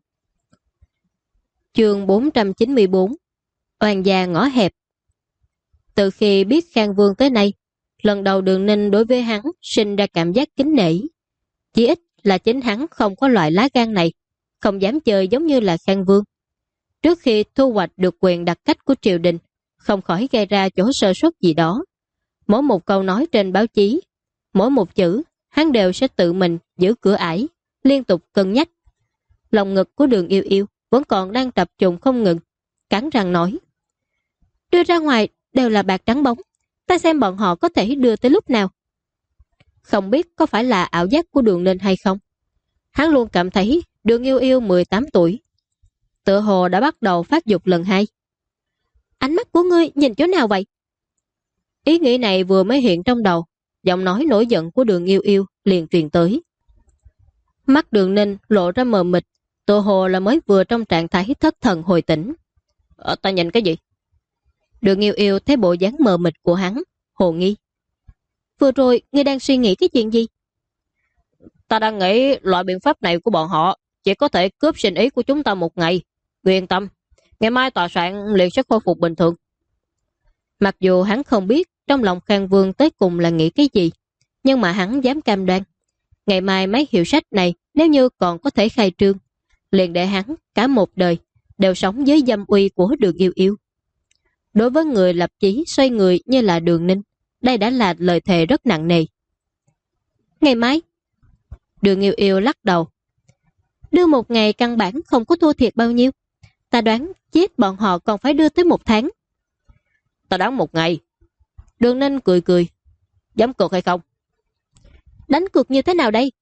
Chương 494 Oan gia ngõ hẹp. Từ khi biết Khang Vương tới nay, lần đầu Đường Ninh đối với hắn sinh ra cảm giác kính nể. Chỉ ít là chính hắn không có loại lá gan này, không dám chơi giống như là Khang Vương. Trước khi thu hoạch được quyền đặc cách của triều đình, không khỏi gây ra chỗ sơ suất gì đó. Mỗi một câu nói trên báo chí, mỗi một chữ, hắn đều sẽ tự mình giữ cửa ải, liên tục cân nhắc. Lòng ngực của Đường Yêu Yêu vẫn còn đang tập trung không ngừng, cắn răng nói. Đưa ra ngoài đều là bạc trắng bóng, ta xem bọn họ có thể đưa tới lúc nào. Không biết có phải là ảo giác của Đường Ninh hay không. Hắn luôn cảm thấy Đường Yêu Yêu 18 tuổi. Tựa hồ đã bắt đầu phát dục lần 2. Ánh mắt của ngươi nhìn chỗ nào vậy? Ý nghĩ này vừa mới hiện trong đầu, giọng nói nổi giận của Đường Yêu Yêu liền truyền tới. Mắt Đường Ninh lộ ra mờ mịt, tựa hồ là mới vừa trong trạng thái thất thần hồi tỉnh. Ta nhìn cái gì? Đường Yêu Yêu thấy bộ dáng mờ mịt của hắn, hồ nghi. Vừa rồi ngươi đang suy nghĩ cái chuyện gì? Ta đang nghĩ loại biện pháp này của bọn họ chỉ có thể cướp sinh ý của chúng ta một ngày. Yên tâm, ngày mai tòa soạn liền sẽ khôi phục bình thường. Mặc dù hắn không biết trong lòng Khang Vương tới cùng là nghĩ cái gì, nhưng mà hắn dám cam đoan. Ngày mai mấy hiệu sách này nếu như còn có thể khai trương, liền để hắn cả một đời đều sống dưới dâm uy của Đường Yêu Yêu. Đối với người lập chí xoay người như là Đường Ninh, đây đã là lời thề rất nặng nề. Ngày mai? Đường Yêu Yêu lắc đầu. Đưa một ngày căn bản không có thua thiệt bao nhiêu. Ta đoán chết bọn họ còn phải đưa tới 1 tháng. Ta đoán 1 ngày. Đường Ninh cười cười. Dám cược hay không? Đánh cược như thế nào đây?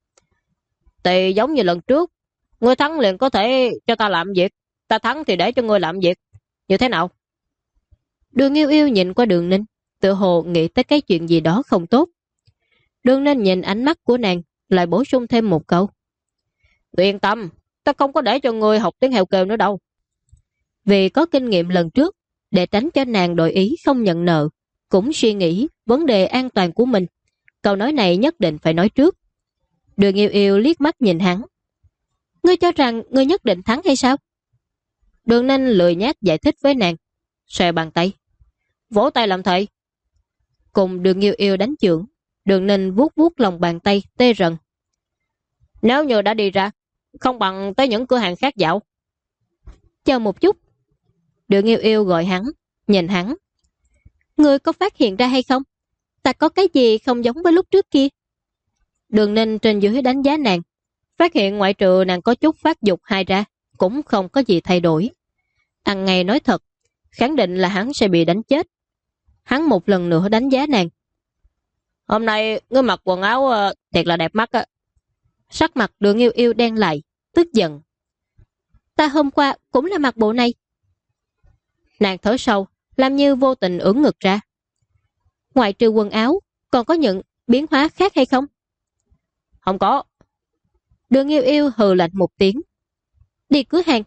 Thì giống như lần trước, ngươi thắng liền có thể cho ta làm việc, ta thắng thì để cho ngươi làm việc. Như thế nào? Đường Yêu Yêu nhìn qua Đường Ninh, tự hồ nghĩ tới cái chuyện gì đó không tốt. Đường Ninh nhìn ánh mắt của nàng, lại bổ sung thêm một câu. Yên tâm, ta không có để cho ngươi học tiếng heo kêu nữa đâu. Vì có kinh nghiệm lần trước, để tránh cho nàng đổi ý không nhận nợ, cũng suy nghĩ vấn đề an toàn của mình. Câu nói này nhất định phải nói trước. Đường Yêu Yêu liếc mắt nhìn hắn. Ngươi cho rằng ngươi nhất định thắng hay sao? Đường Ninh lười nhác giải thích với nàng, xòe bàn tay, vỗ tay làm thầy. Cùng Đường Yêu Yêu đánh chưởng, Đường Ninh vuốt vuốt lòng bàn tay tê rần. Nếu như đã đi ra, không bằng tới những cửa hàng khác dạo. Chờ một chút. Đường Yêu Yêu gọi hắn, nhìn hắn. Ngươi có phát hiện ra hay không? Ta có cái gì không giống với lúc trước kia? Đường Ninh trên dưới đánh giá nàng, phát hiện ngoại trừ nàng có chút phát dục hai ra, cũng không có gì thay đổi. Ăn ngày nói thật, khẳng định là hắn sẽ bị đánh chết. Hắn một lần nữa đánh giá nàng. Hôm nay ngươi mặc quần áo thiệt là đẹp mắt á. Sắc mặt Đường Yêu Yêu đen lại, tức giận. Ta hôm qua cũng là mặc bộ này. Nàng thở sâu, làm như vô tình ưỡn ngực ra. Ngoại trừ quần áo, còn có những biến hóa khác hay không? Không có. Đường Yêu Yêu hừ lạnh một tiếng. Đi cửa hàng.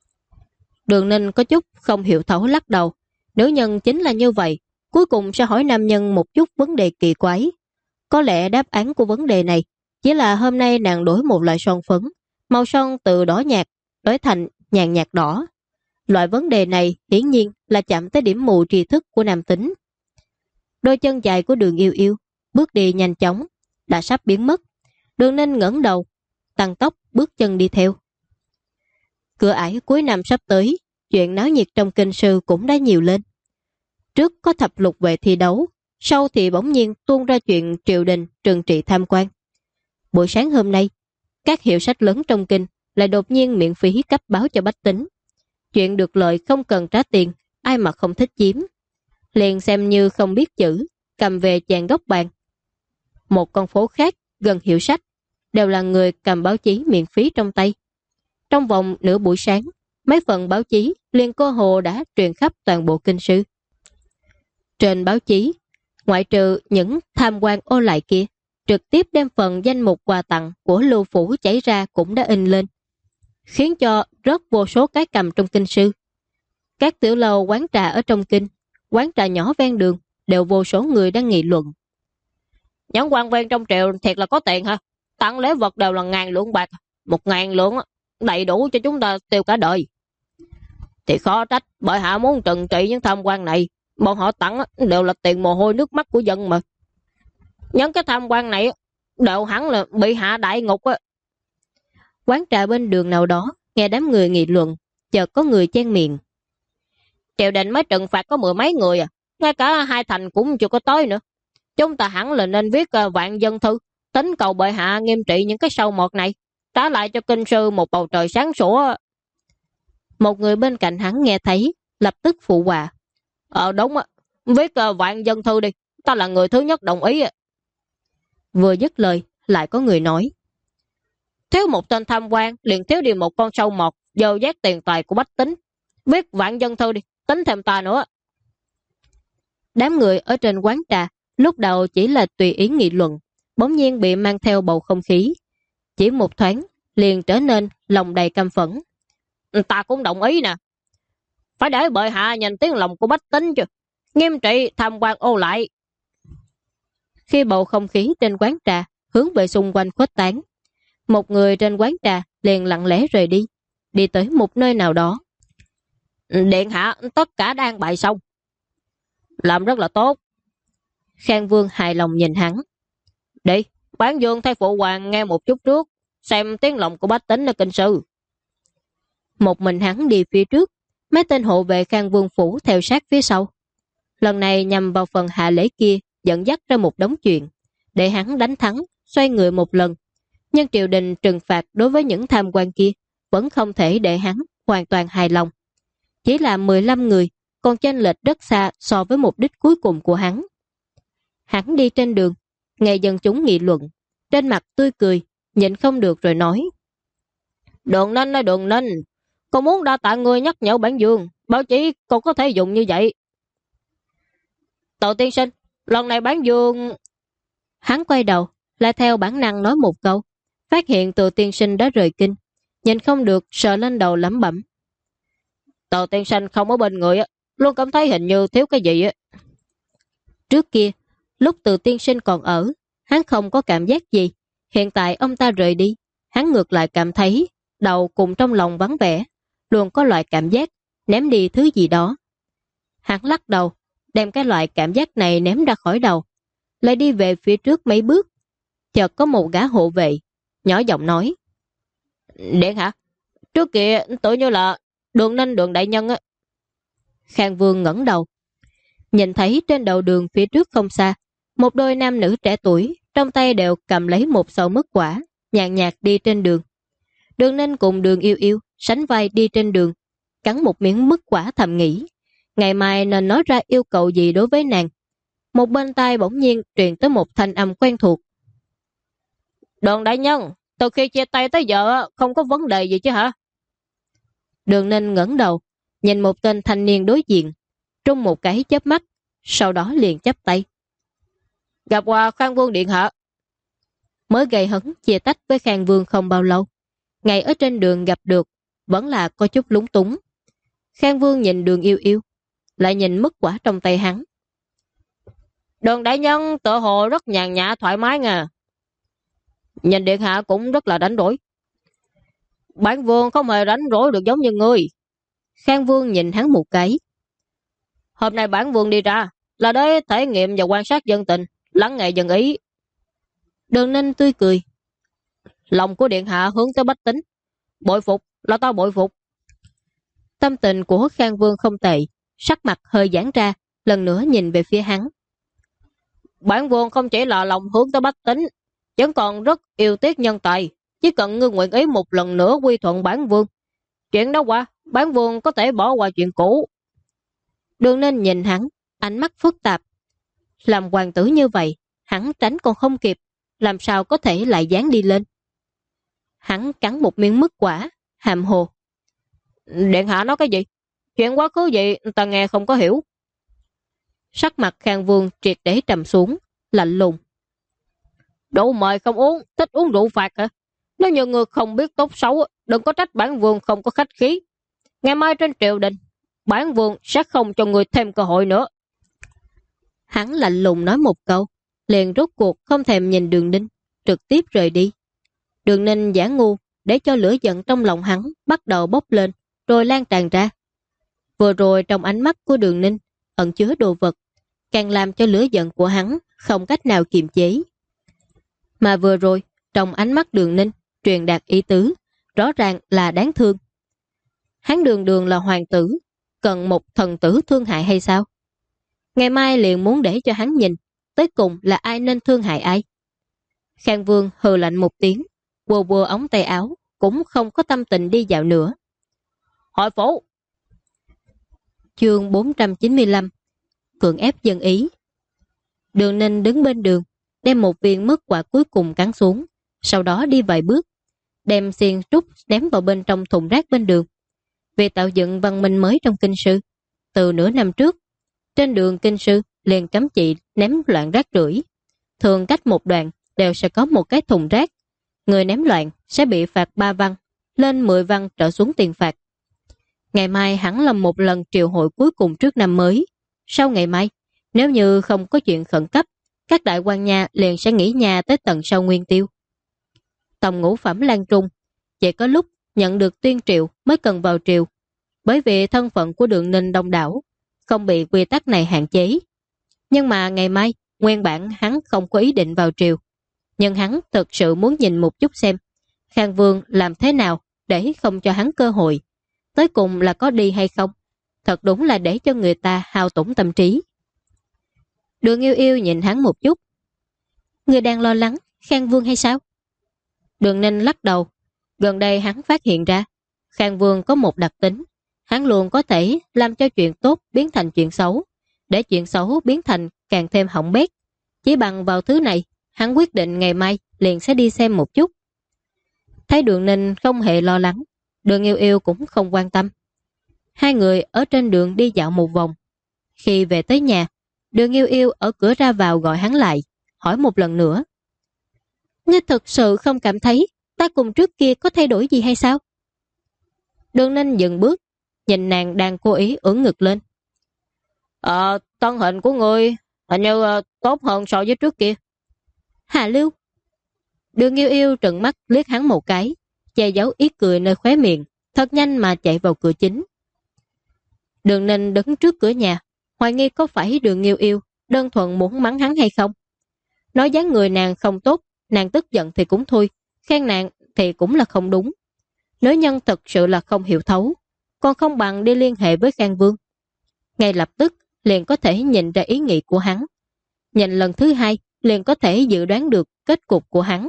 Đường Ninh có chút không hiểu thấu lắc đầu. Nữ nhân chính là như vậy, cuối cùng sẽ hỏi nam nhân một chút vấn đề kỳ quái. Có lẽ đáp án của vấn đề này chỉ là hôm nay nàng đổi một loại son phấn, màu son từ đỏ nhạt đổi thành nhàn nhạt đỏ. Loại vấn đề này hiển nhiên là chạm tới điểm mù tri thức của nam tính. Đôi chân dài của Đường Yêu Yêu bước đi nhanh chóng, đã sắp biến mất. Đường Ninh ngẩng đầu, tăng tốc bước chân đi theo. Cửa ải cuối năm sắp tới, chuyện náo nhiệt trong kinh sư cũng đã nhiều lên. Trước có thập lục vệ thi đấu, sau thì bỗng nhiên tuôn ra chuyện triều đình trừng trị tham quan. Buổi sáng hôm nay, các hiệu sách lớn trong kinh lại đột nhiên miễn phí cấp báo cho bách tính. Chuyện được lợi không cần trả tiền, ai mà không thích chiếm. Liền xem như không biết chữ, cầm về chàng góc bàn. Một con phố khác gần hiệu sách đều là người cầm báo chí miễn phí trong tay. Trong vòng nửa buổi sáng, mấy phần báo chí liền cơ hồ đã truyền khắp toàn bộ kinh sư. Trên báo chí, ngoại trừ những tham quan ô lại kia, trực tiếp đem phần danh mục quà tặng của Lưu Phủ chảy ra cũng đã in lên, khiến cho rất vô số cái cầm trong kinh sư. Các tiểu lầu quán trà ở trong kinh, quán trà nhỏ ven đường đều vô số người đang nghị luận. Những quan viên trong triều thiệt là có tiền ha, tặng lễ vật đều là 1.000 lượng bạc, 1.000 lượng đầy đủ cho chúng ta tiêu cả đời. Thì khó trách bởi hạ muốn trừng trị những tham quan này, bọn họ tặng đều là tiền mồ hôi nước mắt của dân mà. Những cái tham quan này đều hẳn là bị hạ đại ngục á. Quán trà bên đường nào đó, nghe đám người nghị luận, chợt có người chen miệng. Triều đình mới trừng phạt có 10 mấy người à, ngay cả hai thành cũng chưa có tới nữa. Chúng ta hẳn là nên viết vạn dân thư, tính cầu bệ hạ nghiêm trị những cái sâu mọt này, trả lại cho kinh sư một bầu trời sáng sủa. Một người bên cạnh hắn nghe thấy, lập tức phụ họa. Đúng á, viết vạn dân thư đi, ta là người thứ nhất đồng ý. Vừa dứt lời, lại có người nói. Thiếu một tên tham quan, liền thiếu đi một con sâu mọt, dơ dát tiền tài của bách tính. Viết vạn dân thư đi, tính thêm ta nữa. Đám người ở trên quán trà, lúc đầu chỉ là tùy ý nghị luận, bỗng nhiên bị mang theo bầu không khí. Chỉ một thoáng, liền trở nên lòng đầy căm phẫn. Ta cũng đồng ý nè. Phải để bệ hạ nhìn tiếng lòng của bách tính chứ. Nghiêm trị tham quan ô lại. Khi bầu không khí trên quán trà hướng về xung quanh khuếch tán, một người trên quán trà liền lặng lẽ rời đi, đi tới một nơi nào đó. Điện hạ tất cả đang bày xong. Làm rất là tốt. Khang Vương hài lòng nhìn hắn. Đi, Bán Dương thay phụ hoàng nghe một chút trước, xem tiếng lòng của bách tính ở kinh sư. Một mình hắn đi phía trước, mấy tên hộ vệ Khang Vương phủ theo sát phía sau. Lần này nhằm vào phần hạ lễ kia, dẫn dắt ra một đống chuyện, để hắn đánh thắng, xoay người một lần. Nhưng triều đình trừng phạt đối với những tham quan kia vẫn không thể để hắn hoàn toàn hài lòng. Chỉ là 15 người, còn chênh lệch rất xa so với mục đích cuối cùng của hắn. Hắn đi trên đường, nghe dân chúng nghị luận, trên mặt tươi cười, nhịn không được rồi nói. Đường Ninh ơi Đường Ninh, con muốn đa tạ người nhắc nhở Bản Dương, báo chí con có thể dùng như vậy. Tàu tiên sinh, lần này Bản Dương... Hắn quay đầu, lại theo bản năng nói một câu, phát hiện Từ tiên sinh đã rời kinh, nhìn không được sờ lên đầu lẩm bẩm. Từ tiên sinh không ở bên người, luôn cảm thấy hình như thiếu cái gì. Trước kia, lúc Từ tiên sinh còn ở, hắn không có cảm giác gì. Hiện tại ông ta rời đi, hắn ngược lại cảm thấy đầu cùng trong lòng vắng vẻ, luôn có loại cảm giác ném đi thứ gì đó. Hắn lắc đầu, đem cái loại cảm giác này ném ra khỏi đầu, lại đi về phía trước mấy bước. Chợt có một gã hộ vệ, nhỏ giọng nói: Điện hả? Trước kia tự như là Đường Ninh Đường đại nhân á. Khang Vương ngẩng đầu, nhìn thấy trên đầu đường phía trước không xa, một đôi nam nữ trẻ tuổi, trong tay đều cầm lấy một sầu mứt quả, nhàn nhạt đi trên đường. Đường Ninh cùng Đường Yêu Yêu sánh vai đi trên đường, cắn một miếng mứt quả thầm nghĩ, ngày mai nên nói ra yêu cầu gì đối với nàng. Một bên tai bỗng nhiên truyền tới một thanh âm quen thuộc: Đường đại nhân, từ khi chia tay tới giờ không có vấn đề gì chứ hả? Đường Ninh ngẩng đầu, nhìn một tên thanh niên đối diện, trung một cái chớp mắt, sau đó liền chắp tay: Gặp qua Khang Vương điện hạ. Mới gây hấn chia tách với Khang Vương không bao lâu, ngày ở trên đường gặp được, vẫn là có chút lúng túng. Khang Vương nhìn Đường Yêu Yêu, lại nhìn mứt quả trong tay hắn. Đường đại nhân tựa hồ rất nhàn nhã thoải mái nha. Nhìn điện hạ cũng rất là rảnh rỗi. Bản vương không hề rảnh rỗi được giống như ngươi. Khang Vương nhìn hắn một cái. Hôm nay bản vương đi ra là để thể nghiệm và quan sát dân tình, lắng nghe dân ý. Đường Ninh tươi cười. Lòng của điện hạ hướng tới bách tính, bội phục là tao bội phục. Tâm tình của Khang Vương không tệ, sắc mặt hơi giãn ra, lần nữa nhìn về phía hắn. Bản vương không chỉ là lòng hướng tới bách tính, vẫn còn rất yêu tiếc nhân tài. Chỉ cần ngươi nguyện ý một lần nữa quy thuận bản vương, chuyện đó qua, bản vương có thể bỏ qua chuyện cũ. Đường Ninh nhìn hắn, ánh mắt phức tạp. Làm hoàng tử như vậy, hắn tránh còn không kịp, làm sao có thể lại dán đi lên. Hắn cắn một miếng mứt quả, hàm hồ. Điện hạ nói cái gì? Chuyện quá khứ gì ta nghe không có hiểu. Sắc mặt Khang Vương triệt để trầm xuống, lạnh lùng. Rượu mời không uống, thích uống rượu phạt hả? Nếu như ngươi không biết tốt xấu, đừng có trách bản vương không có khách khí. Ngày mai trên triều đình, bản vương sẽ không cho người thêm cơ hội nữa. Hắn lạnh lùng nói một câu, liền rốt cuộc không thèm nhìn Đường Ninh, trực tiếp rời đi. Đường Ninh giả ngu, để cho lửa giận trong lòng hắn bắt đầu bốc lên, rồi lan tràn ra. Vừa rồi trong ánh mắt của Đường Ninh ẩn chứa đồ vật, càng làm cho lửa giận của hắn không cách nào kiềm chế. Mà vừa rồi, trong ánh mắt Đường Ninh truyền đạt ý tứ, rõ ràng là đáng thương. Hắn đường đường là hoàng tử, cần một thần tử thương hại hay sao? Ngày mai liền muốn để cho hắn nhìn, tới cùng là ai nên thương hại ai. Khang Vương hừ lạnh một tiếng, quờ quờ ống tay áo, cũng không có tâm tình đi dạo nữa. Hội phố. Chương 495, cưỡng ép dân ý. Đường Ninh đứng bên đường, đem một viên mứt quả cuối cùng cắn xuống, sau đó đi vài bước, đem xiên trúc ném vào bên trong thùng rác bên đường. Vì tạo dựng văn minh mới trong kinh sư, từ nửa năm trước, trên đường kinh sư liền cấm chỉ ném loạn rác rưởi. Thường cách một đoạn đều sẽ có một cái thùng rác. Người ném loạn sẽ bị phạt 3 văn, lên 10 văn trở xuống tiền phạt. Ngày mai hẳn là một lần triều hội cuối cùng trước năm mới. Sau ngày mai, nếu như không có chuyện khẩn cấp, các đại quan nhà liền sẽ nghỉ nhà tới tận sau Nguyên Tiêu. Tòng ngũ phẩm Lan Trung chỉ có lúc nhận được tuyên triệu mới cần vào triều, bởi vì thân phận của Đường Ninh đông đảo, không bị quy tắc này hạn chế. Nhưng mà ngày mai, nguyên bản hắn không có ý định vào triều, nhưng hắn thực sự muốn nhìn một chút xem Khang Vương làm thế nào để không cho hắn cơ hội. Tới cùng là có đi hay không, thật đúng là để cho người ta hao tổn tâm trí. Đường Yêu Yêu nhìn hắn một chút. Người đang lo lắng Khang Vương hay sao? Đường Ninh lắc đầu. Gần đây hắn phát hiện ra Khang Vương có một đặc tính, hắn luôn có thể làm cho chuyện tốt biến thành chuyện xấu, để chuyện xấu biến thành càng thêm hỏng bét. Chỉ bằng vào thứ này, hắn quyết định ngày mai liền sẽ đi xem một chút. Thấy Đường Ninh không hề lo lắng, Đường Yêu Yêu cũng không quan tâm. Hai người ở trên đường đi dạo một vòng. Khi về tới nhà, Đường Yêu Yêu ở cửa ra vào gọi hắn lại, hỏi một lần nữa. Ngươi thực sự không cảm thấy ta cùng trước kia có thay đổi gì hay sao? Đường Ninh dừng bước, nhìn nàng đang cố ý ưỡn ngực lên. Thân hình của ngươi hình như tốt hơn so với trước kia. Hà Lưu. Đường Yêu Yêu trừng mắt liếc hắn một cái, che giấu ý cười nơi khóe miệng, thật nhanh mà chạy vào cửa chính. Đường Ninh đứng trước cửa nhà, hoài nghi có phải Đường Nghiêu Yêu đơn thuần muốn mắng hắn hay không. Nói dáng người nàng không tốt, nàng tức giận thì cũng thôi, khen nàng thì cũng là không đúng. Nữ nhân thật sự là không hiểu thấu, còn không bằng đi liên hệ với Khang Vương. Ngay lập tức liền có thể nhìn ra ý nghĩ của hắn. Nhìn lần thứ hai liền có thể dự đoán được kết cục của hắn.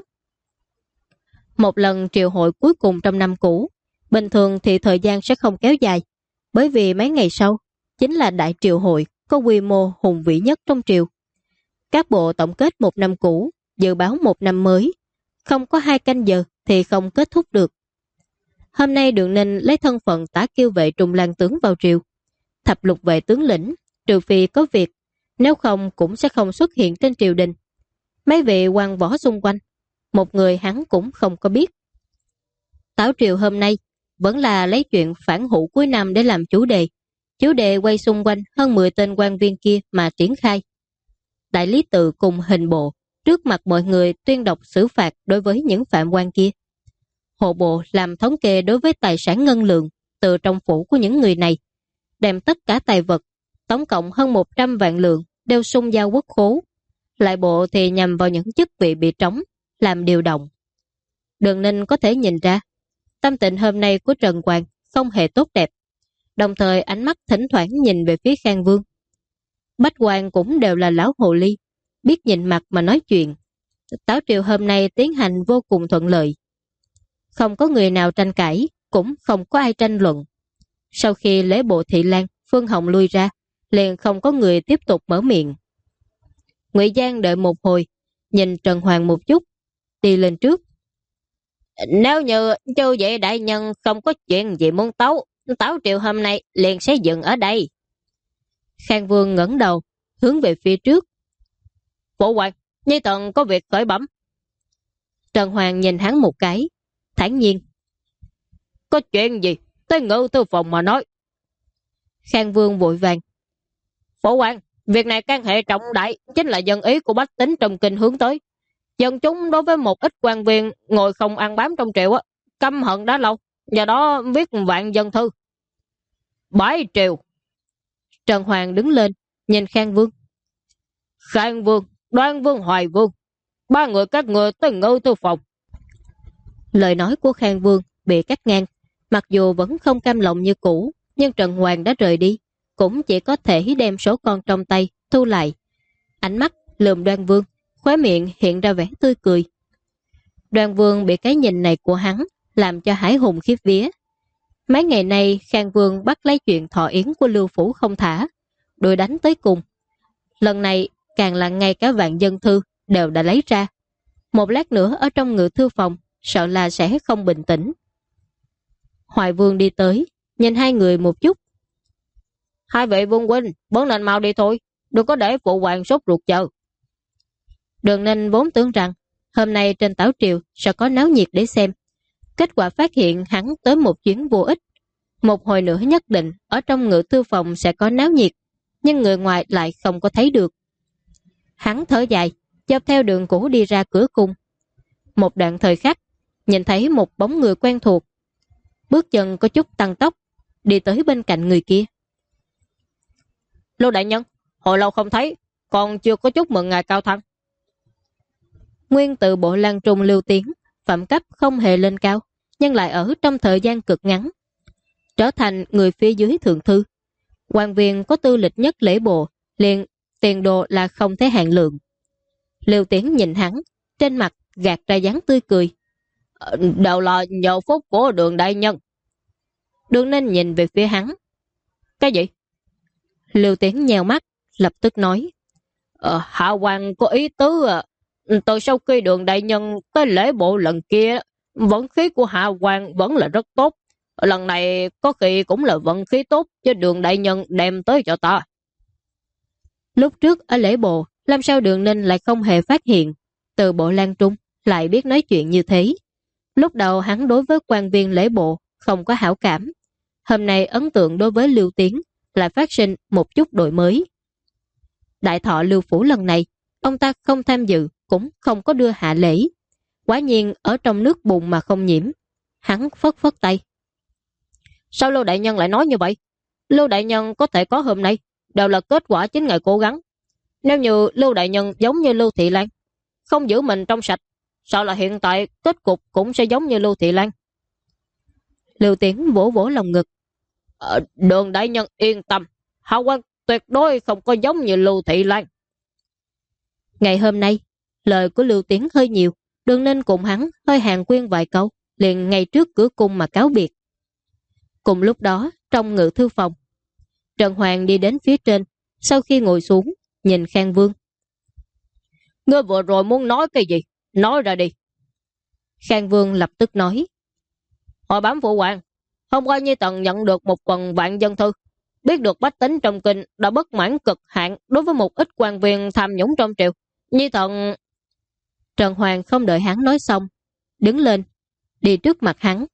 Một lần triều hội cuối cùng trong năm cũ, bình thường thì thời gian sẽ không kéo dài, bởi vì mấy ngày sau chính là đại triều hội có quy mô hùng vĩ nhất trong triều. Các bộ tổng kết một năm cũ, dự báo một năm mới, không có 2 canh giờ thì không kết thúc được. Hôm nay Đường Ninh lấy thân phận tả kiêu vệ Trung Lang tướng vào triều. Thập lục vệ tướng lĩnh, trừ phi có việc, nếu không cũng sẽ không xuất hiện trên triều đình. Mấy vị quan võ xung quanh, một người hắn cũng không có biết. Tảo triều hôm nay vẫn là lấy chuyện phản hữu cuối năm để làm chủ đề. Chủ đề quay xung quanh hơn 10 tên quan viên kia mà triển khai. Đại lý tự cùng hình bộ trước mặt mọi người tuyên đọc xử phạt đối với những phạm quan kia. Hộ bộ làm thống kê đối với tài sản ngân lượng từ trong phủ của những người này, đem tất cả tài vật, tổng cộng hơn 100 vạn lượng đều sung giao quốc khố. Lại bộ thì nhằm vào những chức vị bị trống, làm điều động. Đường Ninh có thể nhìn ra, tâm tình hôm nay của Trần Quang không hề tốt đẹp, đồng thời ánh mắt thỉnh thoảng nhìn về phía Khang Vương. Bách quan cũng đều là lão hồ ly, biết nhìn mặt mà nói chuyện. Tảo triều hôm nay tiến hành vô cùng thuận lợi. Không có người nào tranh cãi, cũng không có ai tranh luận. Sau khi lễ bộ Thị Lan, Phương Hồng lui ra, liền không có người tiếp tục mở miệng. Ngụy Giang đợi một hồi, nhìn Trần Hoàng một chút, đi lên trước. Nếu như chư vị đại nhân không có chuyện gì muốn tấu, Tảo triều hôm nay liền sẽ dừng ở đây. Khang Vương ngẩng đầu, hướng về phía trước. Phụ hoàng, nhi thần có việc khởi bẩm. Trần Hoàng nhìn hắn một cái, thản nhiên. Có chuyện gì? Tới Ngự Thư phòng mà nói. Khang Vương vội vàng. Phụ hoàng, việc này can hệ trọng đại, chính là dân ý của bách tính trong kinh hướng tới. Dân chúng đối với một ít quan viên ngồi không ăn bám trong triều, căm hận đã lâu, do đó viết vạn dân thư. Bãi triều. Trần Hoàng đứng lên, nhìn Khang Vương. Khang Vương, Đoan Vương, Hoài Vương, 3 người các người tới Ngự Thư phòng. Lời nói của Khang Vương bị cắt ngang, mặc dù vẫn không cam lòng như cũ, nhưng Trần Hoàng đã rời đi, cũng chỉ có thể đem số con trong tay thu lại. Ánh mắt lườm Đoan Vương, khóe miệng hiện ra vẻ tươi cười. Đoan Vương bị cái nhìn này của hắn làm cho hải hùng khiếp vía. Mấy ngày nay Khang Vương bắt lấy chuyện thọ yến của Lưu Phủ không thả, đuổi đánh tới cùng. Lần này càng là ngay cả vạn dân thư đều đã lấy ra. Một lát nữa ở trong Ngự Thư phòng sợ là sẽ không bình tĩnh. Hoài Vương đi tới, nhìn hai người một chút. Hai vị vương huynh, bớn nên mau đi thôi, đừng có để phụ hoàng sốt ruột chờ. Đường Ninh vốn tưởng rằng hôm nay trên Tảo triều sẽ có náo nhiệt để xem. Kết quả phát hiện hắn tới một chuyến vô ích. Một hồi nữa nhất định ở trong Ngự Thư phòng sẽ có náo nhiệt, nhưng người ngoài lại không có thấy được. Hắn thở dài, dọc theo đường cũ đi ra cửa cung. Một đoạn thời khắc, nhìn thấy một bóng người quen thuộc. Bước chân có chút tăng tốc, đi tới bên cạnh người kia. Lưu đại nhân, hồi lâu không thấy, còn chưa có chúc mừng ngài cao thăng. Nguyên từ bộ Lan Trung Lưu Tiến, phẩm cấp không hề lên cao, nhưng lại ở trong thời gian cực ngắn, trở thành người phía dưới thượng thư. Quan viên có tư lịch nhất lễ bộ, liền tiền đồ là không thể hạn lượng. Lưu Tiến nhìn hắn, trên mặt gạt ra dáng tươi cười. Đều là nhờ phúc của Đường đại nhân. Đường Ninh nhìn về phía hắn. Cái gì? Lưu Tiến nhèo mắt, lập tức nói. Hạ hoàng có ý tứ từ sau khi Đường đại nhân tới lễ bộ lần kia, vận khí của Hạ hoàng vẫn là rất tốt. Lần này có khi cũng là vận khí tốt cho Đường đại nhân đem tới cho ta. Lúc trước ở lễ bộ, làm sao Đường Ninh lại không hề phát hiện từ bộ Lan Trung lại biết nói chuyện như thế. Lúc đầu hắn đối với quan viên lễ bộ không có hảo cảm. Hôm nay ấn tượng đối với Lưu Tiến lại phát sinh một chút đổi mới. Đại thọ Lưu Phủ lần này, ông ta không tham dự, cũng không có đưa hạ lễ. Quả nhiên ở trong nước bùn mà không nhiễm. Hắn phất phất tay. Sao Lưu đại nhân lại nói như vậy? Lưu đại nhân có thể có hôm nay đều là kết quả chính ngày cố gắng. Nếu như Lưu đại nhân giống như Lưu Thị Lan, không giữ mình trong sạch, sợ là hiện tại kết cục cũng sẽ giống như Lưu Thị Lan. Lưu Tiến vỗ vỗ lòng ngực. Đường đại nhân yên tâm, hào quang tuyệt đối không có giống như Lưu Thị Lan. Ngày hôm nay, lời của Lưu Tiến hơi nhiều, Đường Ninh cùng hắn hơi hàng quyên vài câu, liền ngay trước cửa cung mà cáo biệt. Cùng lúc đó, trong ngự thư phòng, Trần Hoàng đi đến phía trên, sau khi ngồi xuống, nhìn Khang Vương. Ngươi vừa rồi muốn nói cái gì? Nói ra đi. Khang Vương lập tức nói. Hồi bám phụ hoàng, hôm qua Nhi Tần nhận được một quần vạn dân thư, biết được bách tính trong kinh đã bất mãn cực hạn đối với một ít quan viên tham nhũng trong triều. Nhi Tần... Trần Hoàng không đợi hắn nói xong, đứng lên, đi trước mặt hắn.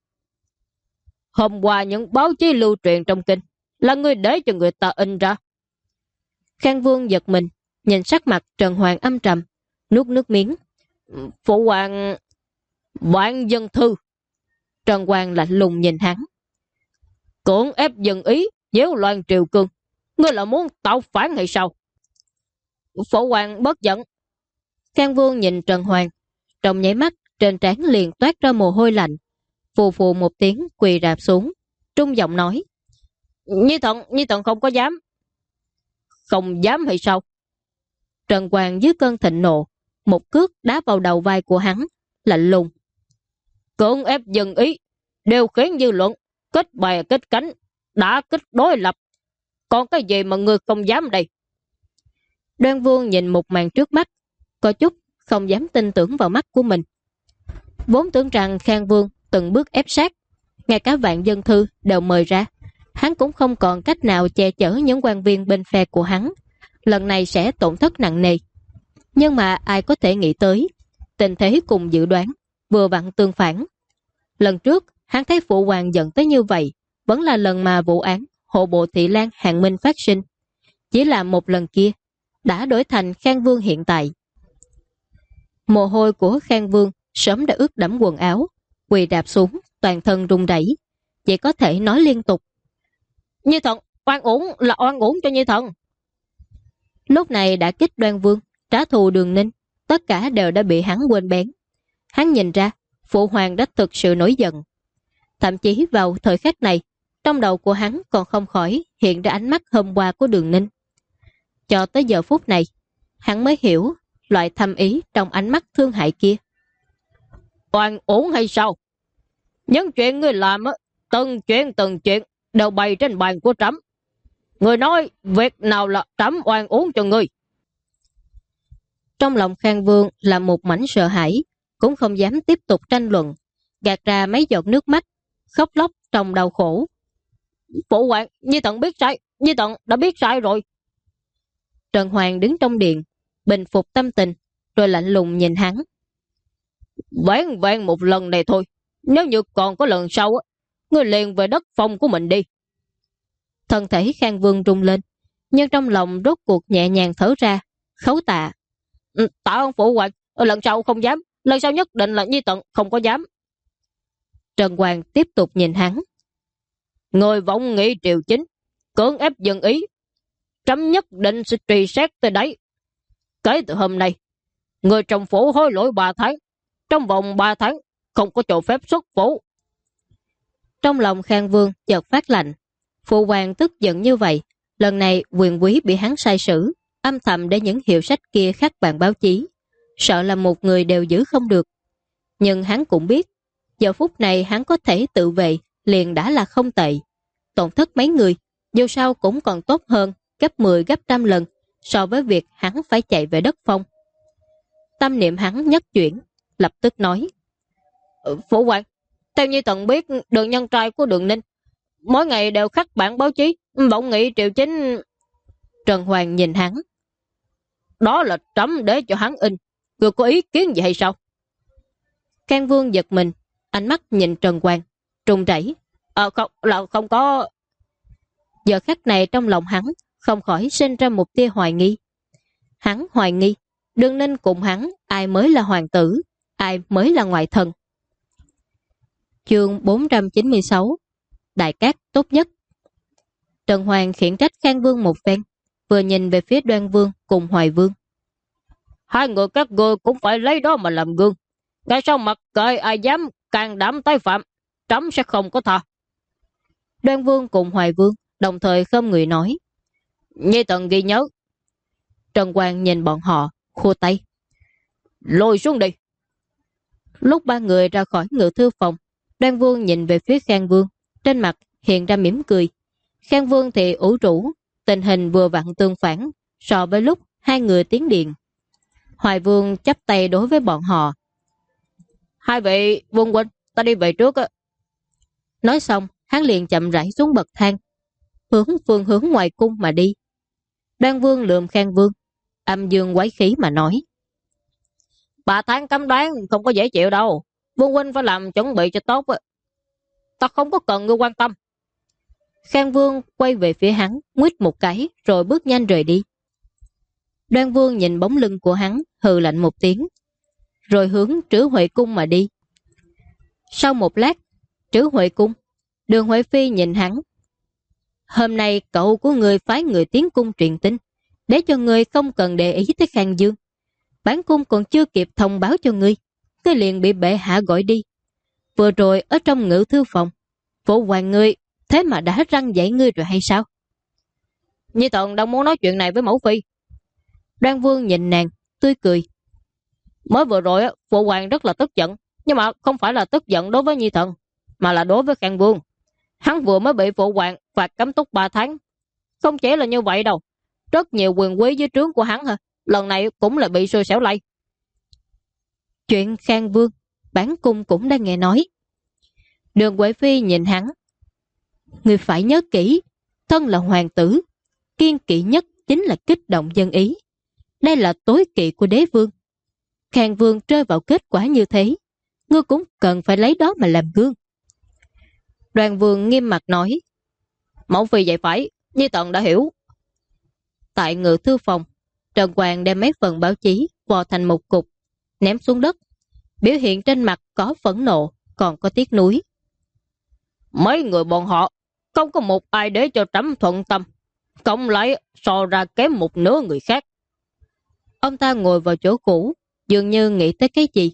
Hôm qua những báo chí lưu truyền trong kinh là ngươi để cho người ta in ra. Khang Vương giật mình, nhìn sắc mặt Trần Hoàng âm trầm, nuốt nước miếng. Phụ hoàng... Vạn dân thư. Trần Hoàng lạnh lùng nhìn hắn. Cưỡng ép dân ý, nhiễu loạn triều cương. Ngươi là muốn tạo phản hay sao? Phụ hoàng bất giận. Khang Vương nhìn Trần Hoàng, trong nháy mắt trên trán liền toát ra mồ hôi lạnh, phù phù một tiếng quỳ rạp xuống, trung giọng nói. Nhi Tần không có dám. Không dám hay sao? Trần Hoàng dưới cơn thịnh nộ, một cước đá vào đầu vai của hắn, lạnh lùng. Cưỡng ép dân ý, điều khiến dư luận, kết bè kết cánh, đã kích đối lập. Còn cái gì mà ngươi không dám đây? Đoan Vương nhìn một màn trước mắt, có chút không dám tin tưởng vào mắt của mình. Vốn tưởng rằng Khang Vương từng bước ép sát, ngay cả vạn dân thư đều mời ra, hắn cũng không còn cách nào che chở những quan viên bên phe của hắn, lần này sẽ tổn thất nặng nề. Nhưng mà ai có thể nghĩ tới, tình thế cùng dự đoán, vừa vặn tương phản. Lần trước, hắn thấy phụ hoàng giận tới như vậy, vẫn là lần mà vụ án hộ bộ Thị Lan Hạng Minh phát sinh. Chỉ là một lần kia, đã đổi thành Khang Vương hiện tại. Mồ hôi của Khang Vương sớm đã ướt đẫm quần áo, quỳ đạp xuống, toàn thân run rẩy, chỉ có thể nói liên tục. Nhi Thần, oan uổng là oan uổng cho Nhi Thần. Lúc này đã kích Đoan Vương, trả thù Đường Ninh, tất cả đều đã bị hắn quên bén. Hắn nhìn ra, phụ hoàng đã thực sự nổi giận. Thậm chí vào thời khắc này, trong đầu của hắn còn không khỏi hiện ra ánh mắt hôm qua của Đường Ninh. Cho tới giờ phút này, hắn mới hiểu loại thâm ý trong ánh mắt thương hại kia. Oan uổng hay sao? Những chuyện ngươi làm, từng chuyện đều bày trên bàn của trẫm. Người nói việc nào là trẫm oan uổng cho ngươi? Trong lòng Khang Vương là một mảnh sợ hãi, cũng không dám tiếp tục tranh luận, gạt ra mấy giọt nước mắt, khóc lóc trong đau khổ. Phụ hoàng, Nhi Tần biết sai, Nhi Tần đã biết sai rồi. Trần Hoàng đứng trong điện, bình phục tâm tình, rồi lạnh lùng nhìn hắn. Ván một lần này thôi, nếu như còn có lần sau, ngươi liền về đất phong của mình đi. Thân thể Khang Vương rung lên, nhưng trong lòng rốt cuộc nhẹ nhàng thở ra, khấu tạ. Tạ ơn phụ hoàng, lần sau không dám, lần sau nhất định là Nhi Tần không có dám. Trần Hoàng tiếp tục nhìn hắn. Người vọng nghị triều chính, cưỡng ép dân ý, trẫm nhất định sẽ truy xét tới đấy. Kể từ hôm nay, người trong phủ hối lỗi 3 tháng, trong vòng 3 tháng không có cho phép xuất phủ. Trong lòng Khang Vương chợt phát lạnh. Phụ hoàng tức giận như vậy, lần này quyền quý bị hắn sai sử, âm thầm để những hiệu sách kia khắc bàn báo chí, sợ là một người đều giữ không được. Nhưng hắn cũng biết, giờ phút này hắn có thể tự vệ liền đã là không tệ. Tổn thất mấy người, dù sao cũng còn tốt hơn gấp 10 gấp trăm lần so với việc hắn phải chạy về đất phong. Tâm niệm hắn nhất chuyển, lập tức nói. Phụ hoàng, theo như Tần biết, Đường nhân trai của Đường Ninh mỗi ngày đều khắc bản báo chí, vọng nghị triều chính. Trần Hoàng nhìn hắn. Đó là trẫm để cho hắn in, người có ý kiến gì hay sao? Khang Vương giật mình, ánh mắt nhìn Trần Hoàng, trùng rẩy. Không có. Giờ khắc này trong lòng hắn không khỏi sinh ra một tia hoài nghi. Hắn hoài nghi, Đường Ninh cùng hắn ai mới là hoàng tử, ai mới là ngoại thần. Chương 496. Đại cát tốt nhất. Trần Hoàng khiển trách Khang Vương một phen, vừa nhìn về phía Đoan Vương cùng Hoài Vương. Hai người các ngươi cũng phải lấy đó mà làm gương. Ngay sau mặt cởi ai dám can đảm tái phạm, trẫm sẽ không có tha. Đoan Vương cùng Hoài Vương đồng thời khom người nói. Nhi thần ghi nhớ. Trần Hoàng nhìn bọn họ, khua tay. Lôi xuống đi. Lúc ba người ra khỏi ngự thư phòng, Đoan Vương nhìn về phía Khang Vương, trên mặt hiện ra mỉm cười. Khang Vương thì ủ rũ, tình hình vừa vặn tương phản so với lúc hai người tiến điện. Hoài Vương chắp tay đối với bọn họ. Hai vị Vương huynh, ta đi về trước á. Nói xong, hắn liền chậm rãi xuống bậc thang, phương hướng ngoài cung mà đi. Đoan Vương lườm Khang Vương, âm dương quái khí mà nói. 3 tháng cấm đoán không có dễ chịu đâu. Vương huynh phải làm chuẩn bị cho tốt á. Ta không có cần ngươi quan tâm. Khang Vương quay về phía hắn, nguyết một cái rồi bước nhanh rời đi. Đoan Vương nhìn bóng lưng của hắn, hừ lạnh một tiếng, rồi hướng Trữ Huệ cung mà đi. Sau một lát, Trữ Huệ cung, Đường Huệ Phi nhìn hắn. Hôm nay cậu của người phái người tiến cung truyền tin, để cho người không cần để ý tới Khang Dương. Bản cung còn chưa kịp thông báo cho ngươi, ngươi liền bị bệ hạ gọi đi. Vừa rồi ở trong ngự thư phòng, phụ hoàng ngươi thế mà đã răng dạy ngươi rồi hay sao? Nhi thần đang muốn nói chuyện này với mẫu phi. Đoan Vương nhìn nàng, tươi cười. Mới vừa rồi phụ hoàng rất là tức giận, nhưng mà không phải là tức giận đối với Nhi thần, mà là đối với Khang Vương. Hắn vừa mới bị phụ hoàng phạt cấm túc 3 tháng. Không chỉ là như vậy đâu, rất nhiều quyền quý dưới trướng của hắn lần này cũng là bị xui xẻo lây. Chuyện Khang Vương, bản cung cũng đang nghe nói. Đường Huệ Phi nhìn hắn. Người phải nhớ kỹ, thân là hoàng tử, kiên kỵ nhất chính là kích động dân ý. Đây là tối kỵ của đế vương. Khang Vương rơi vào kết quả như thế, ngươi cũng cần phải lấy đó mà làm gương. Đoan Vương nghiêm mặt nói. Mẫu phi vậy phải, Nhi thần đã hiểu. Tại ngự thư phòng, Trần Hoàng đem mấy phần báo chí vò thành một cục, ném xuống đất. Biểu hiện trên mặt có phẫn nộ, còn có tiếc nuối. Mấy người bọn họ không có một ai để cho trẫm thuận tâm, cộng lại so ra kém một nửa người khác. Ông ta ngồi vào chỗ cũ, dường như nghĩ tới cái gì.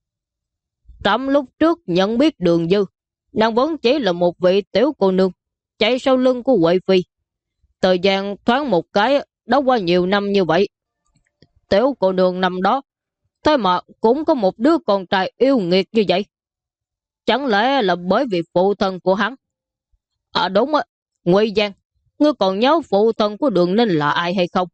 Trẫm lúc trước nhận biết Đường Dư, nàng vẫn chỉ là một vị tiểu cô nương chạy sau lưng của Huệ Phi. Thời gian thoáng một cái đã qua nhiều năm như vậy. Tiểu cô nương năm đó thế mà cũng có một đứa con trai yêu nghiệt như vậy. Chẳng lẽ là bởi vì phụ thân của hắn? À đúng á, Ngụy Giang, ngươi còn nhớ phụ thân của Đường Ninh là ai hay không?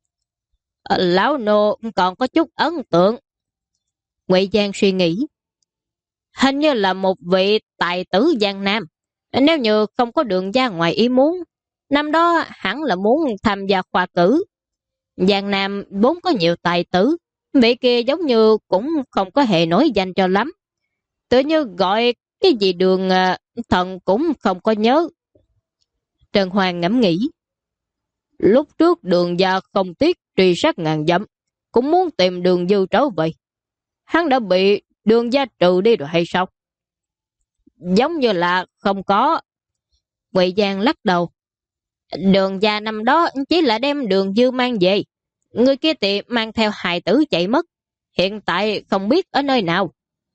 Lão nô còn có chút ấn tượng. Ngụy Giang suy nghĩ. Hình như là một vị tài tử Giang Nam. Nếu như không có Đường gia ngoài ý muốn, năm đó hẳn là muốn tham gia khoa cử. Giang Nam vốn có nhiều tài tử, vị kia giống như cũng không có hề nổi danh cho lắm. Tự như gọi cái gì Đường thần cũng không có nhớ. Trần Hoàng ngẫm nghĩ. Lúc trước Đường gia không tiếc truy sát ngàn dặm, cũng muốn tìm Đường Dư trở về. Hắn đã bị Đường gia trừ đi rồi hay sao? Giống như là không có. Ngụy Giang lắc đầu. Đường gia năm đó chỉ là đem Đường Dư mang về. Người kia thì mang theo hài tử chạy mất. Hiện tại không biết ở nơi nào.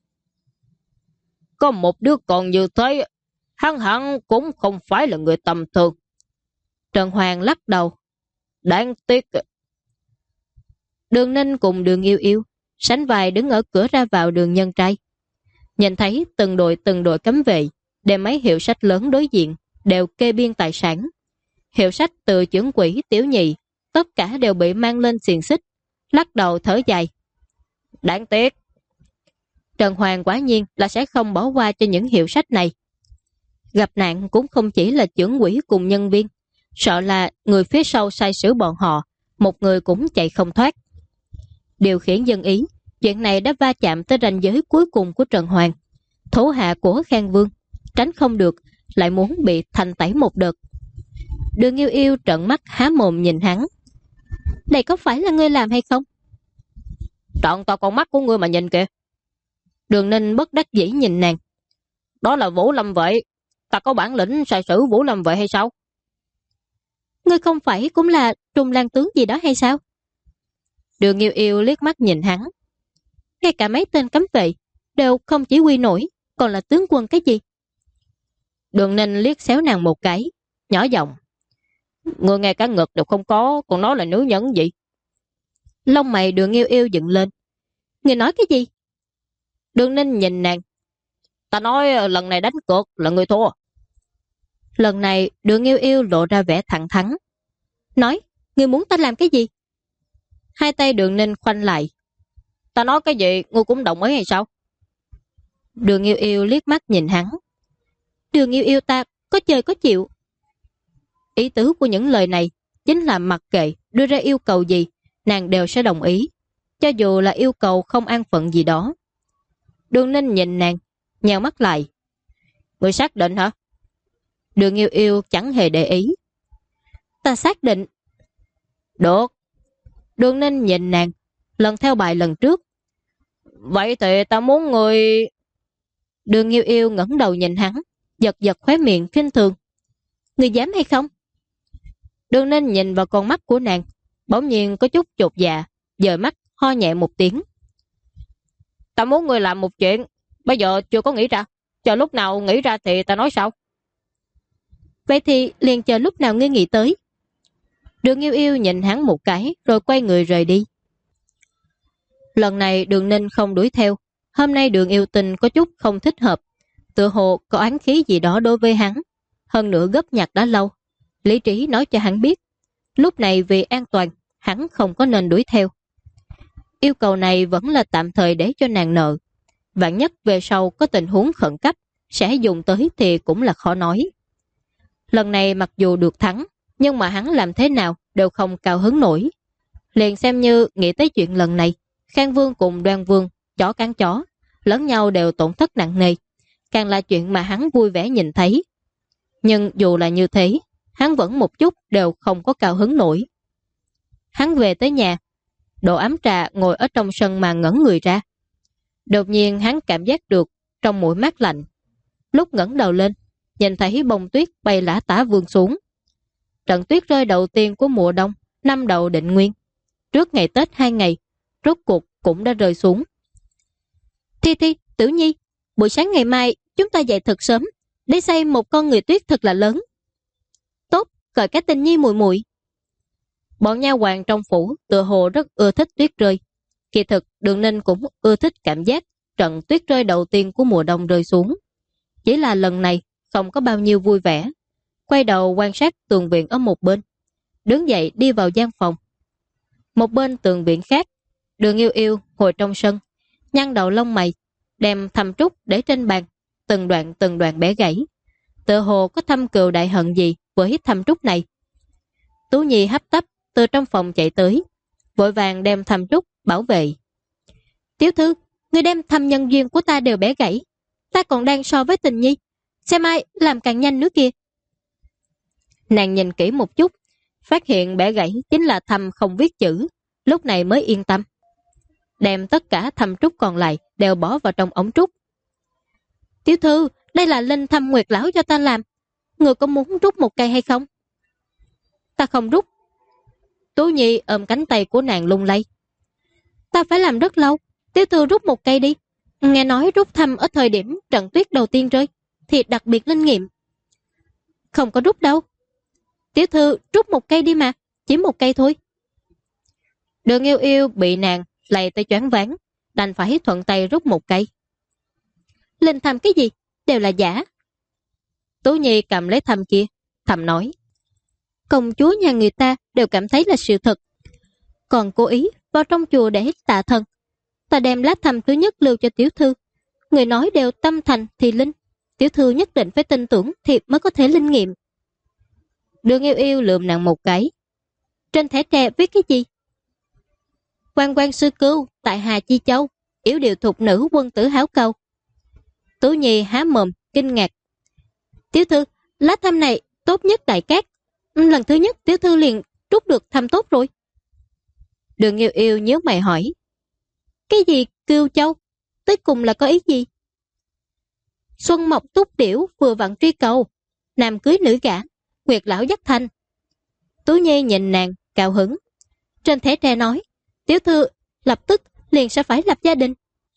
Có một đứa con như thế, hắn hẳn cũng không phải là người tầm thường. Trần Hoàng lắc đầu. Đáng tiếc. Đường Ninh cùng Đường Yêu Yêu sánh vai đứng ở cửa ra vào đường Nhân Trai. Nhìn thấy từng đội cấm vệ, đem mấy hiệu sách lớn đối diện, đều kê biên tài sản. Hiệu sách từ trưởng quỹ tiểu nhị, tất cả đều bị mang lên xiềng xích, lắc đầu thở dài. Đáng tiếc. Trần Hoàng quả nhiên là sẽ không bỏ qua cho những hiệu sách này. Gặp nạn cũng không chỉ là trưởng quỹ cùng nhân viên, sợ là người phía sau sai sử bọn họ, một người cũng chạy không thoát. Điều khiển dân ý, chuyện này đã va chạm tới ranh giới cuối cùng của Trần Hoàng. Thủ hạ của Khang Vương, tránh không được, lại muốn bị thành tẩy một đợt. Đường Yêu Yêu trợn mắt há mồm nhìn hắn. Đây có phải là ngươi làm hay không? Trọn to con mắt của ngươi mà nhìn kìa. Đường Ninh bất đắc dĩ nhìn nàng. Đó là Vũ Lâm Vệ. Ta có bản lĩnh sai sử Vũ Lâm Vệ hay sao? Ngươi không phải cũng là Trung Lang tướng gì đó hay sao? Đường Yêu Yêu liếc mắt nhìn hắn. Ngay cả mấy tên cấm vệ đều không chỉ huy nổi, còn là tướng quân cái gì? Đường Ninh liếc xéo nàng một cái, nhỏ giọng. Ngươi ngay cả ngực đều không có, còn nói là nữ nhân gì? Lông mày Đường Yêu Yêu dựng lên. Ngươi nói cái gì? Đường Ninh nhìn nàng. Ta nói lần này đánh cược là ngươi thua. Lần này Đường Yêu Yêu lộ ra vẻ thẳng thắn. Nói, ngươi muốn ta làm cái gì? Hai tay Đường Ninh khoanh lại. Ta nói cái gì, ngươi cũng đồng ý hay sao? Đường Yêu Yêu liếc mắt nhìn hắn. Đường Yêu Yêu ta có chơi có chịu. Ý tứ của những lời này chính là mặc kệ đưa ra yêu cầu gì, nàng đều sẽ đồng ý, cho dù là yêu cầu không an phận gì đó. Đường Ninh nhìn nàng, nheo mắt lại. Ngươi xác định hả? Đường Yêu Yêu chẳng hề để ý. Ta xác định. Được. Đường Ninh nhìn nàng, lần theo bài lần trước. Vậy thì ta muốn người... Đường Yêu Yêu ngẩng đầu nhìn hắn, giật giật khóe miệng khinh thường. Ngươi dám hay không? Đường Ninh nhìn vào con mắt của nàng, bỗng nhiên có chút chột dạ, dời mắt ho nhẹ một tiếng. Ta muốn ngươi làm một chuyện, bây giờ chưa có nghĩ ra, chờ lúc nào nghĩ ra thì ta nói sao? Vậy thì liền chờ lúc nào ngươi nghĩ tới. Đường Yêu Yêu nhìn hắn một cái rồi quay người rời đi. Lần này Đường Ninh không đuổi theo. Hôm nay Đường Yêu Tình có chút không thích hợp, tựa hồ có oán khí gì đó đối với hắn. Hơn nữa gấp nhặt đã lâu. Lý trí nói cho hắn biết, lúc này vì an toàn, hắn không có nên đuổi theo. Yêu cầu này vẫn là tạm thời để cho nàng nợ. Vạn nhất về sau có tình huống khẩn cấp, sẽ dùng tới thì cũng là khó nói. Lần này mặc dù được thắng, nhưng mà hắn làm thế nào đều không cao hứng nổi. Liền xem như nghĩ tới chuyện lần này, Khang Vương cùng Đoan Vương, chó cắn chó, lẫn nhau đều tổn thất nặng nề, càng là chuyện mà hắn vui vẻ nhìn thấy. Nhưng dù là như thế, hắn vẫn một chút đều không có cao hứng nổi. Hắn về tới nhà, đổ ấm trà ngồi ở trong sân mà ngẩn người ra. Đột nhiên hắn cảm giác được trong mũi mát lạnh. Lúc ngẩng đầu lên, nhìn thấy bông tuyết bay lả tả vươn xuống. Trận tuyết rơi đầu tiên của mùa đông, năm đầu định nguyên. Trước ngày Tết 2 ngày, rốt cuộc cũng đã rơi xuống. Thi Thi, Tử Nhi, buổi sáng ngày mai chúng ta dậy thật sớm để xây một con người tuyết thật là lớn. Tốt, gọi cái Tình Nhi muội muội. Bọn nha hoàn trong phủ tựa hồ rất ưa thích tuyết rơi. Kỳ thực Đường Ninh cũng ưa thích cảm giác trận tuyết rơi đầu tiên của mùa đông rơi xuống. Chỉ là lần này không có bao nhiêu vui vẻ. Quay đầu quan sát tường viện ở một bên, đứng dậy đi vào gian phòng. Một bên tường viện khác, Đường Yêu Yêu ngồi trong sân, nhăn đầu lông mày, đem thầm trúc để trên bàn, từng đoạn bẻ gãy. Tựa hồ có thâm cừu đại hận gì với thầm trúc này. Tú Nhi hấp tấp từ trong phòng chạy tới, vội vàng đem thầm trúc bảo vệ. Tiểu thư, ngươi đem thầm nhân duyên của ta đều bẻ gãy, ta còn đang so với Tình Nhi, xem ai làm càng nhanh nữa kìa. Nàng nhìn kỹ một chút, phát hiện bẻ gãy chính là thầm không viết chữ, lúc này mới yên tâm. Đem tất cả thầm trúc còn lại đều bỏ vào trong ống trúc. Tiểu thư, đây là linh thầm nguyệt lão cho ta làm, người có muốn rút một cây hay không? Ta không rút. Tú Nhi ôm cánh tay của nàng lung lay. Ta phải làm rất lâu, tiểu thư rút một cây đi. Nghe nói rút thăm ở thời điểm trận tuyết đầu tiên rơi thì đặc biệt linh nghiệm. Không có rút đâu. Tiểu thư rút một cây đi mà, chỉ một cây thôi. Đường Yêu Yêu bị nàng lay tới choáng váng, đành phải thuận tay rút một cây. Linh thăm cái gì, đều là giả. Tú Nhi cầm lấy thăm kia, thầm nói. Công chúa nhà người ta đều cảm thấy là sự thật, còn cố ý vào trong chùa để tạ thần. Ta đem lá thăm thứ nhất lưu cho tiểu thư, người nói đều tâm thành thì linh, tiểu thư nhất định phải tin tưởng thì mới có thể linh nghiệm. Đường Yêu Yêu lườm nàng một cái. Trên thẻ tre viết cái gì? Quan quan sư cưu tại Hà Chi Châu, yểu điệu thục nữ quân tử háo cầu. Tú Nhi há mồm kinh ngạc. Tiểu thư, lá thăm này tốt nhất đại cát, lần thứ nhất tiểu thư liền rút được thăm tốt rồi. Đường Yêu Yêu nhớ mày hỏi. Cái gì Cưu Châu? Tới cùng là có ý gì? Xuân mộc túc tiểu vừa vặn truy cầu, nam cưới nữ gả, Nguyệt lão dắt thành. Tú Nhi nhìn nàng cao hứng. Trên thẻ tre nói, tiểu thư lập tức liền sẽ phải lập gia đình.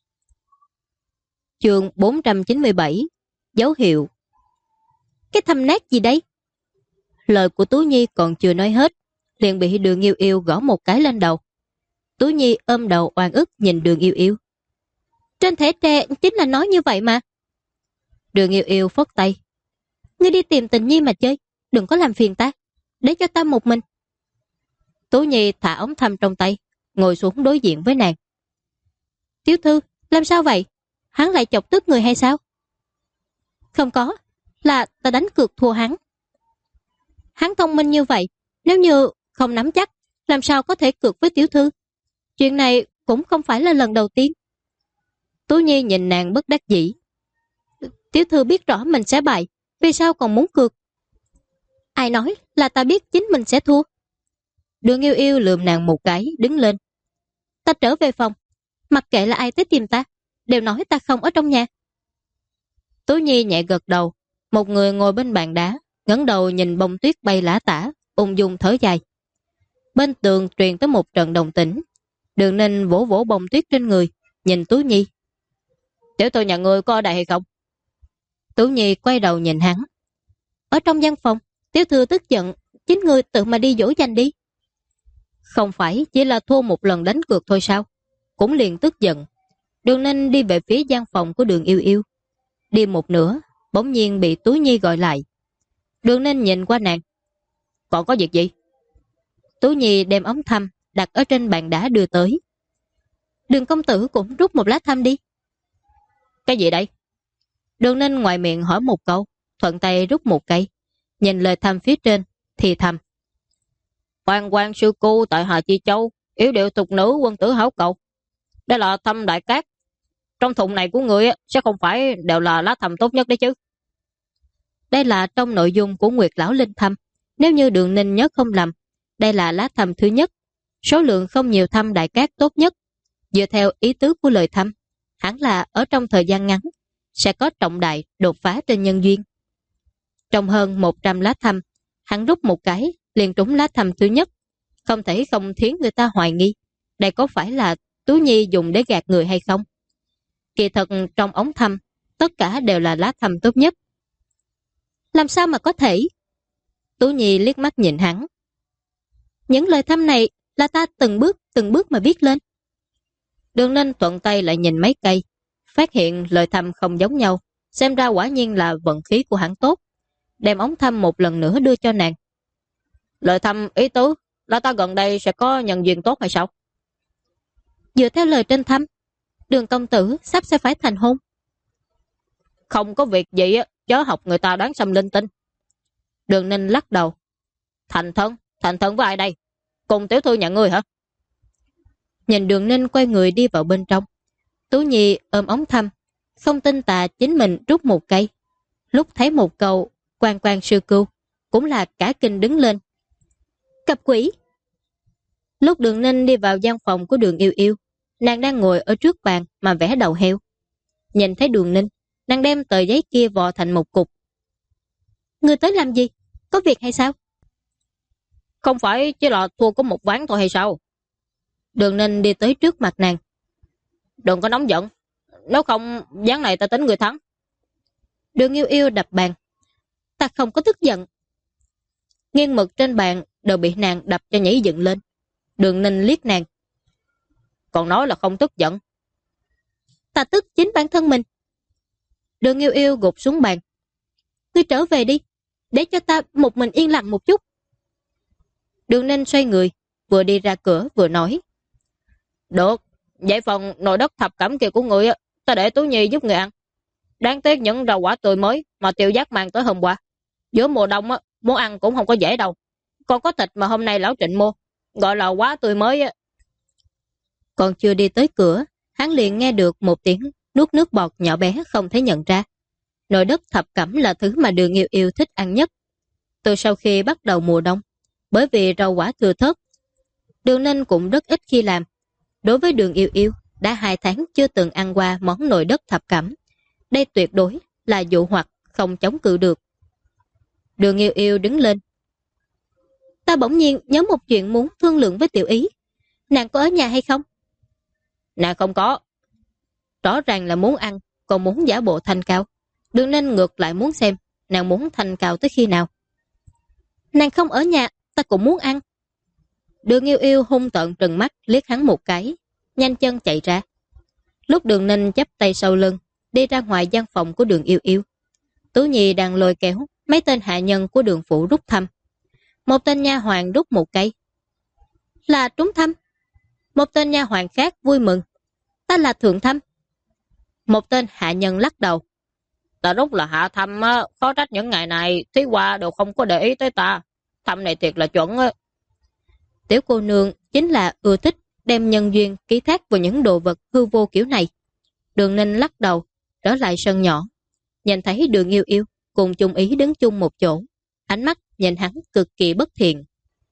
Chương 497. Dấu hiệu. Cái thâm nát gì đấy? Lời của Tú Nhi còn chưa nói hết, liền bị Đường Yêu Yêu gõ một cái lên đầu. Tú Nhi ôm đầu oan ức nhìn Đường Yêu Yêu. Trên thẻ tre chính là nói như vậy mà. Đường Yêu Yêu phất tay. Ngươi đi tìm Tình Nhi mà chơi, đừng có làm phiền ta, để cho ta một mình. Tú Nhi thả ống thăm trong tay, ngồi xuống đối diện với nàng. Tiểu thư, làm sao vậy? Hắn lại chọc tức người hay sao? Không có, là ta đánh cược thua hắn. Hắn thông minh như vậy, nếu như không nắm chắc, làm sao có thể cược với tiểu thư? Chuyện này cũng không phải là lần đầu tiên. Tú Nhi nhìn nàng bất đắc dĩ. Tiểu thư biết rõ mình sẽ bại, vì sao còn muốn cược? Ai nói là ta biết chính mình sẽ thua? Đường Yêu Yêu lườm nàng một cái, đứng lên. Ta trở về phòng, mặc kệ là ai tới tìm ta, đều nói ta không ở trong nhà. Tú Nhi nhẹ gật đầu. Một người ngồi bên bàn đá, ngẩng đầu nhìn bông tuyết bay lả tả, ung dung thở dài. Bên tường truyền tới một trận đồng tĩnh. Đường Ninh vỗ vỗ bông tuyết trên người, nhìn Tú Nhi. Tiểu thư nhà ngươi có ở đây hay không? Tú Nhi quay đầu nhìn hắn. Ở trong văn phòng, tiểu thư tức giận, chính ngươi tự mà đi dỗ dành đi. Không phải chỉ là thua một lần đánh cược thôi sao? Cũng liền tức giận. Đường Ninh đi về phía văn phòng của Đường Yêu Yêu. Đi một nửa, bỗng nhiên bị Tú Nhi gọi lại. Đường Ninh nhìn qua nàng. Còn có việc gì? Tú Nhi đem ống thăm đặt ở trên bàn đá đưa tới. Đường công tử cũng rút một lá thăm đi. Cái gì đây? Đường Ninh ngoài miệng hỏi một câu, thuận tay rút một cây. Nhìn lời thăm phía trên, thì thầm. Hoàng quan sư cô tại Hà Chi Châu, yếu điệu thục nữ quân tử hảo cầu. Đây là thăm đại cát. Trong thùng này của người sẽ không phải đều là lá thăm tốt nhất đấy chứ. Đây là trong nội dung của Nguyệt lão linh thăm. Nếu như Đường Ninh nhớ không lầm, đây là lá thăm thứ nhất. Số lượng không nhiều thăm đại cát tốt nhất. Dựa theo ý tứ của lời thăm, hẳn là ở trong thời gian ngắn sẽ có trọng đại đột phá trên nhân duyên. Trong hơn 100 lá thăm, hắn rút một cái liền trúng lá thăm thứ nhất. Không thể không khiến người ta hoài nghi đây có phải là Tú Nhi dùng để gạt người hay không. Kỳ thật trong ống thăm tất cả đều là lá thăm tốt nhất. Làm sao mà có thể? Tú Nhi liếc mắt nhìn hắn. Những lời thăm này là ta từng bước mà viết lên. Đường Ninh thuận tay lại nhìn mấy cây, phát hiện lời thăm không giống nhau, xem ra quả nhiên là vận khí của hắn tốt. Đem ống thăm một lần nữa đưa cho nàng. Lời thăm ý tứ là ta gần đây sẽ có nhân duyên tốt hay sao? Dựa theo lời trên thăm, Đường công tử sắp sẽ phải thành hôn. Không có việc gì chớ học người ta đoán xâm linh tinh. Đường Ninh lắc đầu. Thành thân với ai đây? Cùng tiểu thư nhà ngươi hả? Nhìn Đường Ninh quay người đi vào bên trong. Tú Nhi ôm ống thăm, không tin tà chính mình rút một cây. Lúc thấy một câu quan quan sư cưu, cũng là cả kinh đứng lên. Cặp quỷ! Lúc Đường Ninh đi vào gian phòng của Đường Yêu Yêu, nàng đang ngồi ở trước bàn mà vẽ đầu heo. Nhìn thấy Đường Ninh, nàng đem tờ giấy kia vò thành một cục. Ngươi tới làm gì? Có việc hay sao? Không phải chỉ là thua có một ván thôi hay sao? Đường Ninh đi tới trước mặt nàng. Đừng có nóng giận, nếu không ván này ta tính người thắng. Đường Yêu Yêu đập bàn. Ta không có tức giận. Nghiêng mực trên bàn đều bị nàng đập cho nhảy dựng lên. Đường Ninh liếc nàng. Còn nói là không tức giận. Ta tức chính bản thân mình. Đường Yêu Yêu gục xuống bàn. Ngươi trở về đi, để cho ta một mình yên lặng một chút. Đường Ninh xoay người, vừa đi ra cửa vừa nói. Được, vậy phần nồi đất thập cẩm kia của người ta để Tú Nhi giúp người ăn. Đáng tiếc những rau quả tươi mới mà Tiêu Giác mang tới hôm qua. Giữa mùa đông muốn ăn cũng không có dễ đâu. Còn có thịt mà hôm nay lão Trịnh mua, gọi là quá tươi mới. Còn chưa đi tới cửa, hắn liền nghe được một tiếng nuốt nước bọt nhỏ bé không thể nhận ra. Nồi đất thập cẩm là thứ mà Đường Yêu Yêu thích ăn nhất. Từ sau khi bắt đầu mùa đông, bởi vì rau quả thừa thớt, Đường Ninh cũng rất ít khi làm. Đối với Đường Yêu Yêu, đã 2 tháng chưa từng ăn qua món nồi đất thập cẩm. Đây tuyệt đối là dụ hoặc không chống cự được. Đường Yêu Yêu đứng lên. Ta bỗng nhiên nhớ một chuyện muốn thương lượng với Tiểu Ý. Nàng có ở nhà hay không? Nàng không có. Rõ ràng là muốn ăn, còn muốn giả bộ thanh cao. Đường Ninh ngược lại muốn xem nàng muốn thanh cao tới khi nào. Nàng không ở nhà, ta cũng muốn ăn. Đường Yêu Yêu hung tợn trừng mắt liếc hắn một cái, nhanh chân chạy ra. Lúc Đường Ninh chắp tay sau lưng, đi ra ngoài gian phòng của Đường Yêu Yêu. Tú Nhi đang lôi kéo mấy tên hạ nhân của Đường phủ rút thăm. Một tên nha hoàn rút một cây. Là trúng thăm. Một tên nha hoàn khác vui mừng. Ta là thượng thăm. Một tên hạ nhân lắc đầu. Ta rút là hạ thăm, khó trách những ngày này Thúy Hoa đều không có để ý tới ta. Thăm này thiệt là chuẩn. Tiểu cô nương chính là ưa thích đem nhân duyên ký thác vào những đồ vật hư vô kiểu này. Đường Ninh lắc đầu, trở lại sân nhỏ. Nhìn thấy Đường Yêu Yêu cùng chung ý đứng chung một chỗ. Ánh mắt nhìn hắn cực kỳ bất thiện.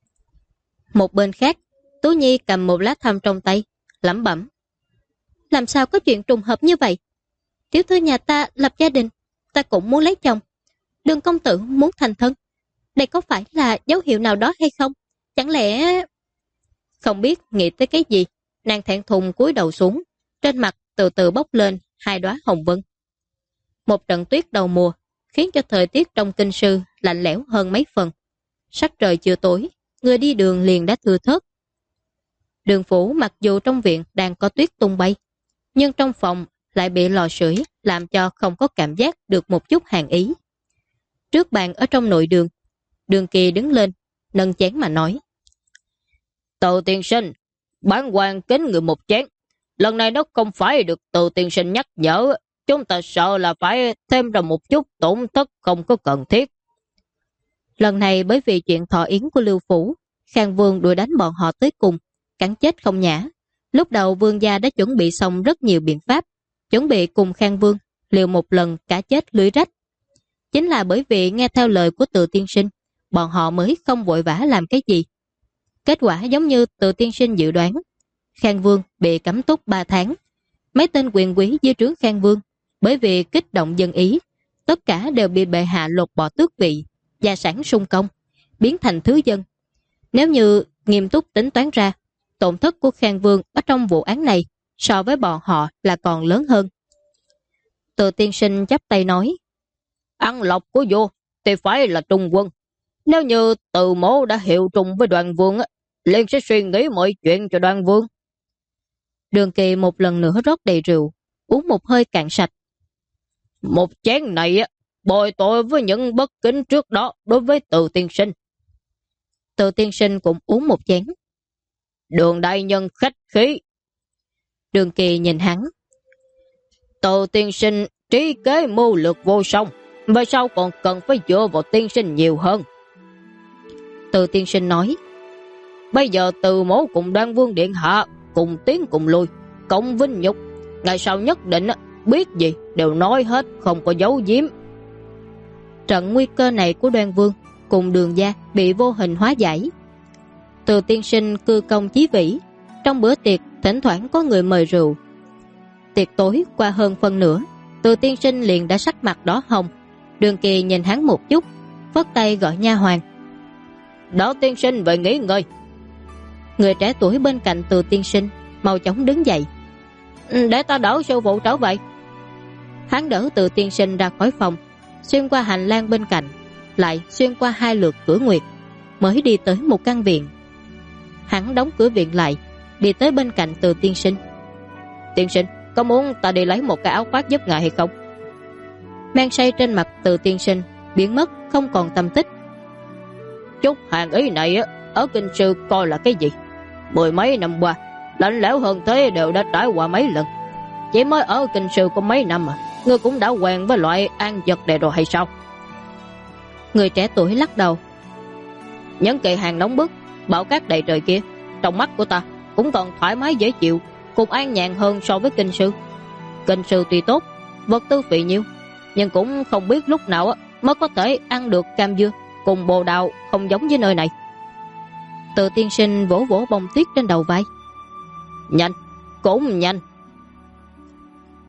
Một bên khác, Tú Nhi cầm một lá thăm trong tay, lẩm bẩm. Làm sao có chuyện trùng hợp như vậy? Tiểu thư nhà ta lập gia đình, ta cũng muốn lấy chồng. Đường công tử muốn thành thân. Đây có phải là dấu hiệu nào đó hay không? Chẳng lẽ... Không biết nghĩ tới cái gì, nàng thẹn thùng cúi đầu xuống, trên mặt từ từ bốc lên hai đóa hồng vân. Một trận tuyết đầu mùa khiến cho thời tiết trong kinh sư lạnh lẽo hơn mấy phần. Sắc trời chưa tối, người đi đường liền đã thưa thớt. Đường phủ mặc dù trong viện đang có tuyết tung bay, nhưng trong phòng lại bị lò sưởi làm cho không có cảm giác được một chút hàn ý. Trước bàn ở trong nội đường, Đường Kỳ đứng lên, nâng chén mà nói. Từ tiên sinh, bản quan kính người một chén. Lần này nó không phải được từ tiên sinh nhắc nhở, chúng ta sợ là phải thêm ra một chút tổn thất không có cần thiết. Lần này bởi vì chuyện thọ yến của Lưu Phủ, Khang Vương đuổi đánh bọn họ tới cùng, cắn chết không nhã. Lúc đầu Vương gia đã chuẩn bị xong rất nhiều biện pháp, chuẩn bị cùng Khang Vương liều một lần cả chết lưỡi rách. Chính là bởi vì nghe theo lời của Từ tiên sinh, bọn họ mới không vội vã làm cái gì. Kết quả giống như Từ tiên sinh dự đoán, Khang Vương bị cấm túc 3 tháng. Mấy tên quyền quý dưới trướng Khang Vương bởi vì kích động dân ý, tất cả đều bị bệ hạ lột bỏ tước vị, gia sản sung công, biến thành thứ dân. Nếu như nghiêm túc tính toán ra, tổn thất của Khang Vương ở trong vụ án này so với bọn họ là còn lớn hơn. Từ tiên sinh chắp tay nói, Ăn lộc của vua thì phải là trung quân. Nếu như Từ mẫu đã hiệu trùng với Đoàn Vương, liền sẽ suy nghĩ mọi chuyện cho Đoàn Vương. Đường Kỳ một lần nữa rót đầy rượu, uống một hơi cạn sạch. Một chén này bồi tội với những bất kính trước đó đối với Từ tiên sinh. Từ tiên sinh cũng uống một chén. Đường đại nhân khách khí. Đường Kỳ nhìn hắn. Từ tiên sinh trí kế mưu lược vô song, về sau còn cần phải dựa vào tiên sinh nhiều hơn. Từ tiên sinh nói, bây giờ Từ mẫu cùng Đoan Vương điện hạ cùng tiến cùng lui, cộng vinh nhục, ngày sau nhất định biết gì đều nói hết, không có giấu giếm. Trận nguy cơ này của Đoan Vương cùng Đường gia bị vô hình hóa giải. Từ tiên sinh cư công chí vĩ, trong bữa tiệc thỉnh thoảng có người mời rượu. Tiệc tối qua hơn phân nửa, Từ tiên sinh liền đã sắc mặt đỏ hồng. Đường Kỳ nhìn hắn một chút, phất tay gọi nha hoàn. Đỡ tiên sinh về nghỉ ngơi. Người trẻ tuổi bên cạnh Từ tiên sinh mau chóng đứng dậy. Để ta đỡ sư phụ trở về. Hắn đỡ Từ tiên sinh ra khỏi phòng, xuyên qua hành lang bên cạnh, lại xuyên qua 2 lượt cửa nguyệt, mới đi tới một căn viện. Hắn đóng cửa viện lại, đi tới bên cạnh Từ tiên sinh. Tiên sinh, có muốn ta đi lấy một cái áo khoác giúp ngài hay không? Men say trên mặt Từ tiên sinh biến mất không còn tâm tích. Chút hàng ý này ở kinh sư coi là cái gì? 10 mấy năm qua, lạnh lẽo hơn thế đều đã trải qua mấy lần. Chỉ mới ở kinh sư có mấy năm mà ngươi cũng đã quen với loại an vật này rồi hay sao? Người trẻ tuổi lắc đầu. Những cây hàng nóng bức, bão cát đầy trời kia, trong mắt của ta cũng còn thoải mái dễ chịu, cũng an nhàn hơn so với kinh sư. Kinh sư tuy tốt, vật tư phì nhiêu, nhưng cũng không biết lúc nào mới có thể ăn được cam dưa cùng bồ đào, không giống với nơi này. Từ tiên sinh vỗ vỗ bông tuyết trên đầu vai. Nhanh, cũng nhanh.